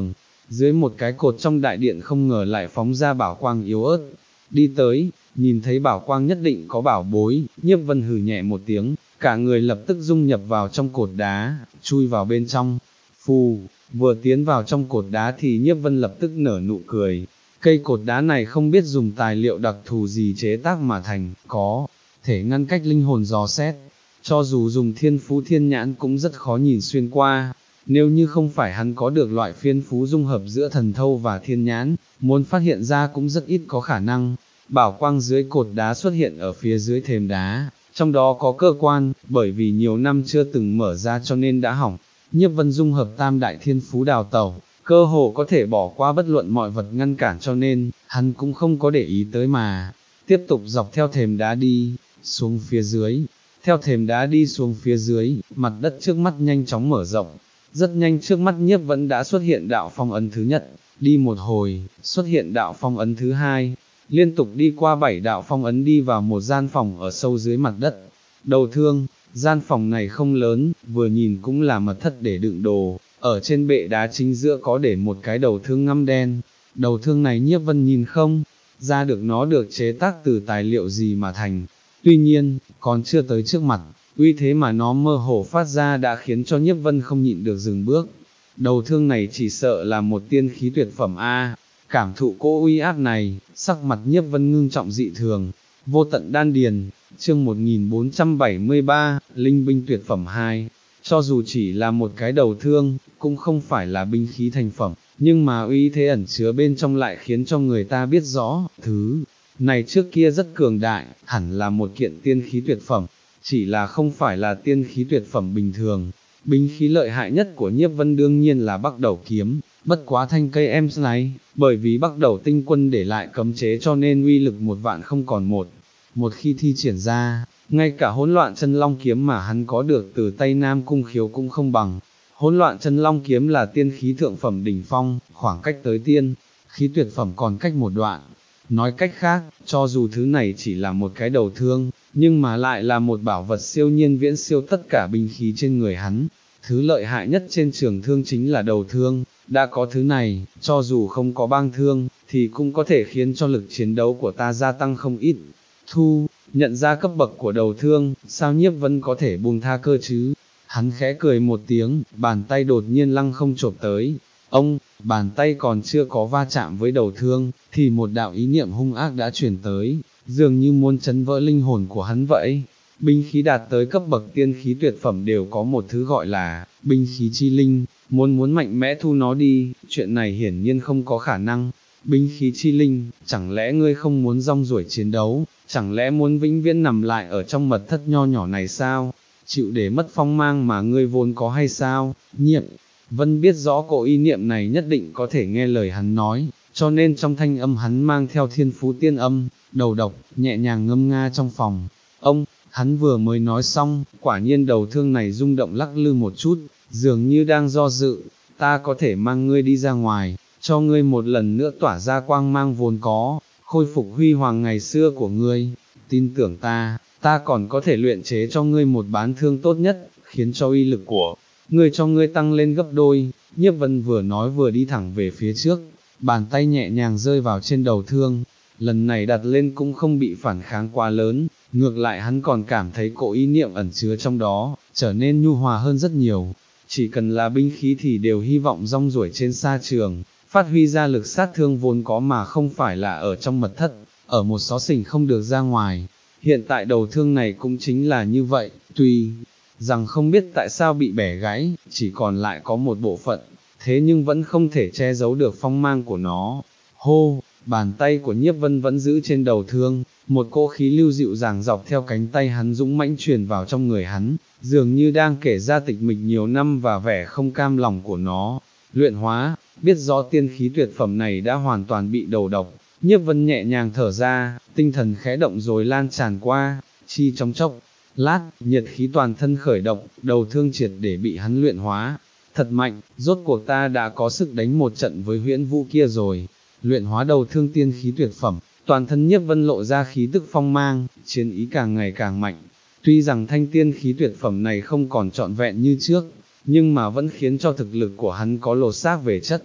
dưới một cái cột trong đại điện không ngờ lại phóng ra bảo quang yếu ớt, đi tới, nhìn thấy bảo quang nhất định có bảo bối, Nhiếp Vân hừ nhẹ một tiếng, cả người lập tức dung nhập vào trong cột đá, chui vào bên trong, phù, vừa tiến vào trong cột đá thì Nhiếp Vân lập tức nở nụ cười, cây cột đá này không biết dùng tài liệu đặc thù gì chế tác mà thành, có thể ngăn cách linh hồn dò xét, cho dù dùng thiên phú thiên nhãn cũng rất khó nhìn xuyên qua. Nếu như không phải hắn có được loại phiên phú dung hợp giữa thần thâu và thiên nhãn, muốn phát hiện ra cũng rất ít có khả năng. Bảo quang dưới cột đá xuất hiện ở phía dưới thềm đá, trong đó có cơ quan, bởi vì nhiều năm chưa từng mở ra cho nên đã hỏng. Nhiếp Vân dung hợp tam đại thiên phú đào tẩu, cơ hồ có thể bỏ qua bất luận mọi vật ngăn cản cho nên, hắn cũng không có để ý tới mà. Tiếp tục dọc theo thềm đá đi, xuống phía dưới. Theo thềm đá đi xuống phía dưới, mặt đất trước mắt nhanh chóng mở rộng. Rất nhanh trước mắt Nhiếp Vân đã xuất hiện đạo phong ấn thứ nhất, đi một hồi, xuất hiện đạo phong ấn thứ hai, liên tục đi qua bảy đạo phong ấn đi vào một gian phòng ở sâu dưới mặt đất. Đầu thương, gian phòng này không lớn, vừa nhìn cũng là mật thất để đựng đồ, ở trên bệ đá chính giữa có để một cái đầu thương ngăm đen. Đầu thương này Nhiếp Vân nhìn không ra được nó được chế tác từ tài liệu gì mà thành, tuy nhiên, còn chưa tới trước mặt, uy thế mà nó mơ hồ phát ra đã khiến cho Nhiếp Vân không nhịn được dừng bước. Đầu thương này chỉ sợ là một tiên khí tuyệt phẩm a. Cảm thụ cỗ uy áp này, sắc mặt Nhiếp Vân ngưng trọng dị thường. Vô tận đan điền, chương một nghìn bốn trăm bảy mươi ba, linh binh tuyệt phẩm hai. Cho dù chỉ là một cái đầu thương, cũng không phải là binh khí thành phẩm, nhưng mà uy thế ẩn chứa bên trong lại khiến cho người ta biết rõ, thứ này trước kia rất cường đại, hẳn là một kiện tiên khí tuyệt phẩm, chỉ là không phải là tiên khí tuyệt phẩm bình thường. Binh khí lợi hại nhất của Nhiếp Vân đương nhiên là Bắc Đầu kiếm, bất quá thanh cây em này, bởi vì Bắc Đầu tinh quân để lại cấm chế cho nên uy lực một vạn không còn một. Một khi thi triển ra, ngay cả hỗn loạn chân long kiếm mà hắn có được từ tay Nam Cung Khiếu cũng không bằng. Hỗn loạn chân long kiếm là tiên khí thượng phẩm đỉnh phong, khoảng cách tới tiên khí tuyệt phẩm còn cách một đoạn. Nói cách khác, cho dù thứ này chỉ là một cái đầu thương, nhưng mà lại là một bảo vật siêu nhiên viễn siêu tất cả binh khí trên người hắn. Thứ lợi hại nhất trên trường thương chính là đầu thương, đã có thứ này, cho dù không có bang thương, thì cũng có thể khiến cho lực chiến đấu của ta gia tăng không ít. Thu, nhận ra cấp bậc của đầu thương, sao Nhiếp Vân có thể buông tha cơ chứ? Hắn khẽ cười một tiếng, bàn tay đột nhiên lăng không chộp tới. Ông, bàn tay còn chưa có va chạm với đầu thương, thì một đạo ý niệm hung ác đã chuyển tới, dường như muốn chấn vỡ linh hồn của hắn vậy. Binh khí đạt tới cấp bậc tiên khí tuyệt phẩm đều có một thứ gọi là binh khí chi linh, muốn muốn mạnh mẽ thu nó đi, chuyện này hiển nhiên không có khả năng. Binh khí chi linh, chẳng lẽ ngươi không muốn rong ruổi chiến đấu, chẳng lẽ muốn vĩnh viễn nằm lại ở trong mật thất nho nhỏ này sao? Chịu để mất phong mang mà ngươi vốn có hay sao? Nhiếp Vân biết rõ cỗ ý niệm này nhất định có thể nghe lời hắn nói, cho nên trong thanh âm hắn mang theo thiên phú tiên âm, đầu độc, nhẹ nhàng ngâm nga trong phòng. Ông, hắn vừa mới nói xong, quả nhiên đầu thương này rung động lắc lư một chút, dường như đang do dự, ta có thể mang ngươi đi ra ngoài, cho ngươi một lần nữa tỏa ra quang mang vốn có, khôi phục huy hoàng ngày xưa của ngươi, tin tưởng ta, ta còn có thể luyện chế cho ngươi một bán thương tốt nhất, khiến cho uy lực của ngươi cho ngươi tăng lên gấp đôi. Nhiếp Vân vừa nói vừa đi thẳng về phía trước, bàn tay nhẹ nhàng rơi vào trên đầu thương, lần này đặt lên cũng không bị phản kháng quá lớn, ngược lại hắn còn cảm thấy cỗ ý niệm ẩn chứa trong đó, trở nên nhu hòa hơn rất nhiều. Chỉ cần là binh khí thì đều hy vọng rong ruổi trên sa trường, phát huy ra lực sát thương vốn có mà không phải là ở trong mật thất, ở một xó xỉnh không được ra ngoài. Hiện tại đầu thương này cũng chính là như vậy, tuy rằng không biết tại sao bị bẻ gãy, chỉ còn lại có một bộ phận, thế nhưng vẫn không thể che giấu được phong mang của nó. Hô, bàn tay của Nhiếp Vân vẫn giữ trên đầu thương, một cỗ khí lưu dịu dàng dọc theo cánh tay hắn dũng mãnh truyền vào trong người hắn, dường như đang kể ra tịch mịch nhiều năm và vẻ không cam lòng của nó. Luyện hóa, biết rõ tiên khí tuyệt phẩm này đã hoàn toàn bị đầu độc, Nhiếp Vân nhẹ nhàng thở ra, tinh thần khẽ động rồi lan tràn qua, chi trong chốc lát, nhiệt khí toàn thân khởi động, đầu thương triệt để bị hắn luyện hóa. Thật mạnh, rốt cuộc ta đã có sức đánh một trận với huyễn vũ kia rồi. Luyện hóa đầu thương tiên khí tuyệt phẩm, toàn thân Nhiếp Vân lộ ra khí tức phong mang, chiến ý càng ngày càng mạnh. Tuy rằng thanh tiên khí tuyệt phẩm này không còn trọn vẹn như trước, nhưng mà vẫn khiến cho thực lực của hắn có lột xác về chất.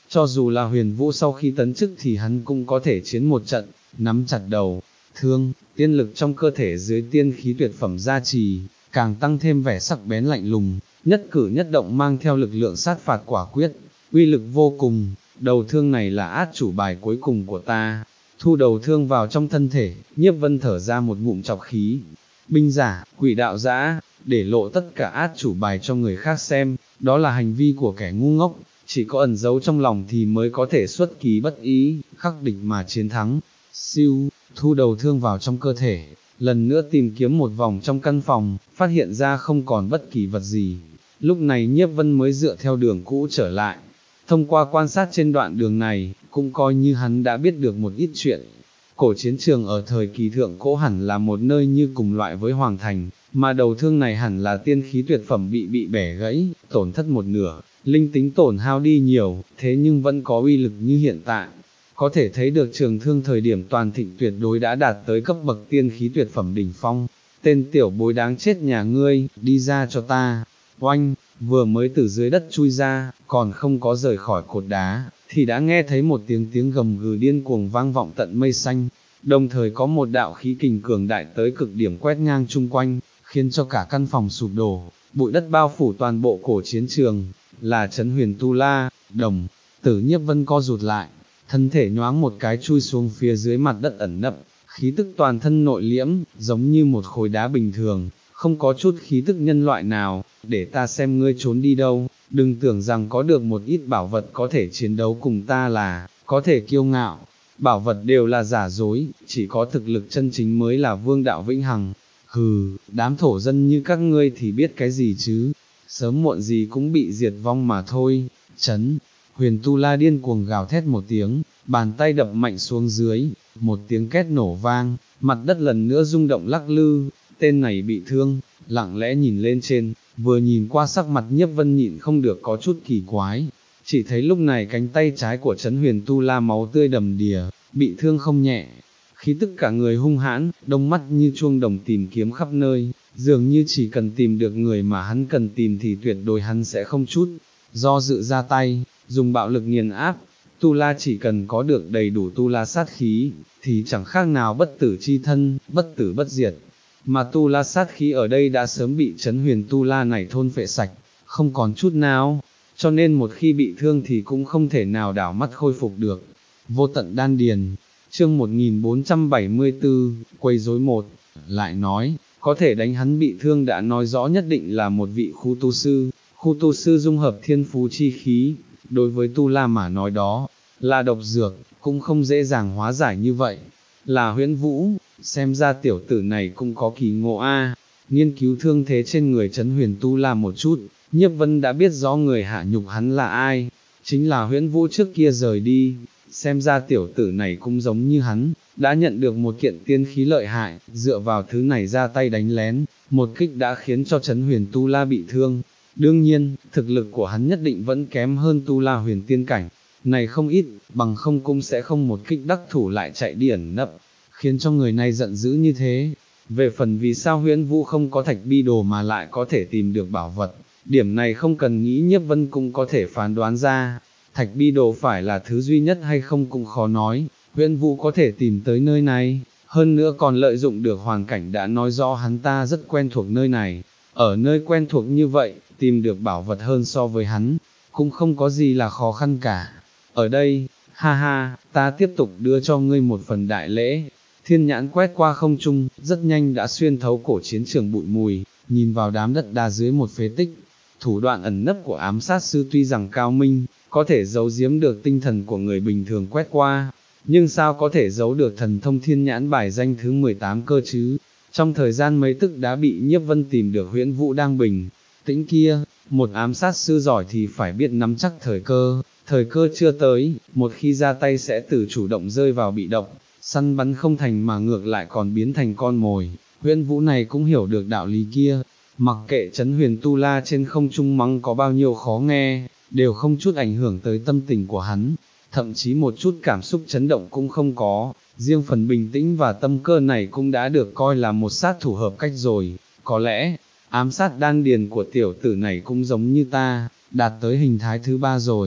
cho dù là Huyền Vũ sau khi tấn chức thì hắn cũng có thể chiến một trận, nắm chặt đầu, thương, tiên lực trong cơ thể dưới tiên khí tuyệt phẩm gia trì, càng tăng thêm vẻ sắc bén lạnh lùng, nhất cử nhất động mang theo lực lượng sát phạt quả quyết, uy lực vô cùng, đầu thương này là át chủ bài cuối cùng của ta. Thu đầu thương vào trong thân thể, Nhiếp Vân thở ra một ngụm trọc khí. Binh giả, quỷ đạo dã, để lộ tất cả át chủ bài cho người khác xem, đó là hành vi của kẻ ngu ngốc, chỉ có ẩn giấu trong lòng thì mới có thể xuất kỳ bất ý, khắc địch mà chiến thắng. Siêu, thu đầu thương vào trong cơ thể, lần nữa tìm kiếm một vòng trong căn phòng, phát hiện ra không còn bất kỳ vật gì. Lúc này Nhiếp Vân mới dựa theo đường cũ trở lại. Thông qua quan sát trên đoạn đường này, cũng coi như hắn đã biết được một ít chuyện. Cổ chiến trường ở thời kỳ thượng cổ hẳn là một nơi như cùng loại với Hoàng Thành, mà đầu thương này hẳn là tiên khí tuyệt phẩm bị bị bẻ gãy, tổn thất một nửa, linh tính tổn hao đi nhiều, thế nhưng vẫn có uy lực như hiện tại. Có thể thấy được trường thương thời điểm toàn thịnh tuyệt đối đã đạt tới cấp bậc tiên khí tuyệt phẩm đỉnh phong. Tên tiểu bối đáng chết nhà ngươi, đi ra cho ta. Oanh, vừa mới từ dưới đất chui ra, còn không có rời khỏi cột đá, thì đã nghe thấy một tiếng tiếng gầm gừ điên cuồng vang vọng tận mây xanh, đồng thời có một đạo khí kình cường đại tới cực điểm quét ngang chung quanh, khiến cho cả căn phòng sụp đổ, bụi đất bao phủ toàn bộ cổ chiến trường, là Trấn Huyền Tu La. Đồng tử Nhiếp Vân co rụt lại, thân thể nhoáng một cái chui xuống phía dưới mặt đất ẩn nấp, khí tức toàn thân nội liễm, giống như một khối đá bình thường, không có chút khí tức nhân loại nào. Để ta xem ngươi trốn đi đâu, đừng tưởng rằng có được một ít bảo vật có thể chiến đấu cùng ta là có thể kiêu ngạo, bảo vật đều là giả dối, chỉ có thực lực chân chính mới là vương đạo vĩnh hằng. Hừ, đám thổ dân như các ngươi thì biết cái gì chứ, sớm muộn gì cũng bị diệt vong mà thôi. Chấn Huyền Tu La điên cuồng gào thét một tiếng, bàn tay đập mạnh xuống dưới, một tiếng két nổ vang, mặt đất lần nữa rung động lắc lư. Tên này bị thương, lặng lẽ nhìn lên trên, vừa nhìn qua sắc mặt Nhiếp Vân nhịn không được có chút kỳ quái, chỉ thấy lúc này cánh tay trái của Trấn Huyền Tu La máu tươi đầm đìa, bị thương không nhẹ, khí tức cả người hung hãn, đông mắt như chuông đồng tìm kiếm khắp nơi, dường như chỉ cần tìm được người mà hắn cần tìm thì tuyệt đối hắn sẽ không chút do dự ra tay, dùng bạo lực nghiền áp. Tu La chỉ cần có được đầy đủ Tu La sát khí, thì chẳng khác nào bất tử chi thân, bất tử bất diệt. Mà Tu La sát khí ở đây đã sớm bị Trấn Huyền Tu La này thôn phệ sạch, không còn chút nào, cho nên một khi bị thương thì cũng không thể nào đảo mắt khôi phục được. Vô tận đan điền, chương một nghìn bốn trăm bảy mươi tư, quấy rối một, lại nói, có thể đánh hắn bị thương đã nói rõ nhất định là một vị khu tu sư, khu tu sư dung hợp thiên phú chi khí, đối với Tu La mà nói đó, là độc dược, cũng không dễ dàng hóa giải như vậy. Là Huyễn Vũ, xem ra tiểu tử này cũng có kỳ ngộ a. Nghiên cứu thương thế trên người Trấn Huyền Tu La một chút, Nhiếp Vân đã biết rõ người hạ nhục hắn là ai, chính là Huyễn Vũ trước kia rời đi. Xem ra tiểu tử này cũng giống như hắn, đã nhận được một kiện tiên khí lợi hại, dựa vào thứ này ra tay đánh lén, một kích đã khiến cho Trấn Huyền Tu La bị thương. Đương nhiên, thực lực của hắn nhất định vẫn kém hơn Tu La huyền tiên cảnh, này không ít, bằng không cũng sẽ không một kích đắc thủ lại chạy đi ẩn nấp, khiến cho người này giận dữ như thế. Về phần vì sao Huyễn Vũ không có thạch bi đồ mà lại có thể tìm được bảo vật, điểm này không cần nghĩ Nhiếp Vân cũng có thể phán đoán ra. Thạch bi đồ phải là thứ duy nhất hay không cũng khó nói, Huyễn Vũ có thể tìm tới nơi này, hơn nữa còn lợi dụng được hoàn cảnh đã nói rõ hắn ta rất quen thuộc nơi này, ở nơi quen thuộc như vậy, tìm được bảo vật hơn so với hắn, cũng không có gì là khó khăn cả. Ở đây, ha ha, ta tiếp tục đưa cho ngươi một phần đại lễ. Thiên nhãn quét qua không trung, rất nhanh đã xuyên thấu cổ chiến trường bụi mùi, nhìn vào đám đất đá dưới một phế tích. Thủ đoạn ẩn nấp của ám sát sư tuy rằng cao minh, có thể giấu giếm được tinh thần của người bình thường quét qua, nhưng sao có thể giấu được thần thông thiên nhãn bài danh thứ mười tám cơ chứ? Trong thời gian mấy tức đã bị Nhiếp Vân tìm được Huyễn Vũ đang bình tĩnh kia, một ám sát sư giỏi thì phải biết nắm chắc thời cơ, thời cơ chưa tới, một khi ra tay sẽ từ chủ động rơi vào bị động, săn bắn không thành mà ngược lại còn biến thành con mồi. Huyễn Vũ này cũng hiểu được đạo lý kia, mặc kệ Trấn Huyền Tu La trên không trung mắng có bao nhiêu khó nghe, đều không chút ảnh hưởng tới tâm tình của hắn, thậm chí một chút cảm xúc chấn động cũng không có, riêng phần bình tĩnh và tâm cơ này cũng đã được coi là một sát thủ hợp cách rồi. Có lẽ, ám sát đan điền của tiểu tử này cũng giống như ta, đạt tới hình thái thứ ba rồi.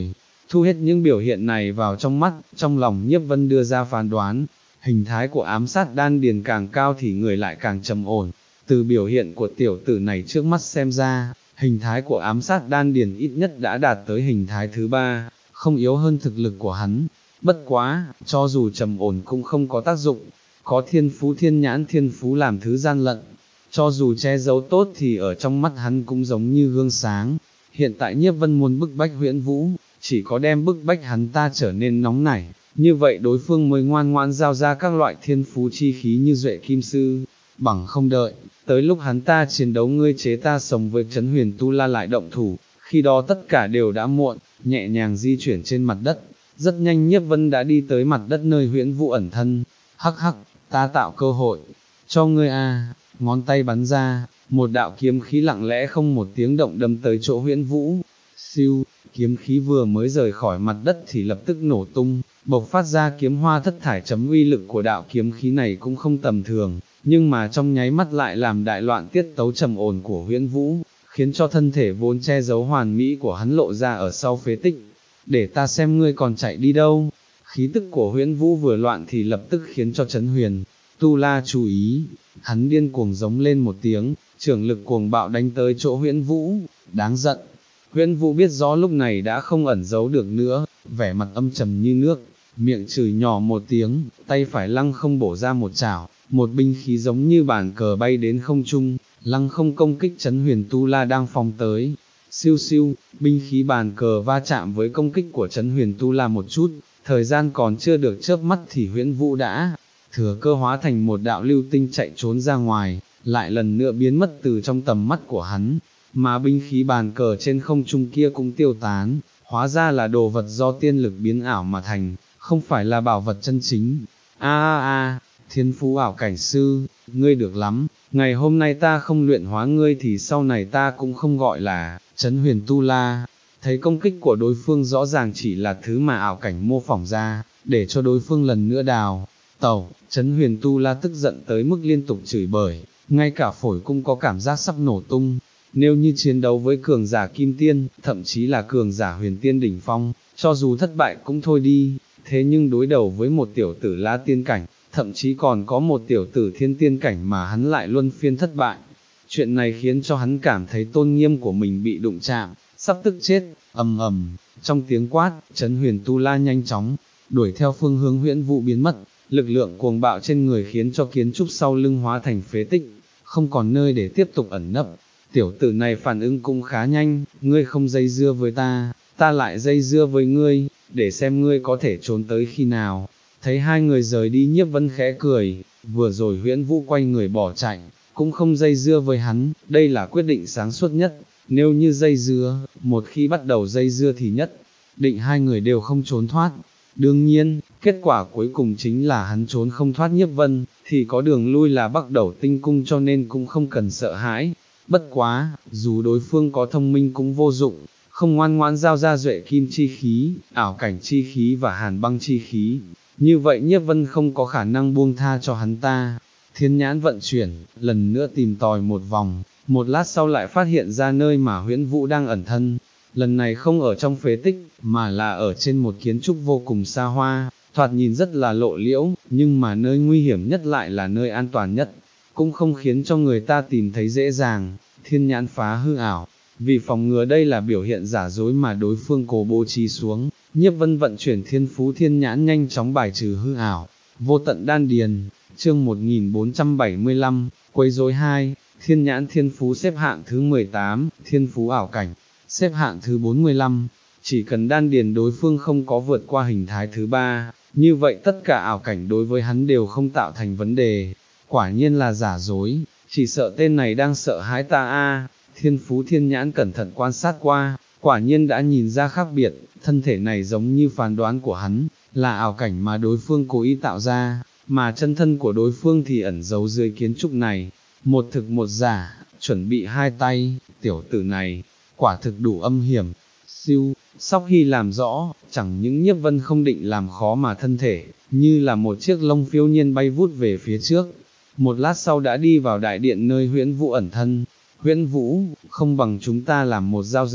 Thu hết những biểu hiện này vào trong mắt, trong lòng Nhiếp Vân đưa ra phán đoán, hình thái của ám sát đan điền càng cao thì người lại càng trầm ổn. Từ biểu hiện của tiểu tử này trước mắt xem ra, hình thái của ám sát đan điền ít nhất đã đạt tới hình thái thứ ba, không yếu hơn thực lực của hắn. Bất quá, cho dù trầm ổn cũng không có tác dụng, có thiên phú thiên nhãn thiên phú làm thứ gian lận, cho dù che giấu tốt thì ở trong mắt hắn cũng giống như gương sáng. Hiện tại Nhiếp Vân muốn bức bách Huyễn Vũ, chỉ có đem bức bách hắn ta trở nên nóng nảy, như vậy đối phương mới ngoan ngoãn giao ra các loại thiên phú chi khí như Duệ Kim Sư, bằng không đợi, tới lúc hắn ta chiến đấu ngươi chế ta sống với Trấn Huyền Tu La lại động thủ, khi đó tất cả đều đã muộn. Nhẹ nhàng di chuyển trên mặt đất, rất nhanh Nhiếp Vân đã đi tới mặt đất nơi Huyễn Vũ ẩn thân. Hắc hắc, ta tạo cơ hội cho ngươi a. Ngón tay bắn ra, một đạo kiếm khí lặng lẽ không một tiếng động đâm tới chỗ Huyễn Vũ. Siêu, kiếm khí vừa mới rời khỏi mặt đất thì lập tức nổ tung, bộc phát ra kiếm hoa thất thải. Chấm uy lực của đạo kiếm khí này cũng không tầm thường, nhưng mà trong nháy mắt lại làm đại loạn tiết tấu trầm ổn của Huyễn Vũ, khiến cho thân thể vốn che giấu hoàn mỹ của hắn lộ ra ở sau phế tích. Để ta xem ngươi còn chạy đi đâu. Khí tức của Huyễn Vũ vừa loạn thì lập tức khiến cho Trấn Huyền Tu La chú ý, hắn điên cuồng giống lên một tiếng, trưởng lực cuồng bạo đánh tới chỗ Huyễn Vũ. Đáng giận. Huyễn Vũ biết rõ lúc này đã không ẩn giấu được nữa, vẻ mặt âm trầm như nước, miệng chửi nhỏ một tiếng, tay phải lăng không bổ ra một chảo, một binh khí giống như bàn cờ bay đến không trung, lăng không công kích Trấn Huyền Tu La đang phóng tới. Siêu siêu, binh khí bàn cờ va chạm với công kích của Trấn Huyền Tu La một chút, thời gian còn chưa được chớp mắt thì Huyễn Vũ đã thừa cơ hóa thành một đạo lưu tinh chạy trốn ra ngoài, lại lần nữa biến mất từ trong tầm mắt của hắn, mà binh khí bàn cờ trên không trung kia cũng tiêu tán, hóa ra là đồ vật do tiên lực biến ảo mà thành, không phải là bảo vật chân chính. A a a, thiên phú ảo cảnh sư, ngươi được lắm, ngày hôm nay ta không luyện hóa ngươi thì sau này ta cũng không gọi là Trấn Huyền Tu La. Thấy công kích của đối phương rõ ràng chỉ là thứ mà ảo cảnh mô phỏng ra, để cho đối phương lần nữa đào tẩu, Trấn Huyền Tu La tức giận tới mức liên tục chửi bới, ngay cả phổi cũng có cảm giác sắp nổ tung. Nếu như chiến đấu với cường giả kim tiên, thậm chí là cường giả huyền tiên đỉnh phong, cho dù thất bại cũng thôi đi, thế nhưng đối đầu với một tiểu tử lá tiên cảnh, thậm chí còn có một tiểu tử thiên tiên cảnh mà hắn lại luân phiên thất bại. Chuyện này khiến cho hắn cảm thấy tôn nghiêm của mình bị đụng chạm, sắp tức chết. Ầm ầm, trong tiếng quát, Trấn Huyền Tu La nhanh chóng đuổi theo phương hướng Huyễn Vũ biến mất, lực lượng cuồng bạo trên người khiến cho kiến trúc sau lưng hóa thành phế tích, không còn nơi để tiếp tục ẩn nấp. Tiểu tử này phản ứng cũng khá nhanh, ngươi không dây dưa với ta, ta lại dây dưa với ngươi, để xem ngươi có thể trốn tới khi nào. Thấy hai người rời đi, Nhiếp Vân khẽ cười, vừa rồi Huyễn Vũ quay người bỏ chạy, cũng không dây dưa với hắn, đây là quyết định sáng suốt nhất. Nếu như dây dưa, một khi bắt đầu dây dưa thì nhất định hai người đều không trốn thoát. Đương nhiên, kết quả cuối cùng chính là hắn trốn không thoát Nhiếp Vân, thì có đường lui là Bắc Đẩu Tinh Cung, cho nên cũng không cần sợ hãi. Bất quá, dù đối phương có thông minh cũng vô dụng, không ngoan ngoãn giao ra Duệ Kim chi khí, ảo cảnh chi khí và hàn băng chi khí, như vậy Nhiếp Vân không có khả năng buông tha cho hắn ta. Thiên nhãn vận chuyển, lần nữa tìm tòi một vòng, một lát sau lại phát hiện ra nơi mà Huyễn Vũ đang ẩn thân. Lần này không ở trong phế tích, mà là ở trên một kiến trúc vô cùng xa hoa, thoạt nhìn rất là lộ liễu, nhưng mà nơi nguy hiểm nhất lại là nơi an toàn nhất, cũng không khiến cho người ta tìm thấy dễ dàng. Thiên nhãn phá hư ảo, vì phòng ngừa đây là biểu hiện giả dối mà đối phương cố bố trí xuống, Nhiếp Vân vận chuyển thiên phú thiên nhãn nhanh chóng bài trừ hư ảo. Vô tận đan điền, chương một nghìn bốn trăm bảy mươi lăm, quấy rối hai, thiên nhãn thiên phú xếp hạng thứ mười tám, thiên phú ảo cảnh, xếp hạng thứ bốn mươi lăm, chỉ cần đan điền đối phương không có vượt qua hình thái thứ ba, như vậy tất cả ảo cảnh đối với hắn đều không tạo thành vấn đề. Quả nhiên là giả dối, chỉ sợ tên này đang sợ hãi ta a. Thiên phú thiên nhãn cẩn thận quan sát qua, quả nhiên đã nhìn ra khác biệt, thân thể này giống như phán đoán của hắn, là ảo cảnh mà đối phương cố ý tạo ra, mà chân thân của đối phương thì ẩn giấu dưới kiến trúc này. Một thực một giả, chuẩn bị hai tay, tiểu tử này, quả thực đủ âm hiểm. Siêu, sau khi làm rõ, chẳng những Nhiếp Vân không định làm khó mà thân thể, như là một chiếc lông phiêu nhiên bay vút về phía trước. Một lát sau đã đi vào đại điện nơi Huyễn Vũ ẩn thân. Huyễn Vũ, không bằng chúng ta làm một giao dịch,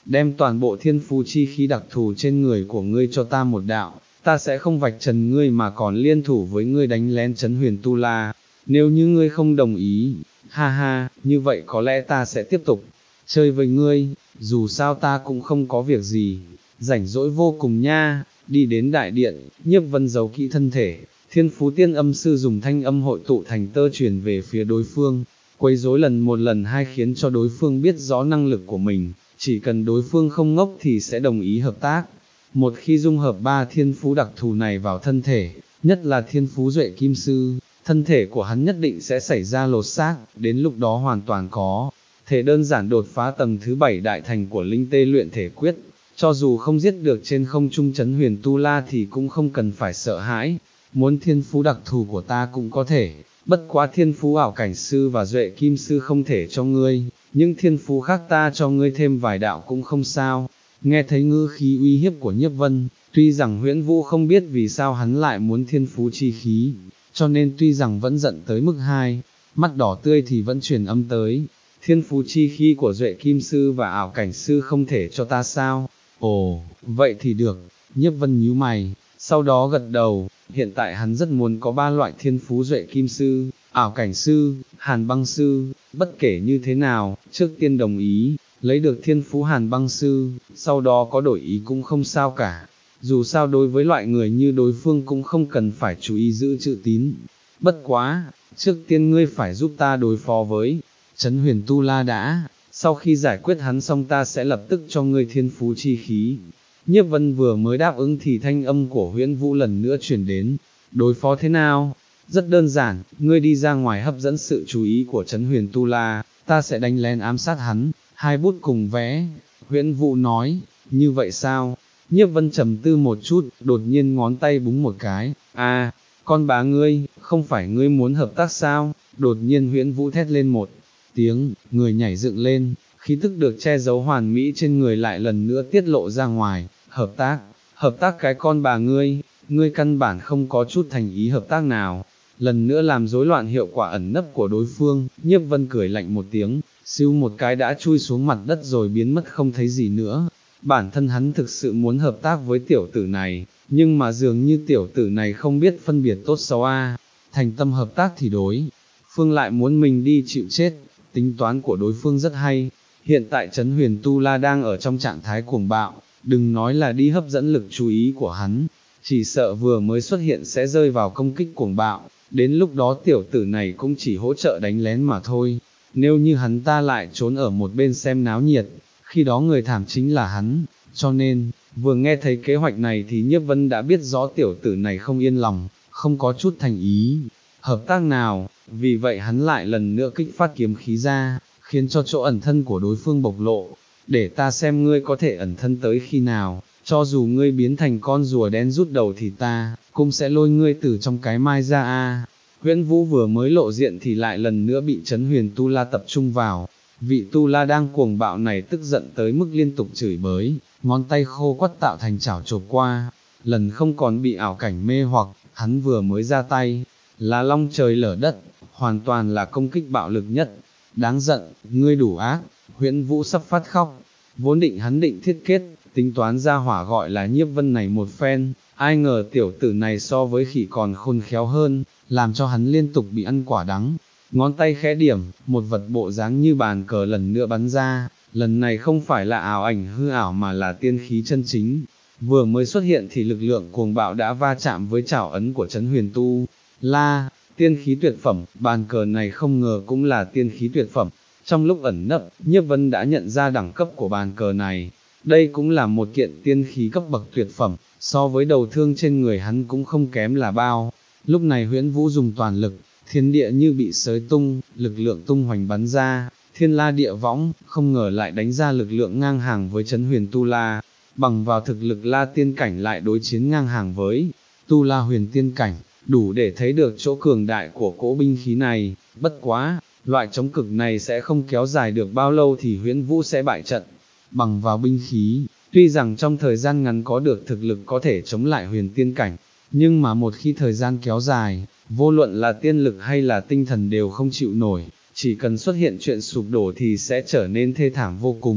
đem toàn bộ thiên phú chi khí đặc thù trên người của ngươi cho ta một đạo, ta sẽ không vạch trần ngươi mà còn liên thủ với ngươi đánh lén Trấn Huyền Tu La. Nếu như ngươi không đồng ý, ha ha, như vậy có lẽ ta sẽ tiếp tục chơi với ngươi, dù sao ta cũng không có việc gì, rảnh rỗi vô cùng nha. Đi đến đại điện, Nhiếp Vân giấu kỹ thân thể, Thiên Phú Tiên Âm Sư dùng thanh âm hội tụ thành tơ truyền về phía đối phương, quấy rối lần một lần hai khiến cho đối phương biết rõ năng lực của mình, chỉ cần đối phương không ngốc thì sẽ đồng ý hợp tác. Một khi dung hợp ba thiên phú đặc thù này vào thân thể, nhất là Thiên Phú Duệ Kim Sư, thân thể của hắn nhất định sẽ xảy ra lột xác, đến lúc đó hoàn toàn có thể đơn giản đột phá tầng thứ bảy đại thành của Linh Tê Luyện Thể Quyết. Cho dù không giết được trên không trung Trấn Huyền Tu La thì cũng không cần phải sợ hãi, muốn thiên phú đặc thù của ta cũng có thể, bất quá thiên phú ảo cảnh sư và duệ kim sư không thể cho ngươi, những thiên phú khác ta cho ngươi thêm vài đạo cũng không sao. Nghe thấy ngữ khí uy hiếp của Nhiếp Vân, tuy rằng Huyễn Vũ không biết vì sao hắn lại muốn thiên phú chi khí, cho nên tuy rằng vẫn giận tới mức hai, mắt đỏ tươi thì vẫn truyền âm tới, thiên phú chi khí của duệ kim sư và ảo cảnh sư không thể cho ta sao? Ồ, vậy thì được. Nhiếp Vân nhíu mày, sau đó gật đầu, hiện tại hắn rất muốn có ba loại thiên phú duệ kim sư, ảo cảnh sư, hàn băng sư, bất kể như thế nào, trước tiên đồng ý, lấy được thiên phú hàn băng sư, sau đó có đổi ý cũng không sao cả, dù sao đối với loại người như đối phương cũng không cần phải chú ý giữ chữ tín. Bất quá, trước tiên ngươi phải giúp ta đối phó với Trấn Huyền Tu La đã, sau khi giải quyết hắn xong ta sẽ lập tức cho ngươi thiên phú chi khí. Nhiếp Vân vừa mới đáp ứng thì thanh âm của Huyễn Vũ lần nữa truyền đến, đối phó thế nào? Rất đơn giản, ngươi đi ra ngoài hấp dẫn sự chú ý của Trấn Huyền Tu La, ta sẽ đánh lén ám sát hắn, hai bút cùng vẽ. Huyễn Vũ nói, như vậy sao? Nhiếp Vân trầm tư một chút, đột nhiên ngón tay búng một cái, à, con bá ngươi, không phải ngươi muốn hợp tác sao? Đột nhiên Huyễn Vũ thét lên một tiếng, người nhảy dựng lên, khí tức được che giấu hoàn mỹ trên người lại lần nữa tiết lộ ra ngoài. Hợp tác, hợp tác cái con bà ngươi, ngươi căn bản không có chút thành ý hợp tác nào, lần nữa làm rối loạn hiệu quả ẩn nấp của đối phương. Nhiếp Vân cười lạnh một tiếng, siêu một cái đã chui xuống mặt đất rồi biến mất không thấy gì nữa. Bản thân hắn thực sự muốn hợp tác với tiểu tử này, nhưng mà dường như tiểu tử này không biết phân biệt tốt xấu a, thành tâm hợp tác thì đối phương lại muốn mình đi chịu chết, tính toán của đối phương rất hay. Hiện tại Trấn Huyền Tu La đang ở trong trạng thái cuồng bạo, đừng nói là đi hấp dẫn lực chú ý của hắn, chỉ sợ vừa mới xuất hiện sẽ rơi vào công kích cuồng bạo, đến lúc đó tiểu tử này cũng chỉ hỗ trợ đánh lén mà thôi. Nếu như hắn ta lại trốn ở một bên xem náo nhiệt, khi đó người thảm chính là hắn, cho nên, vừa nghe thấy kế hoạch này thì Nhiếp Vân đã biết rõ tiểu tử này không yên lòng, không có chút thành ý hợp tác nào, vì vậy hắn lại lần nữa kích phát kiếm khí ra, khiến cho chỗ ẩn thân của đối phương bộc lộ, để ta xem ngươi có thể ẩn thân tới khi nào, cho dù ngươi biến thành con rùa đen rút đầu thì ta cũng sẽ lôi ngươi từ trong cái mai ra a. Huyễn Vũ vừa mới lộ diện thì lại lần nữa bị Trấn Huyền Tu La tập trung vào, vị Tu La đang cuồng bạo này tức giận tới mức liên tục chửi bới, ngón tay khô quắt tạo thành chảo chộp qua, lần không còn bị ảo cảnh mê hoặc, hắn vừa mới ra tay, là long trời lở đất, hoàn toàn là công kích bạo lực nhất. Đáng giận, ngươi đủ ác. Huyễn Vũ sắp phát khóc, vốn định hắn định thiết kết, tính toán ra hỏa gọi là Nhiếp Vân này một phen, ai ngờ tiểu tử này so với khỉ còn khôn khéo hơn, làm cho hắn liên tục bị ăn quả đắng. Ngón tay khẽ điểm, một vật bộ dáng như bàn cờ lần nữa bắn ra, lần này không phải là ảo ảnh hư ảo mà là tiên khí chân chính. Vừa mới xuất hiện thì lực lượng cuồng bạo đã va chạm với trảo ấn của Trấn Huyền Tu La, tiên khí tuyệt phẩm, bàn cờ này không ngờ cũng là tiên khí tuyệt phẩm. Trong lúc ẩn nấp, Nhiếp Vân đã nhận ra đẳng cấp của bàn cờ này, đây cũng là một kiện tiên khí cấp bậc tuyệt phẩm, so với đầu thương trên người hắn cũng không kém là bao. Lúc này Huyễn Vũ dùng toàn lực, thiên địa như bị xới tung, lực lượng tung hoành bắn ra, thiên la địa võng, không ngờ lại đánh ra lực lượng ngang hàng với Trấn Huyền Tu La, bằng vào thực lực La tiên cảnh lại đối chiến ngang hàng với Tu La huyền tiên cảnh, đủ để thấy được chỗ cường đại của cỗ binh khí này. Bất quá, loại chống cực này sẽ không kéo dài được bao lâu thì Huyễn Vũ sẽ bại trận. Bằng vào binh khí, tuy rằng trong thời gian ngắn có được thực lực có thể chống lại huyền tiên cảnh, nhưng mà một khi thời gian kéo dài, vô luận là tiên lực hay là tinh thần đều không chịu nổi, chỉ cần xuất hiện chuyện sụp đổ thì sẽ trở nên thê thảm vô cùng.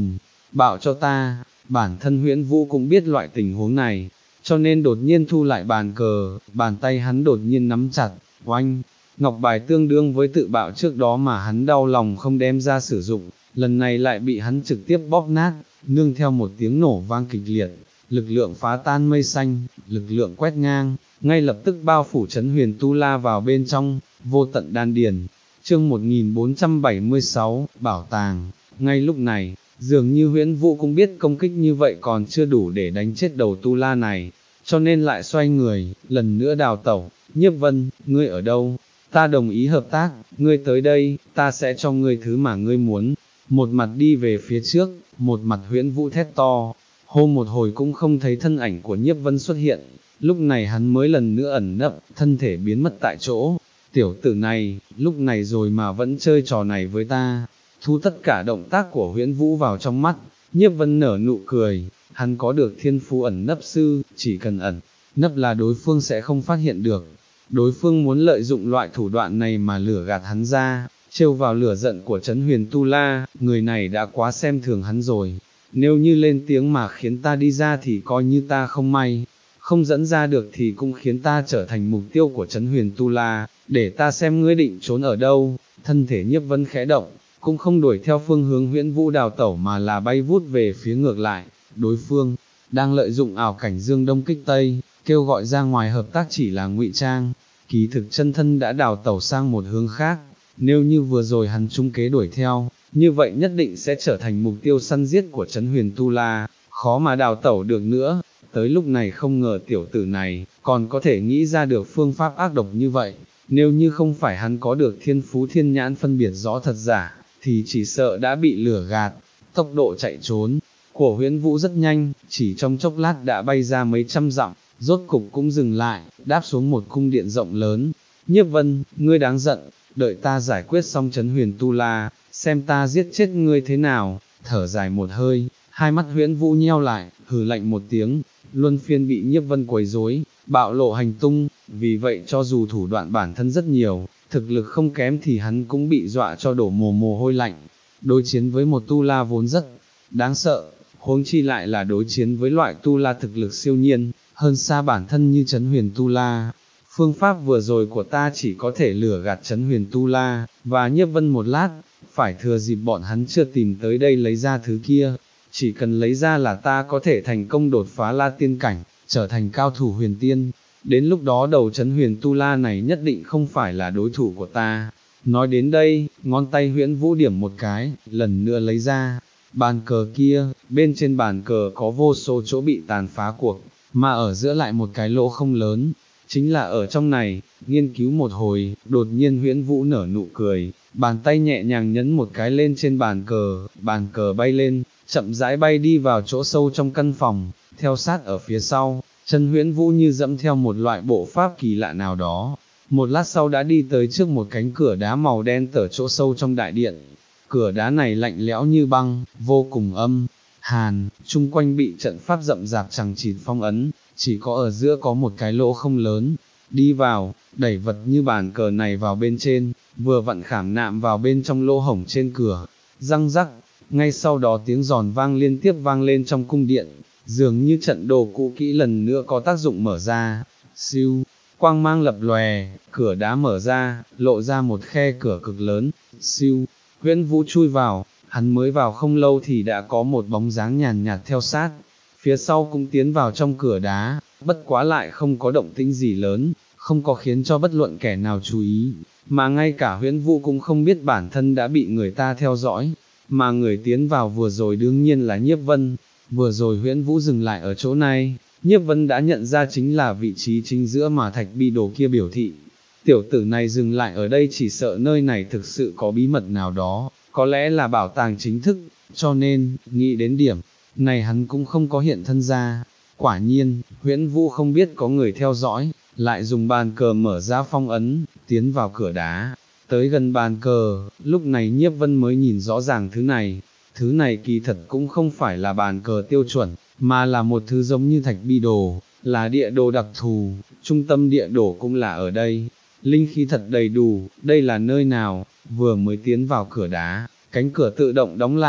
bảo cho ta. Bản thân Huyễn Vũ cũng biết loại tình huống này, cho nên đột nhiên thu lại bàn cờ, bàn tay hắn đột nhiên nắm chặt, oanh, ngọc bài tương đương với tự bạo trước đó mà hắn đau lòng không đem ra sử dụng, lần này lại bị hắn trực tiếp bóp nát, nương theo một tiếng nổ vang kịch liệt, lực lượng phá tan mây xanh, lực lượng quét ngang, ngay lập tức bao phủ Trấn Huyền Tu La vào bên trong, vô tận đan điền. Chương một nghìn bốn trăm bảy mươi sáu, Bảo tàng. Ngay lúc này, dường như Huyễn Vũ cũng biết công kích như vậy còn chưa đủ để đánh chết đầu Tu La này, cho nên lại xoay người, lần nữa đào tẩu. Nhiếp Vân, ngươi ở đâu? Ta đồng ý hợp tác, ngươi tới đây, ta sẽ cho ngươi thứ mà ngươi muốn. Một mặt đi về phía trước, một mặt Huyễn Vũ thét to. Hô một hồi cũng không thấy thân ảnh của Nhiếp Vân xuất hiện, lúc này hắn mới lần nữa ẩn nấp, thân thể biến mất tại chỗ. Tiểu tử này, lúc này rồi mà vẫn chơi trò này với ta. Thu tất cả động tác của Huyễn Vũ vào trong mắt, Nhiếp Vân nở nụ cười, hắn có được thiên phú ẩn nấp sư, chỉ cần ẩn nấp là đối phương sẽ không phát hiện được. Đối phương muốn lợi dụng loại thủ đoạn này mà lửa gạt hắn ra, trêu vào lửa giận của Trấn Huyền Tu La, người này đã quá xem thường hắn rồi. Nếu như lên tiếng mà khiến ta đi ra thì coi như ta không may, không dẫn ra được thì cũng khiến ta trở thành mục tiêu của Trấn Huyền Tu La, để ta xem ngươi định trốn ở đâu. Thân thể Nhiếp Vân khẽ động, cũng không đuổi theo phương hướng Huyễn Vũ đào tẩu mà là bay vút về phía ngược lại. Đối phương đang lợi dụng ảo cảnh dương đông kích tây, kêu gọi ra ngoài hợp tác chỉ là ngụy trang, kỳ thực chân thân đã đào tẩu sang một hướng khác. Nếu như vừa rồi hắn trúng kế đuổi theo, như vậy nhất định sẽ trở thành mục tiêu săn giết của Trấn Huyền Tu La, khó mà đào tẩu được nữa. Tới lúc này không ngờ tiểu tử này còn có thể nghĩ ra được phương pháp ác độc như vậy. Nếu như không phải hắn có được thiên phú thiên nhãn phân biệt rõ thật giả, thì chỉ sợ đã bị lửa gạt. Tốc độ chạy trốn của Huyễn Vũ rất nhanh, chỉ trong chốc lát đã bay ra mấy trăm dặm, rốt cục cũng dừng lại, đáp xuống một cung điện rộng lớn. Nhiếp Vân, ngươi đáng giận, đợi ta giải quyết xong Trấn Huyền Tu La, xem ta giết chết ngươi thế nào. Thở dài một hơi, hai mắt Huyễn Vũ nheo lại, hừ lạnh một tiếng, luân phiên bị Nhiếp Vân quấy rối, bạo lộ hành tung, vì vậy cho dù thủ đoạn bản thân rất nhiều, thực lực không kém thì hắn cũng bị dọa cho đổ mồ mồ hôi lạnh. Đối chiến với một Tu La vốn rất đáng sợ, huống chi lại là đối chiến với loại Tu La thực lực siêu nhiên, hơn xa bản thân như Trấn Huyền Tu La. Phương pháp vừa rồi của ta chỉ có thể lừa gạt Trấn Huyền Tu La và Nhiếp Vân một lát, phải thừa dịp bọn hắn chưa tìm tới đây lấy ra thứ kia, chỉ cần lấy ra là ta có thể thành công đột phá La Tiên cảnh, trở thành cao thủ huyền tiên. Đến lúc đó đầu Trấn Huyền Tu La này nhất định không phải là đối thủ của ta. Nói đến đây, ngón tay Huyễn Vũ điểm một cái, lần nữa lấy ra bàn cờ kia. Bên trên bàn cờ có vô số chỗ bị tàn phá cuộc, mà ở giữa lại một cái lỗ không lớn. Chính là ở trong này. Nghiên cứu một hồi, đột nhiên Huyễn Vũ nở nụ cười, bàn tay nhẹ nhàng nhấn một cái lên trên bàn cờ, bàn cờ bay lên, chậm rãi bay đi vào chỗ sâu trong căn phòng, theo sát ở phía sau. Chân Huyễn Vũ như dẫm theo một loại bộ pháp kỳ lạ nào đó, một lát sau đã đi tới trước một cánh cửa đá màu đen ở chỗ sâu trong đại điện. Cửa đá này lạnh lẽo như băng, vô cùng âm hàn, chung quanh bị trận pháp rậm rạp chằng chịt phong ấn, chỉ có ở giữa có một cái lỗ không lớn. Đi vào, đẩy vật như bàn cờ này vào bên trên, vừa vặn khảm nạm vào bên trong lỗ hổng trên cửa, răng rắc. Ngay sau đó tiếng giòn vang liên tiếp vang lên trong cung điện, dường như trận đồ cũ kỹ lần nữa có tác dụng mở ra. Siêu, quang mang lập lòe, cửa đá mở ra, lộ ra một khe cửa cực lớn. Siêu, Huyễn Vũ chui vào, hắn mới vào không lâu thì đã có một bóng dáng nhàn nhạt theo sát, phía sau cũng tiến vào trong cửa đá, bất quá lại không có động tĩnh gì lớn, không có khiến cho bất luận kẻ nào chú ý, mà ngay cả Huyễn Vũ cũng không biết bản thân đã bị người ta theo dõi, mà người tiến vào vừa rồi đương nhiên là Nhiếp Vân. Vừa rồi Huyễn Vũ dừng lại ở chỗ này, Nhiếp Vân đã nhận ra chính là vị trí chính giữa mà thạch bi đồ kia biểu thị. Tiểu tử này dừng lại ở đây chỉ sợ nơi này thực sự có bí mật nào đó, có lẽ là bảo tàng chính thức, cho nên, nghĩ đến điểm này hắn cũng không có hiện thân ra. Quả nhiên, Huyễn Vũ không biết có người theo dõi, lại dùng bàn cờ mở ra phong ấn, tiến vào cửa đá. Tới gần bàn cờ, lúc này Nhiếp Vân mới nhìn rõ ràng thứ này. Thứ này kỳ thật cũng không phải là bàn cờ tiêu chuẩn, mà là một thứ giống như thạch bi đồ, là địa đồ đặc thù, trung tâm địa đồ cũng là ở đây. Linh khí thật đầy đủ, đây là nơi nào? Vừa mới tiến vào cửa đá, cánh cửa tự động đóng lại,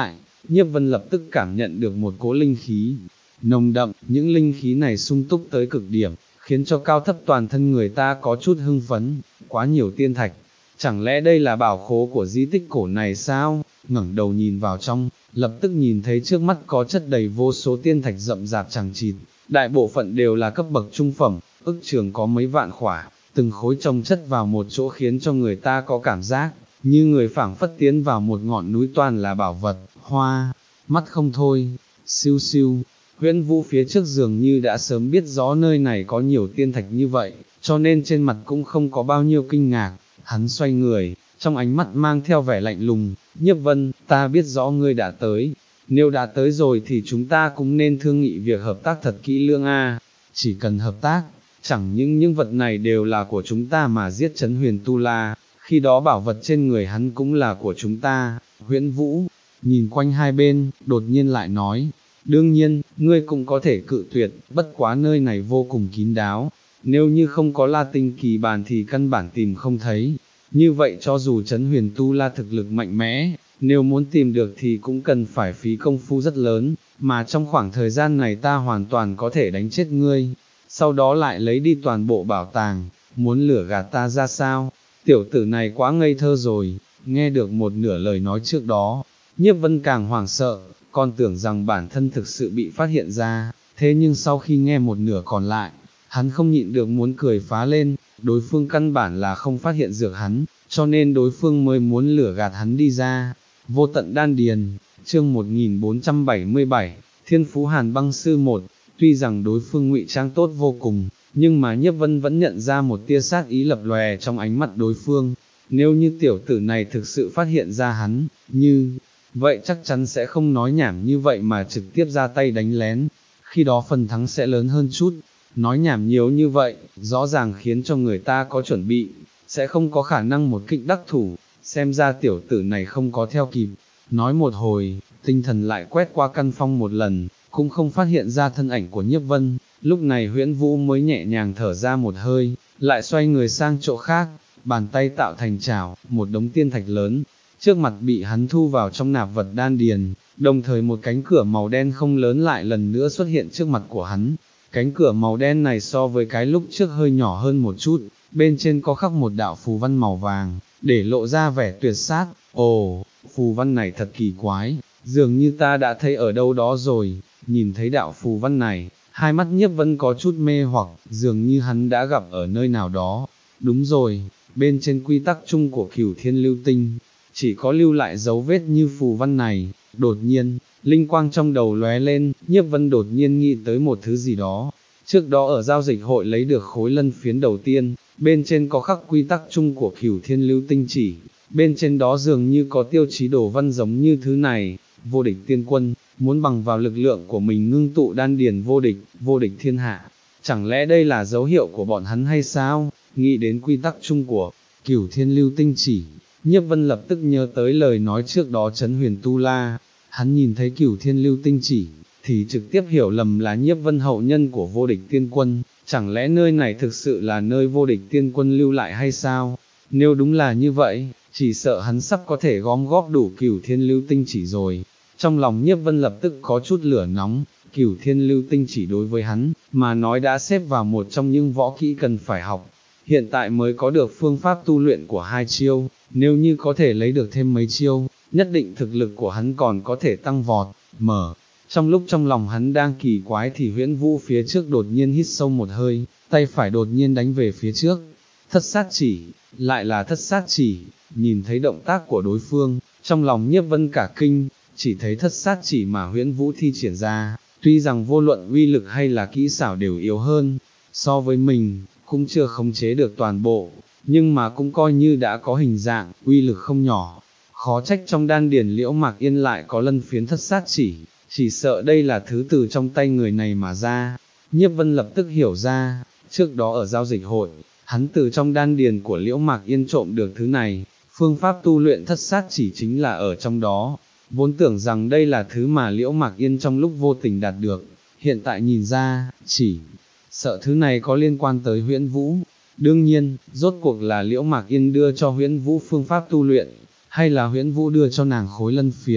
Nhiếp Vân lập tức cảm nhận được một cỗ linh khí nồng đậm, những linh khí này sung túc tới cực điểm, khiến cho cao thấp toàn thân người ta có chút hưng phấn, quá nhiều tiên thạch. Chẳng lẽ đây là bảo khố của di tích cổ này sao? Ngẩng đầu nhìn vào trong, lập tức nhìn thấy trước mắt có chất đầy vô số tiên thạch rậm rạp chằng chịt, đại bộ phận đều là cấp bậc trung phẩm, ức trường có mấy vạn khỏa, từng khối chồng chất vào một chỗ khiến cho người ta có cảm giác, như người phảng phất tiến vào một ngọn núi toàn là bảo vật, hoa, mắt không thôi, siêu siêu. Huyễn Vũ phía trước dường như đã sớm biết rõ nơi này có nhiều tiên thạch như vậy, cho nên trên mặt cũng không có bao nhiêu kinh ngạc, hắn xoay người, trong ánh mắt mang theo vẻ lạnh lùng, Nhiếp Vân, ta biết rõ ngươi đã tới, nếu đã tới rồi thì chúng ta cũng nên thương nghị việc hợp tác thật kỹ lưỡng a. Chỉ cần hợp tác, chẳng những những vật này đều là của chúng ta mà giết Chấn Huyền Tu La, khi đó bảo vật trên người hắn cũng là của chúng ta. Huyễn Vũ, nhìn quanh hai bên, đột nhiên lại nói, đương nhiên, ngươi cũng có thể cự tuyệt, bất quá nơi này vô cùng kín đáo, nếu như không có La Tinh kỳ bàn thì căn bản tìm không thấy, như vậy cho dù Chấn Huyền Tu La thực lực mạnh mẽ, nếu muốn tìm được thì cũng cần phải phí công phu rất lớn, mà trong khoảng thời gian này ta hoàn toàn có thể đánh chết ngươi, sau đó lại lấy đi toàn bộ bảo tàng, muốn lửa gạt ta ra sao? Tiểu tử này quá ngây thơ rồi. Nghe được một nửa lời nói trước đó, Nhiếp Vân càng hoảng sợ, còn tưởng rằng bản thân thực sự bị phát hiện ra, thế nhưng sau khi nghe một nửa còn lại, hắn không nhịn được muốn cười phá lên, đối phương căn bản là không phát hiện dược hắn, cho nên đối phương mới muốn lửa gạt hắn đi ra. Vô tận đan điền, chương một nghìn bốn trăm bảy mươi bảy, Thiên Phú Hàn Băng Sư một, tuy rằng đối phương ngụy trang tốt vô cùng, nhưng mà Nhiếp Vân vẫn nhận ra một tia sát ý lập lòe trong ánh mắt đối phương, nếu như tiểu tử này thực sự phát hiện ra hắn, như vậy chắc chắn sẽ không nói nhảm như vậy mà trực tiếp ra tay đánh lén, khi đó phần thắng sẽ lớn hơn chút. Nói nhảm nhiều như vậy, rõ ràng khiến cho người ta có chuẩn bị, sẽ không có khả năng một kích đắc thủ, xem ra tiểu tử này không có theo kịp. Nói một hồi, tinh thần lại quét qua căn phòng một lần, cũng không phát hiện ra thân ảnh của Nhiếp Vân, lúc này Huyễn Vũ mới nhẹ nhàng thở ra một hơi, lại xoay người sang chỗ khác, bàn tay tạo thành chảo, một đống tiên thạch lớn, trước mặt bị hắn thu vào trong nạp vật đan điền, đồng thời một cánh cửa màu đen không lớn lại lần nữa xuất hiện trước mặt của hắn. Cánh cửa màu đen này so với cái lúc trước hơi nhỏ hơn một chút, bên trên có khắc một đạo phù văn màu vàng, để lộ ra vẻ tuyệt sát. Ồ, phù văn này thật kỳ quái, dường như ta đã thấy ở đâu đó rồi. Nhìn thấy đạo phù văn này, hai mắt Nhiếp Vân có chút mê hoặc, dường như hắn đã gặp ở nơi nào đó. Đúng rồi, bên trên quy tắc chung của Cửu Thiên Lưu Tinh, chỉ có lưu lại dấu vết như phù văn này. Đột nhiên, linh quang trong đầu lóe lên, Nhiếp Vân đột nhiên nghĩ tới một thứ gì đó. Trước đó ở giao dịch hội lấy được khối lân phiến đầu tiên, bên trên có khắc quy tắc chung của Cửu Thiên Lưu Tinh chỉ, bên trên đó dường như có tiêu chí đồ văn giống như thứ này. Vô địch tiên quân, muốn bằng vào lực lượng của mình ngưng tụ đan điền vô địch, vô địch thiên hạ. Chẳng lẽ đây là dấu hiệu của bọn hắn hay sao? Nghĩ đến quy tắc chung của Cửu Thiên Lưu Tinh chỉ, Nhiếp Vân lập tức nhớ tới lời nói trước đó Chấn Huyền Tu La. Hắn nhìn thấy Cửu Thiên Lưu Tinh chỉ, thì trực tiếp hiểu lầm là Nhiếp Vân hậu nhân của vô địch tiên quân, chẳng lẽ nơi này thực sự là nơi vô địch tiên quân lưu lại hay sao? Nếu đúng là như vậy, chỉ sợ hắn sắp có thể gom góp đủ Cửu Thiên Lưu Tinh chỉ rồi. Trong lòng Nhiếp Vân lập tức có chút lửa nóng, Cửu Thiên Lưu Tinh chỉ đối với hắn, mà nói đã xếp vào một trong những võ kỹ cần phải học. Hiện tại mới có được phương pháp tu luyện của hai chiêu, nếu như có thể lấy được thêm mấy chiêu, nhất định thực lực của hắn còn có thể tăng vọt, mở. Trong lúc trong lòng hắn đang kỳ quái thì Huyễn Vũ phía trước đột nhiên hít sâu một hơi, tay phải đột nhiên đánh về phía trước. Thất sát chỉ, lại là thất sát chỉ, nhìn thấy động tác của đối phương, trong lòng Nhiếp Vân cả kinh, chỉ thấy thất sát chỉ mà Huyễn Vũ thi triển ra, tuy rằng vô luận uy lực hay là kỹ xảo đều yếu hơn, so với mình, cũng chưa khống chế được toàn bộ, nhưng mà cũng coi như đã có hình dạng, uy lực không nhỏ. Khó trách trong đan điển Liễu Mạc Yên lại có lân phiến thất sát chỉ, chỉ sợ đây là thứ từ trong tay người này mà ra. Nhiếp Vân lập tức hiểu ra, trước đó ở giao dịch hội, hắn từ trong đan điền của Liễu Mạc Yên trộm được thứ này, phương pháp tu luyện thất sát chỉ chính là ở trong đó. Vốn tưởng rằng đây là thứ mà Liễu Mạc Yên trong lúc vô tình đạt được, hiện tại nhìn ra, chỉ sợ thứ này có liên quan tới Huyễn Vũ. Đương nhiên, rốt cuộc là Liễu Mạc Yên đưa cho Huyễn Vũ phương pháp tu luyện, hay là Huyễn Vũ đưa cho nàng khối lân phiến,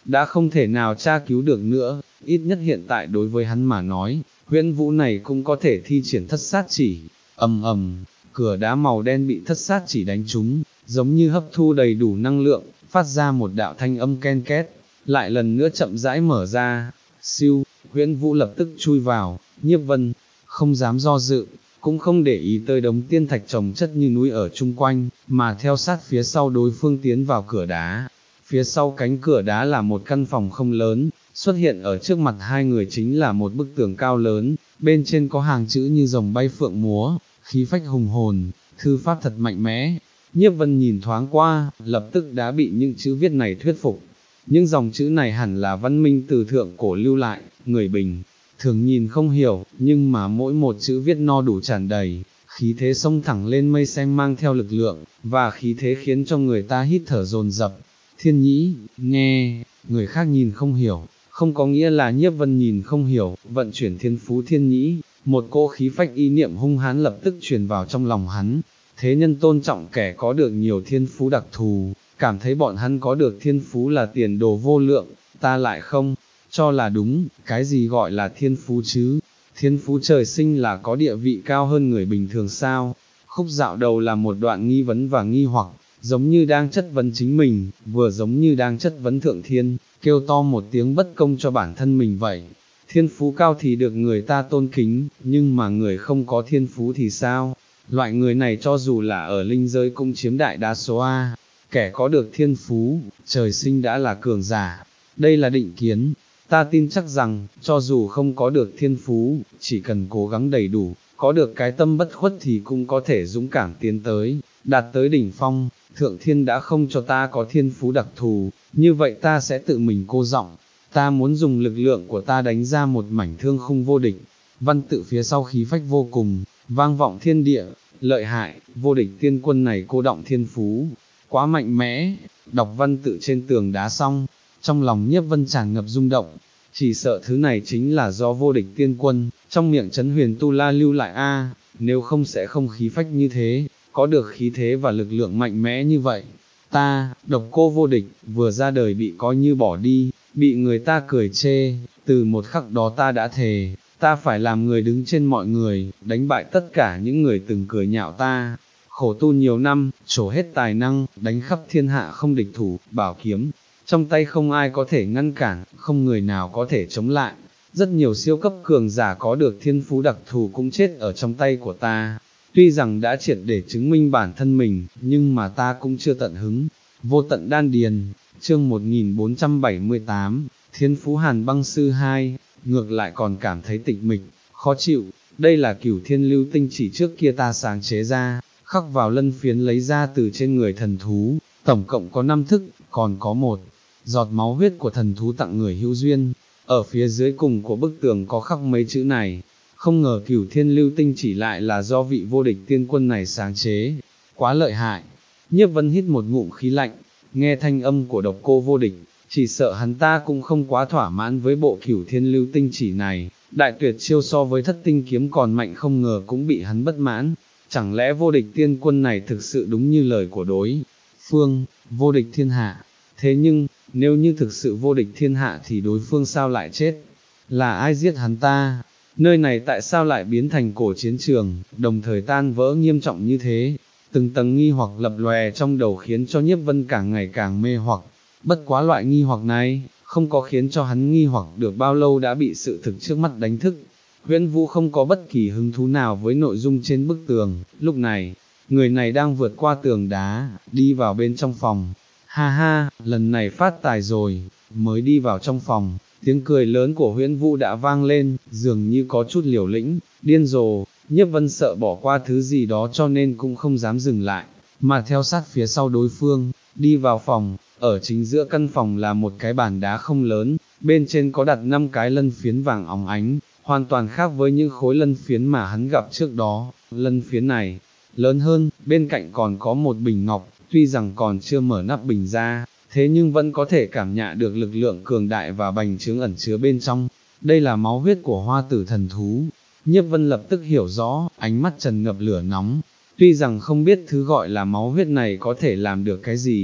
đã không thể nào tra cứu được nữa, ít nhất hiện tại đối với hắn mà nói, huyễn vũ này cũng có thể thi triển thất sát chỉ, ầm ầm, cửa đá màu đen bị thất sát chỉ đánh trúng, giống như hấp thu đầy đủ năng lượng, phát ra một đạo thanh âm ken két, lại lần nữa chậm rãi mở ra, siêu, huyễn vũ lập tức chui vào, Nhiếp Vân, không dám do dự, cũng không để ý tới đống tiên thạch chồng chất như núi ở chung quanh, mà theo sát phía sau đối phương tiến vào cửa đá. Phía sau cánh cửa đá là một căn phòng không lớn, xuất hiện ở trước mặt hai người chính là một bức tường cao lớn, bên trên có hàng chữ như rồng bay phượng múa, khí phách hùng hồn, thư pháp thật mạnh mẽ. Nhiếp Vân nhìn thoáng qua, lập tức đã bị những chữ viết này thuyết phục. Những dòng chữ này hẳn là văn minh từ thượng cổ lưu lại, người bình thường nhìn không hiểu, nhưng mà mỗi một chữ viết no đủ tràn đầy, khí thế xông thẳng lên mây xanh mang theo lực lượng, và khí thế khiến cho người ta hít thở dồn dập. Thiên nhĩ, nghe, người khác nhìn không hiểu, không có nghĩa là Nhiếp Vân nhìn không hiểu, vận chuyển thiên phú thiên nhĩ, một cỗ khí phách ý niệm hung hãn lập tức truyền vào trong lòng hắn. Thế nhân tôn trọng kẻ có được nhiều thiên phú đặc thù, cảm thấy bọn hắn có được thiên phú là tiền đồ vô lượng, ta lại không cho là đúng, cái gì gọi là thiên phú chứ, thiên phú trời sinh là có địa vị cao hơn người bình thường sao. Khúc dạo đầu là một đoạn nghi vấn và nghi hoặc, giống như đang chất vấn chính mình, vừa giống như đang chất vấn thượng thiên, kêu to một tiếng bất công cho bản thân mình vậy. Thiên phú cao thì được người ta tôn kính, nhưng mà người không có thiên phú thì sao? Loại người này cho dù là ở linh giới cũng chiếm đại đa số a. Kẻ có được thiên phú, trời sinh đã là cường giả. Đây là định kiến. Ta tin chắc rằng, cho dù không có được thiên phú, chỉ cần cố gắng đầy đủ, có được cái tâm bất khuất thì cũng có thể dũng cảm tiến tới, đạt tới đỉnh phong. Thượng thiên đã không cho ta có thiên phú đặc thù, như vậy ta sẽ tự mình cô giọng. Ta muốn dùng lực lượng của ta đánh ra một mảnh thương khung vô địch. Văn tự phía sau khí phách vô cùng, vang vọng thiên địa, lợi hại, vô địch tiên quân này cô động thiên phú, quá mạnh mẽ. Đọc văn tự trên tường đá xong, trong lòng Nhiếp Vân tràn ngập rung động, chỉ sợ thứ này chính là do vô địch tiên quân, trong miệng Trấn Huyền Tu La lưu lại a, nếu không sẽ không khí phách như thế, có được khí thế và lực lượng mạnh mẽ như vậy. Ta, Độc Cô Vô Địch, vừa ra đời bị coi như bỏ đi, bị người ta cười chê, từ một khắc đó ta đã thề, ta phải làm người đứng trên mọi người, đánh bại tất cả những người từng cười nhạo ta. Khổ tu nhiều năm, trổ hết tài năng, đánh khắp thiên hạ không địch thủ, bảo kiếm trong tay không ai có thể ngăn cản, không người nào có thể chống lại. Rất nhiều siêu cấp cường giả có được thiên phú đặc thù cũng chết ở trong tay của ta. Tuy rằng đã triệt để chứng minh bản thân mình, nhưng mà ta cũng chưa tận hứng. Vô tận đan điền, chương một nghìn bốn trăm bảy mươi tám, Thiên phú Hàn Băng Sư hai, ngược lại còn cảm thấy tịch mịch, khó chịu. Đây là cửu thiên lưu tinh chỉ trước kia ta sáng chế ra, khắc vào lân phiến lấy ra từ trên người thần thú, tổng cộng có năm thức, còn có một giọt máu huyết của thần thú tặng người hữu duyên. Ở phía dưới cùng của bức tường có khắc mấy chữ này, không ngờ cửu thiên lưu tinh chỉ lại là do vị vô địch tiên quân này sáng chế, quá lợi hại. Nhiếp Vân hít một ngụm khí lạnh, nghe thanh âm của Độc Cô Vô Địch, chỉ sợ hắn ta cũng không quá thỏa mãn với bộ cửu thiên lưu tinh chỉ này, đại tuyệt chiêu so với thất tinh kiếm còn mạnh không ngờ cũng bị hắn bất mãn. Chẳng lẽ vô địch tiên quân này thực sự đúng như lời của đối phương, vô địch thiên hạ? Thế nhưng, nếu như thực sự vô địch thiên hạ thì đối phương sao lại chết? Là ai giết hắn ta? Nơi này tại sao lại biến thành cổ chiến trường, đồng thời tan vỡ nghiêm trọng như thế? Từng tầng nghi hoặc lập lòe trong đầu khiến cho Nhiếp Vân càng ngày càng mê hoặc. Bất quá loại nghi hoặc này, không có khiến cho hắn nghi hoặc được bao lâu đã bị sự thực trước mắt đánh thức. Huyễn Vũ không có bất kỳ hứng thú nào với nội dung trên bức tường, lúc này, người này đang vượt qua tường đá, đi vào bên trong phòng. Ha ha, lần này phát tài rồi, mới đi vào trong phòng, tiếng cười lớn của Huyễn Vũ đã vang lên, dường như có chút liều lĩnh, điên rồ. Nhiếp Vân sợ bỏ qua thứ gì đó cho nên cũng không dám dừng lại, mà theo sát phía sau đối phương, đi vào phòng. Ở chính giữa căn phòng là một cái bàn đá không lớn, bên trên có đặt năm cái lân phiến vàng óng ánh, hoàn toàn khác với những khối lân phiến mà hắn gặp trước đó. Lân phiến này lớn hơn, bên cạnh còn có một bình ngọc, tuy rằng còn chưa mở nắp bình ra, thế nhưng vẫn có thể cảm nhận được lực lượng cường đại và bành trướng ẩn chứa bên trong. Đây là máu huyết của hoa tử thần thú. Nhiếp Vân lập tức hiểu rõ, ánh mắt tràn ngập lửa nóng. Tuy rằng không biết thứ gọi là máu huyết này có thể làm được cái gì,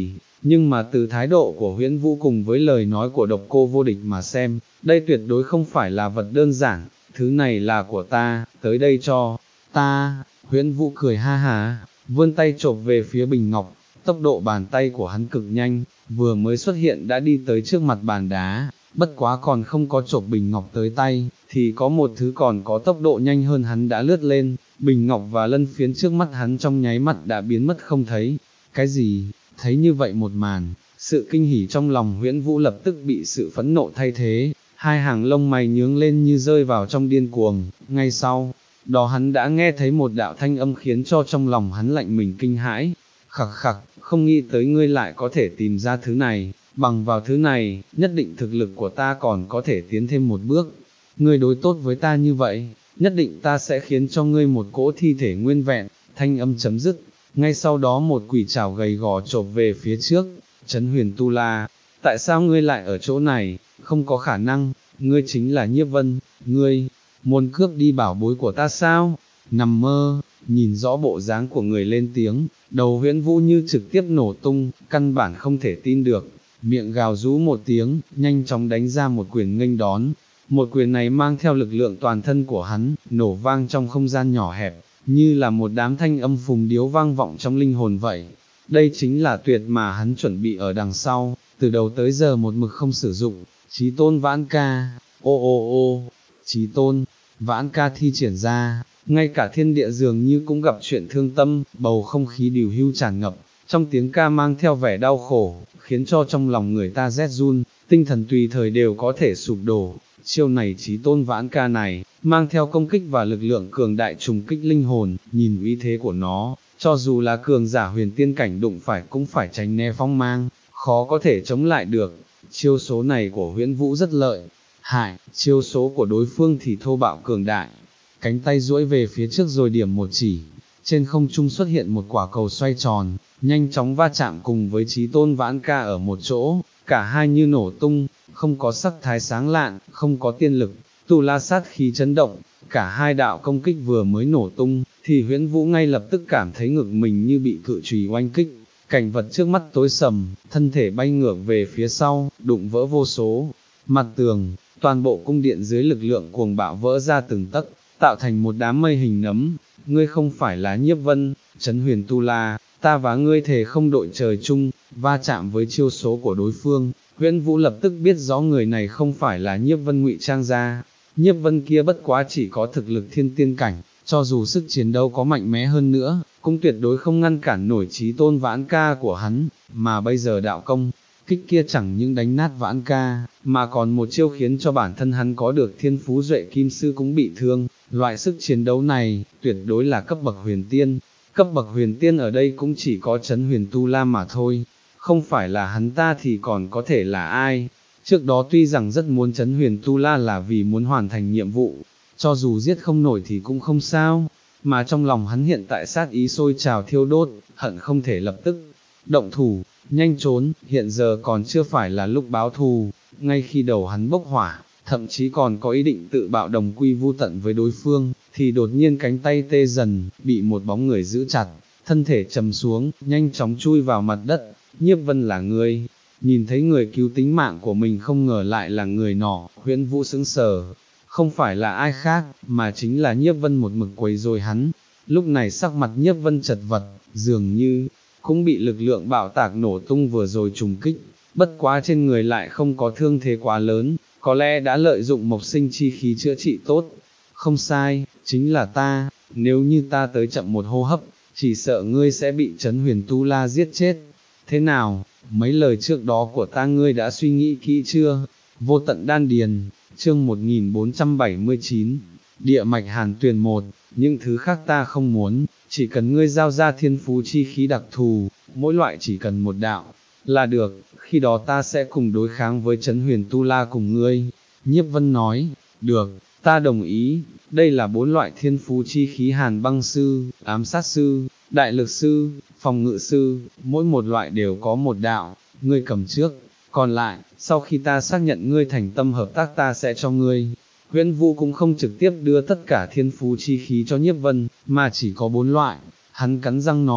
nhưng mà từ thái độ của Huyễn Vũ cùng với lời nói của độc cô vô địch mà xem, đây tuyệt đối không phải là vật đơn giản, thứ này là của ta, tới đây cho ta. Huyễn Vũ cười ha ha, vươn tay chộp về phía bình ngọc, tốc độ bàn tay của hắn cực nhanh, vừa mới xuất hiện đã đi tới trước mặt bàn đá, bất quá còn không có chộp bình ngọc tới tay, thì có một thứ còn có tốc độ nhanh hơn hắn đã lướt lên, bình ngọc và lân phiến trước mắt hắn trong nháy mắt đã biến mất không thấy. Cái gì? Thấy như vậy một màn, sự kinh hỉ trong lòng Huyễn Vũ lập tức bị sự phẫn nộ thay thế, hai hàng lông mày nhướng lên như rơi vào trong điên cuồng, ngay sau đó hắn đã nghe thấy một đạo thanh âm khiến cho trong lòng hắn lạnh mình kinh hãi, khặc khặc, không nghĩ tới ngươi lại có thể tìm ra thứ này, bằng vào thứ này, nhất định thực lực của ta còn có thể tiến thêm một bước, ngươi đối tốt với ta như vậy, nhất định ta sẽ khiến cho ngươi một cỗ thi thể nguyên vẹn. Thanh âm chấm dứt, ngay sau đó một quỷ trảo gầy gò chộp về phía trước. Trấn Huyền Tu La, tại sao ngươi lại ở chỗ này? Không có khả năng, ngươi chính là Nhiếp Vân, ngươi muốn cướp đi bảo bối của ta sao? Nằm mơ. Nhìn rõ bộ dáng của người lên tiếng, đầu Huyễn Vũ như trực tiếp nổ tung, căn bản không thể tin được, miệng gào rú một tiếng, nhanh chóng đánh ra một quyền nghênh đón. Một quyền này mang theo lực lượng toàn thân của hắn, nổ vang trong không gian nhỏ hẹp, như là một đám thanh âm phùng điếu vang vọng trong linh hồn vậy. Đây chính là tuyệt mà hắn chuẩn bị ở đằng sau, từ đầu tới giờ một mực không sử dụng. Chí Tôn Vãn Ca, ô ô ô, Chí Tôn Vãn Ca thi triển ra, ngay cả thiên địa dường như cũng gặp chuyện thương tâm, bầu không khí điều hưu tràn ngập, trong tiếng ca mang theo vẻ đau khổ, khiến cho trong lòng người ta rét run, tinh thần tùy thời đều có thể sụp đổ. Chiêu này Chí Tôn Vãn Ca này, mang theo công kích và lực lượng cường đại trùng kích linh hồn, nhìn uy thế của nó, cho dù là cường giả huyền tiên cảnh đụng phải cũng phải tránh né phong mang, khó có thể chống lại được. Chiêu số này của Huyễn Vũ rất lợi hại, chiêu số của đối phương thì thô bạo cường đại. Cánh tay duỗi về phía trước rồi điểm một chỉ, trên không trung xuất hiện một quả cầu xoay tròn, nhanh chóng va chạm cùng với Chí Tôn Vãn Ca ở một chỗ, cả hai như nổ tung, không có sắc thái sáng lạn, không có tiên lực, tu la sát khí chấn động, cả hai đạo công kích vừa mới nổ tung, thì Huyễn Vũ ngay lập tức cảm thấy ngực mình như bị cự chùy oanh kích, cảnh vật trước mắt tối sầm, thân thể bay ngược về phía sau, đụng vỡ vô số mặt tường, toàn bộ cung điện dưới lực lượng cuồng bạo vỡ ra từng tấc, tạo thành một đám mây hình nấm. Ngươi không phải là Nhiếp Vân, Trấn Huyền Tu La, ta và ngươi thề không đội trời chung. Va chạm với chiêu số của đối phương, Huyễn Vũ lập tức biết rõ người này không phải là Nhiếp Vân ngụy trang ra. Nhiếp Vân kia bất quá chỉ có thực lực thiên tiên cảnh, cho dù sức chiến đấu có mạnh mẽ hơn nữa, cũng tuyệt đối không ngăn cản nổi Chí Tôn Vãn Ca của hắn, mà bây giờ đạo công kích kia chẳng những đánh nát Vãn Ca, mà còn một chiêu khiến cho bản thân hắn có được thiên phú duệ kim sư cũng bị thương. Loại sức chiến đấu này, tuyệt đối là cấp bậc huyền tiên, cấp bậc huyền tiên ở đây cũng chỉ có Trấn Huyền Tu La mà thôi, không phải là hắn ta thì còn có thể là ai. Trước đó tuy rằng rất muốn Trấn Huyền Tu La là vì muốn hoàn thành nhiệm vụ, cho dù giết không nổi thì cũng không sao, mà trong lòng hắn hiện tại sát ý sôi trào thiêu đốt, hận không thể lập tức động thủ, nhanh trốn, hiện giờ còn chưa phải là lúc báo thù. Ngay khi đầu hắn bốc hỏa, thậm chí còn có ý định tự bạo đồng quy vu tận với đối phương, thì đột nhiên cánh tay tê dần, bị một bóng người giữ chặt, thân thể trầm xuống, nhanh chóng chui vào mặt đất. Nhiếp Vân là ngươi? Nhìn thấy người cứu tính mạng của mình không ngờ lại là người nọ, Huyễn Vũ sững sờ, không phải là ai khác, mà chính là Nhiếp Vân một mực quấy rối hắn. Lúc này sắc mặt Nhiếp Vân chật vật, dường như cũng bị lực lượng bạo tạc nổ tung vừa rồi trùng kích, bất quá trên người lại không có thương thế quá lớn, có lẽ đã lợi dụng mộc sinh chi khí chữa trị tốt. Không sai, chính là ta, nếu như ta tới chậm một hô hấp, chỉ sợ ngươi sẽ bị Trấn Huyền Tu La giết chết. Thế nào, mấy lời trước đó của ta ngươi đã suy nghĩ kỹ chưa? Vô tận đan điền, chương một nghìn bốn trăm bảy mươi chín, địa mạch hàn tuyền một, những thứ khác ta không muốn, chỉ cần ngươi giao ra thiên phú chi khí đặc thù, mỗi loại chỉ cần một đạo, là được, khi đó ta sẽ cùng đối kháng với Trấn Huyền Tu La cùng ngươi. Nhiếp Vân nói, được, ta đồng ý, đây là bốn loại thiên phú chi khí hàn băng sư, ám sát sư, đại lực sư, phòng ngự sư, mỗi một loại đều có một đạo, ngươi cầm trước, còn lại, sau khi ta xác nhận ngươi thành tâm hợp tác ta sẽ cho ngươi. Huyễn Vũ cũng không trực tiếp đưa tất cả thiên phú chi khí cho Nhiếp Vân, mà chỉ có bốn loại, hắn cắn răng nói,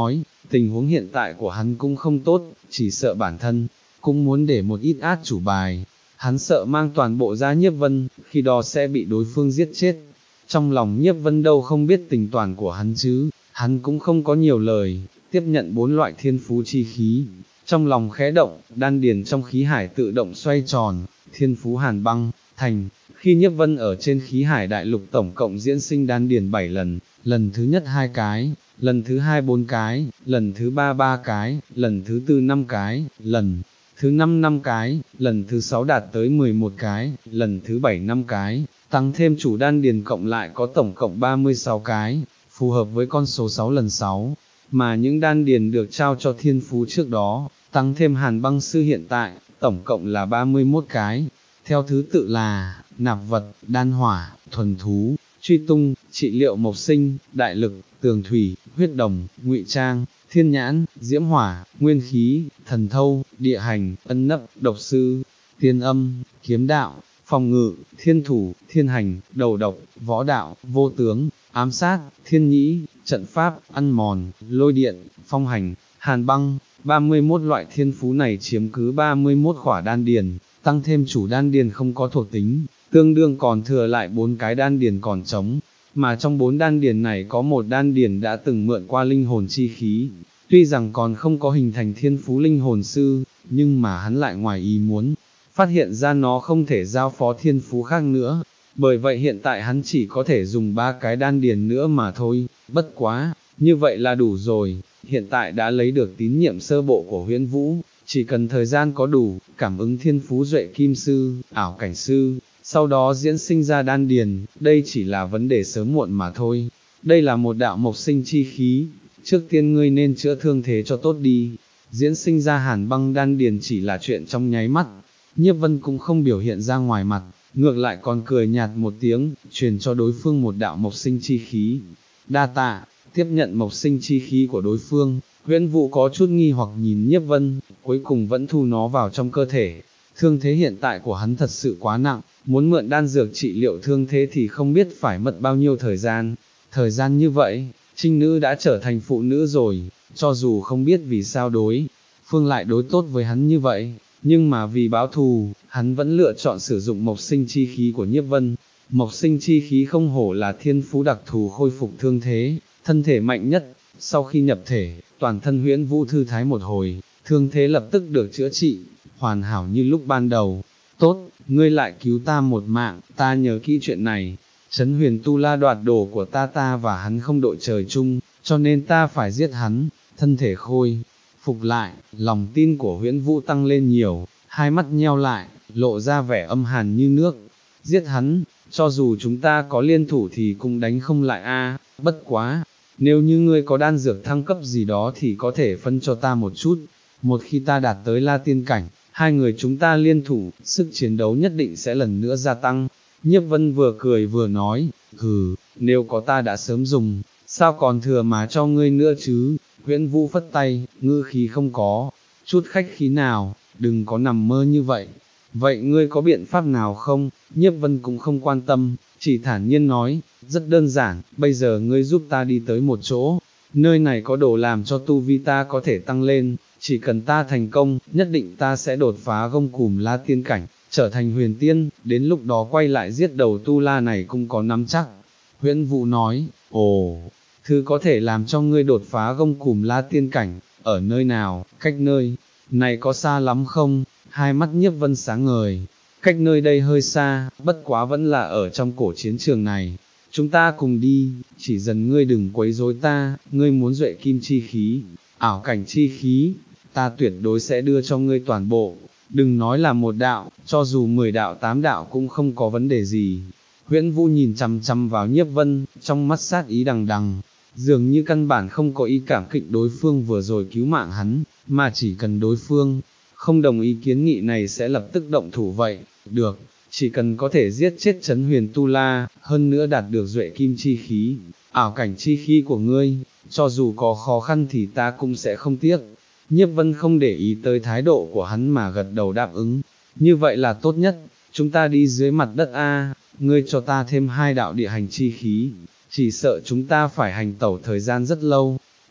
tình huống hiện tại của hắn cũng không tốt, chỉ sợ bản thân, cũng muốn để một ít át chủ bài, hắn sợ mang toàn bộ ra Nhiếp Vân, khi đó sẽ bị đối phương giết chết. Trong lòng Nhiếp Vân đâu không biết tình toàn của hắn chứ, hắn cũng không có nhiều lời, tiếp nhận bốn loại thiên phú chi khí, trong lòng khẽ động, đan điền trong khí hải tự động xoay tròn, thiên phú hàn băng, thành, khi Nhiếp Vân ở trên khí hải đại lục tổng cộng diễn sinh đan điền bảy lần, lần thứ nhất hai cái, lần thứ hai bốn cái, lần thứ ba ba cái, lần thứ tư năm cái, lần thứ năm năm cái, lần thứ sáu đạt tới mười một cái, lần thứ bảy năm cái, tăng thêm chủ đan điền cộng lại có tổng cộng ba mươi sáu cái, phù hợp với con số sáu lần sáu, mà những đan điền được trao cho thiên phú trước đó, tăng thêm hàn băng sư hiện tại, tổng cộng là ba mươi mốt cái, theo thứ tự là, nạp vật, đan hỏa, thuần thú, truy tung, trị liệu mộc sinh, đại lực, tường thủy, huyết đồng, ngụy trang, thiên nhãn, diễm hỏa, nguyên khí, thần thâu, địa hành, ân nấp, độc sư, tiên âm, kiếm đạo, phòng ngự, thiên thủ, thiên hành, đầu độc, võ đạo, vô tướng, ám sát, thiên nhĩ, trận pháp, ăn mòn, lôi điện, phong hành, hàn băng, ba mươi mốt loại thiên phú này chiếm cứ ba mươi mốt khỏa đan điền, tăng thêm chủ đan điền không có thuộc tính, tương đương còn thừa lại bốn cái đan điền còn trống, mà trong bốn đan điền này có một đan điền đã từng mượn qua linh hồn chi khí, tuy rằng còn không có hình thành thiên phú linh hồn sư, nhưng mà hắn lại ngoài ý muốn, phát hiện ra nó không thể giao phó thiên phú khác nữa, bởi vậy hiện tại hắn chỉ có thể dùng ba cái đan điền nữa mà thôi, bất quá, như vậy là đủ rồi, hiện tại đã lấy được tín nhiệm sơ bộ của Huyễn Vũ, chỉ cần thời gian có đủ, cảm ứng thiên phú duệ kim sư, ảo cảnh sư, sau đó diễn sinh ra đan điền, đây chỉ là vấn đề sớm muộn mà thôi, đây là một đạo mộc sinh chi khí, trước tiên ngươi nên chữa thương thế cho tốt đi, diễn sinh ra hàn băng đan điền chỉ là chuyện trong nháy mắt, Nhiếp Vân cũng không biểu hiện ra ngoài mặt, ngược lại còn cười nhạt một tiếng, truyền cho đối phương một đạo mộc sinh chi khí, đa tạ, tiếp nhận mộc sinh chi khí của đối phương, Huyễn Vũ có chút nghi hoặc nhìn Nhiếp Vân, cuối cùng vẫn thu nó vào trong cơ thể, thương thế hiện tại của hắn thật sự quá nặng, muốn mượn đan dược trị liệu thương thế thì không biết phải mất bao nhiêu thời gian, thời gian như vậy, trinh nữ đã trở thành phụ nữ rồi, cho dù không biết vì sao đối, phương lại đối tốt với hắn như vậy, nhưng mà vì báo thù, hắn vẫn lựa chọn sử dụng mộc sinh chi khí của Nhiếp Vân, mộc sinh chi khí không hổ là thiên phú đặc thù khôi phục thương thế, thân thể mạnh nhất, sau khi nhập thể, toàn thân Huyễn Vũ thư thái một hồi, thương thế lập tức được chữa trị, hoàn hảo như lúc ban đầu, tốt, ngươi lại cứu ta một mạng, ta nhớ kỹ chuyện này, Trấn Huyền Tu La đoạt đồ của ta ta và hắn không đội trời chung, cho nên ta phải giết hắn, thân thể khôi phục lại, lòng tin của Huyễn Vũ tăng lên nhiều, hai mắt nheo lại, lộ ra vẻ âm hàn như nước, giết hắn, cho dù chúng ta có liên thủ thì cũng đánh không lại a. Bất quá, nếu như ngươi có đan dược thăng cấp gì đó thì có thể phân cho ta một chút, một khi ta đạt tới La Tiên Cảnh, hai người chúng ta liên thủ, sức chiến đấu nhất định sẽ lần nữa gia tăng. Nhiếp Vân vừa cười vừa nói, hừ, nếu có ta đã sớm dùng, sao còn thừa mà cho ngươi nữa chứ, Huyễn Vũ phất tay, ngữ khí không có, chút khách khí nào, đừng có nằm mơ như vậy, vậy ngươi có biện pháp nào không, Nhiếp Vân cũng không quan tâm, chỉ thản nhiên nói, rất đơn giản, bây giờ ngươi giúp ta đi tới một chỗ, nơi này có đồ làm cho tu vi ta có thể tăng lên, chỉ cần ta thành công, nhất định ta sẽ đột phá gông cùm La Tiên Cảnh, trở thành huyền tiên, đến lúc đó quay lại giết đầu tu la này cũng có nắm chắc. Huyễn Vũ nói, ồ, thứ có thể làm cho ngươi đột phá gông cùm La Tiên Cảnh, ở nơi nào, cách nơi này có xa lắm không? Hai mắt Nhiếp Vân sáng ngời, cách nơi đây hơi xa, bất quá vẫn là ở trong cổ chiến trường này. Chúng ta cùng đi, chỉ dần ngươi đừng quấy rối ta, ngươi muốn duệ kim chi khí, ảo cảnh chi khí, ta tuyệt đối sẽ đưa cho ngươi toàn bộ, đừng nói là một đạo, cho dù mười đạo tám đạo cũng không có vấn đề gì. Huyễn Vũ nhìn chằm chằm vào Nhiếp Vân, trong mắt sát ý đằng đằng, dường như căn bản không có ý cảm kích đối phương vừa rồi cứu mạng hắn, mà chỉ cần đối phương không đồng ý kiến nghị này sẽ lập tức động thủ vậy, được, chỉ cần có thể giết chết Trấn Huyền Tu La, hơn nữa đạt được duệ kim chi khí, ảo cảnh chi khí của ngươi, cho dù có khó khăn thì ta cũng sẽ không tiếc. Nhiếp Vân không để ý tới thái độ của hắn mà gật đầu đáp ứng, như vậy là tốt nhất, chúng ta đi dưới mặt đất a, ngươi cho ta thêm hai đạo địa hành chi khí, chỉ sợ chúng ta phải hành tẩu thời gian rất lâu.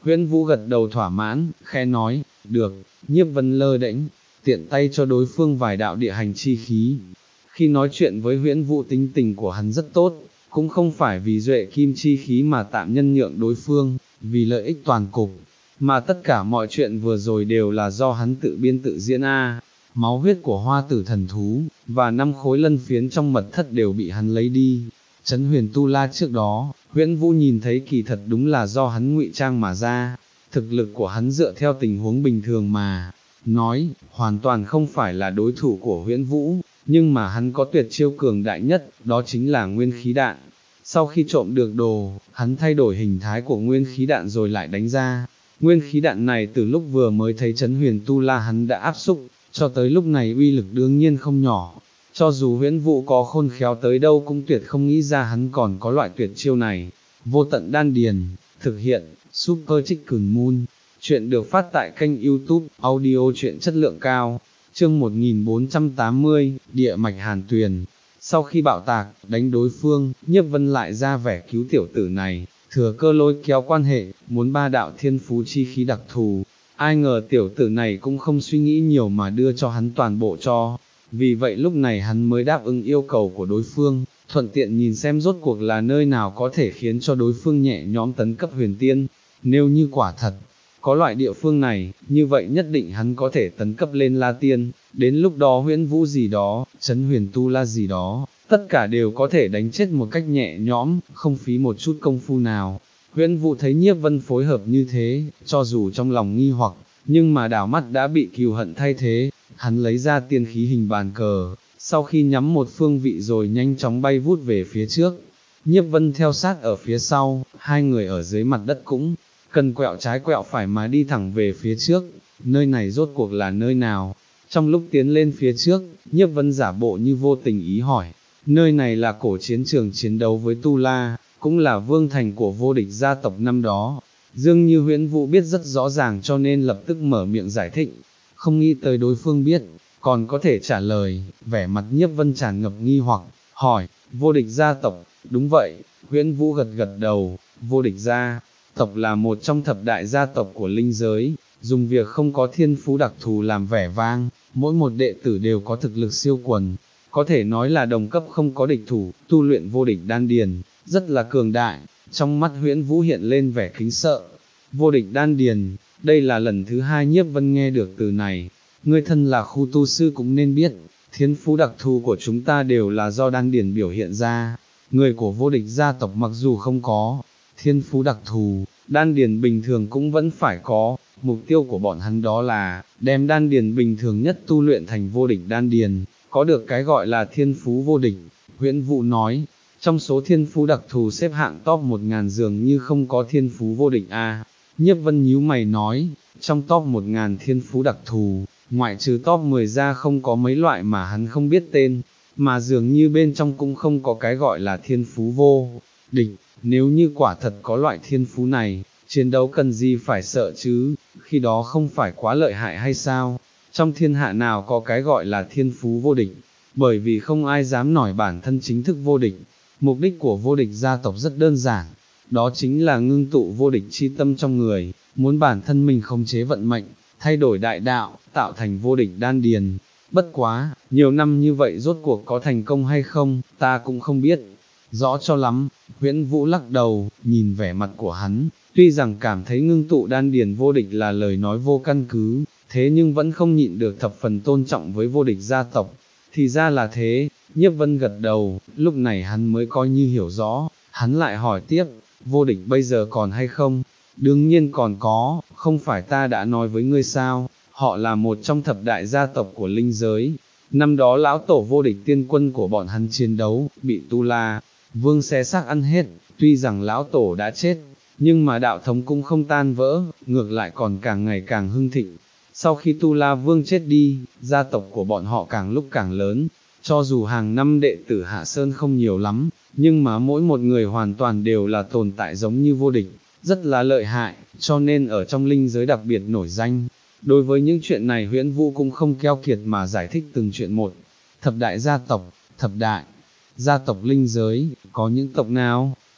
Huyễn Vũ gật đầu thỏa mãn, khẽ nói, được. Nhiếp Vân lơ đễnh, tiện tay cho đối phương vài đạo địa hành chi khí. Khi nói chuyện với Huyễn Vũ tính tình của hắn rất tốt, cũng không phải vì duệ kim chi khí mà tạm nhân nhượng đối phương, vì lợi ích toàn cục, mà tất cả mọi chuyện vừa rồi đều là do hắn tự biên tự diễn a. Máu huyết của hoa tử thần thú, và năm khối lân phiến trong mật thất đều bị hắn lấy đi. Trấn Huyền Tu La trước đó, Huyễn Vũ nhìn thấy kỳ thật đúng là do hắn ngụy trang mà ra, thực lực của hắn dựa theo tình huống bình thường mà nói, hoàn toàn không phải là đối thủ của Huyễn Vũ, nhưng mà hắn có tuyệt chiêu cường đại nhất, đó chính là nguyên khí đạn. Sau khi trộm được đồ, hắn thay đổi hình thái của nguyên khí đạn rồi lại đánh ra. Nguyên khí đạn này từ lúc vừa mới thấy Trấn Huyền Tu La hắn đã áp xúc, cho tới lúc này uy lực đương nhiên không nhỏ. Cho dù Huyễn Vũ có khôn khéo tới đâu cũng tuyệt không nghĩ ra hắn còn có loại tuyệt chiêu này. Vô tận đan điền, thực hiện, Super Chicken Moon. Chuyện được phát tại kênh YouTube, audio truyện chất lượng cao. Chương một nghìn bốn trăm tám mươi, Địa mạch Hàn Tuyền. Sau khi bạo tạc, đánh đối phương, Nhiếp Vân lại ra vẻ cứu tiểu tử này, thừa cơ lôi kéo quan hệ, muốn ba đạo thiên phú chi khí đặc thù. Ai ngờ tiểu tử này cũng không suy nghĩ nhiều mà đưa cho hắn toàn bộ cho. Vì vậy lúc này hắn mới đáp ứng yêu cầu của đối phương, thuận tiện nhìn xem rốt cuộc là nơi nào có thể khiến cho đối phương nhẹ nhõm tấn cấp huyền tiên. Nếu như quả thật có loại địa phương này, như vậy nhất định hắn có thể tấn cấp lên La Tiên, đến lúc đó Huyễn Vũ gì đó, Trấn Huyền Tu La gì đó, tất cả đều có thể đánh chết một cách nhẹ nhõm, không phí một chút công phu nào. Huyễn Vũ thấy Nhiếp Vân phối hợp như thế, cho dù trong lòng nghi hoặc, nhưng mà đảo mắt đã bị cừu hận thay thế, hắn lấy ra tiên khí hình bàn cờ, sau khi nhắm một phương vị rồi nhanh chóng bay vút về phía trước. Nhiếp Vân theo sát ở phía sau, hai người ở dưới mặt đất cũng cần quẹo trái quẹo phải mà đi thẳng về phía trước. Nơi này rốt cuộc là nơi nào? Trong lúc tiến lên phía trước, Nhiếp Vân giả bộ như vô tình ý hỏi, nơi này là cổ chiến trường chiến đấu với Tu La, cũng là vương thành của vô địch gia tộc năm đó. Dường như Huyễn Vũ biết rất rõ ràng cho nên lập tức mở miệng giải thích, không nghĩ tới đối phương biết, còn có thể trả lời. Vẻ mặt Nhiếp Vân tràn ngập nghi hoặc, hỏi, vô địch gia tộc? Đúng vậy. Huyễn Vũ gật gật đầu, vô địch gia tộc là một trong thập đại gia tộc của linh giới, dùng việc không có thiên phú đặc thù làm vẻ vang, mỗi một đệ tử đều có thực lực siêu quần, có thể nói là đồng cấp không có địch thủ, tu luyện vô địch đan điền, rất là cường đại. Trong mắt Huyễn Vũ hiện lên vẻ kính sợ. Vô địch đan điền, đây là lần thứ hai Nhiếp Vân nghe được từ này. Ngươi thân là khu tu sư cũng nên biết, thiên phú đặc thù của chúng ta đều là do đan điền biểu hiện ra. Người của vô địch gia tộc mặc dù không có thiên phú đặc thù, đan điền bình thường cũng vẫn phải có. Mục tiêu của bọn hắn đó là đem đan điền bình thường nhất tu luyện thành vô địch đan điền, có được cái gọi là thiên phú vô địch. Huyễn Vũ nói, trong số thiên phú đặc thù xếp hạng top một ngàn dường như không có thiên phú vô địch a. À. Nhiếp Vân nhíu mày nói, trong top một ngàn thiên phú đặc thù, ngoại trừ top mười ra không có mấy loại mà hắn không biết tên, mà dường như bên trong cũng không có cái gọi là thiên phú vô địch. Nếu như quả thật có loại thiên phú này, chiến đấu cần gì phải sợ chứ, khi đó không phải quá lợi hại hay sao? Trong thiên hạ nào có cái gọi là thiên phú vô địch, bởi vì không ai dám nổi bản thân chính thức vô địch. Mục đích của vô địch gia tộc rất đơn giản, đó chính là ngưng tụ vô địch chi tâm trong người, muốn bản thân mình khống chế vận mệnh, thay đổi đại đạo, tạo thành vô địch đan điền. Bất quá, nhiều năm như vậy rốt cuộc có thành công hay không, ta cũng không biết rõ cho lắm. Huyễn Vũ lắc đầu, nhìn vẻ mặt của hắn, tuy rằng cảm thấy ngưng tụ đan điền vô địch là lời nói vô căn cứ, thế nhưng vẫn không nhịn được thập phần tôn trọng với vô địch gia tộc. Thì ra là thế. Nhiếp Vân gật đầu, lúc này hắn mới coi như hiểu rõ, hắn lại hỏi tiếp, vô địch bây giờ còn hay không? Đương nhiên còn có, không phải ta đã nói với ngươi sao, họ là một trong thập đại gia tộc của linh giới. Năm đó lão tổ vô địch tiên quân của bọn hắn chiến đấu, bị Tu La Vương xé xác ăn hết, tuy rằng lão tổ đã chết, nhưng mà đạo thống cũng không tan vỡ, ngược lại còn càng ngày càng hưng thịnh. Sau khi Tu La Vương chết đi, gia tộc của bọn họ càng lúc càng lớn, cho dù hàng năm đệ tử Hạ Sơn không nhiều lắm, nhưng mà mỗi một người hoàn toàn đều là tồn tại giống như vô địch, rất là lợi hại, cho nên ở trong linh giới đặc biệt nổi danh. Đối với những chuyện này Huyễn Vũ cũng không keo kiệt mà giải thích từng chuyện một. Thập đại gia tộc, thập đại gia tộc linh giới, có những tộc nào?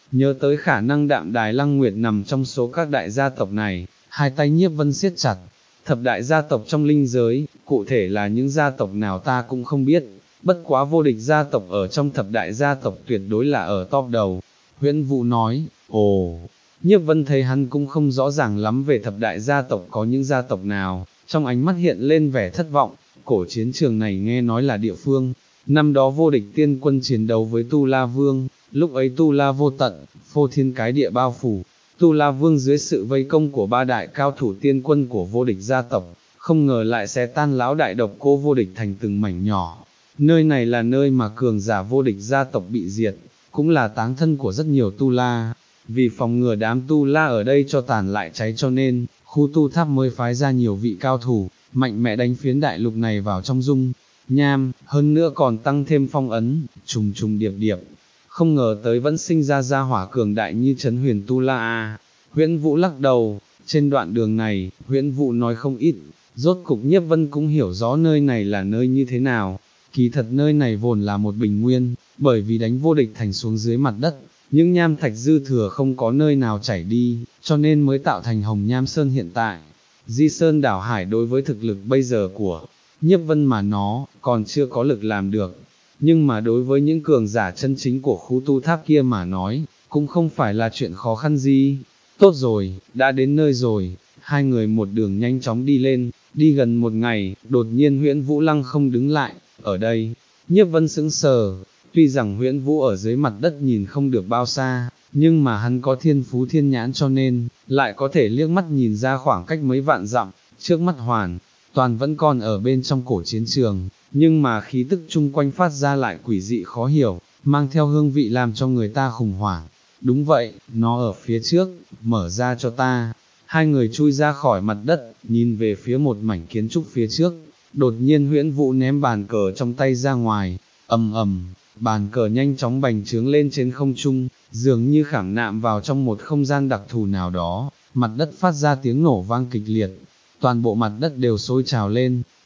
nhớ tới khả năng Đạm Đài Lăng Nguyệt nằm trong số các đại gia tộc này, hai tay Nhiếp Vân siết chặt. Thập đại gia tộc trong linh giới, cụ thể là những gia tộc nào ta cũng không biết, bất quá vô địch gia tộc ở trong thập đại gia tộc tuyệt đối là ở top đầu. Huyễn Vũ nói, ồ, Nhiếp Vân thấy hắn cũng không rõ ràng lắm về thập đại gia tộc có những gia tộc nào, trong ánh mắt hiện lên vẻ thất vọng. Cổ chiến trường này nghe nói là địa phương, năm đó vô địch tiên quân chiến đấu với Tu La Vương, lúc ấy Tu La vô tận, phô thiên cái địa bao phủ, Tu La Vương dưới sự vây công của ba đại cao thủ tiên quân của vô địch gia tộc, không ngờ lại xé tan lão đại độc cô vô địch thành từng mảnh nhỏ. Nơi này là nơi mà cường giả vô địch gia tộc bị diệt, cũng là táng thân của rất nhiều Tu La. Vì phòng ngừa đám Tu La ở đây cho tàn lại cháy cho nên, khu tu tháp mới phái ra nhiều vị cao thủ, mạnh mẽ đánh phiến đại lục này vào trong dung nham, hơn nữa còn tăng thêm phong ấn, trùng trùng điệp điệp. Không ngờ tới vẫn sinh ra gia hỏa cường đại như Trấn Huyền Tu La a. Huyễn Vũ lắc đầu, trên đoạn đường này, Huyễn Vũ nói không ít, rốt cục Nhiếp Vân cũng hiểu rõ nơi này là nơi như thế nào. Kỳ thật nơi này vốn là một bình nguyên, bởi vì đánh vô địch thành xuống dưới mặt đất, những nham thạch dư thừa không có nơi nào chảy đi, cho nên mới tạo thành Hồng Nham Sơn hiện tại. Di Sơn đảo hải đối với thực lực bây giờ của Nhiếp Vân mà nó, còn chưa có lực làm được. Nhưng mà đối với những cường giả chân chính của khu tu tháp kia mà nói, cũng không phải là chuyện khó khăn gì. Tốt rồi, đã đến nơi rồi, hai người một đường nhanh chóng đi lên, đi gần một ngày, đột nhiên Huyễn Vũ lăng không đứng lại, ở đây, Nhiếp Vân sững sờ, tuy rằng Huyễn Vũ ở dưới mặt đất nhìn không được bao xa, nhưng mà hắn có thiên phú thiên nhãn cho nên, lại có thể liếc mắt nhìn ra khoảng cách mấy vạn dặm, trước mắt hoàn toàn vẫn còn ở bên trong cổ chiến trường, nhưng mà khí tức chung quanh phát ra lại quỷ dị khó hiểu, mang theo hương vị làm cho người ta khủng hoảng. Đúng vậy, nó ở phía trước, mở ra cho ta. Hai người chui ra khỏi mặt đất, nhìn về phía một mảnh kiến trúc phía trước, đột nhiên Huyễn Vũ ném bàn cờ trong tay ra ngoài, ầm ầm, bàn cờ nhanh chóng bành trướng lên trên không trung, dường như khảm nạm vào trong một không gian đặc thù nào đó, mặt đất phát ra tiếng nổ vang kịch liệt, toàn bộ mặt đất đều sôi trào lên,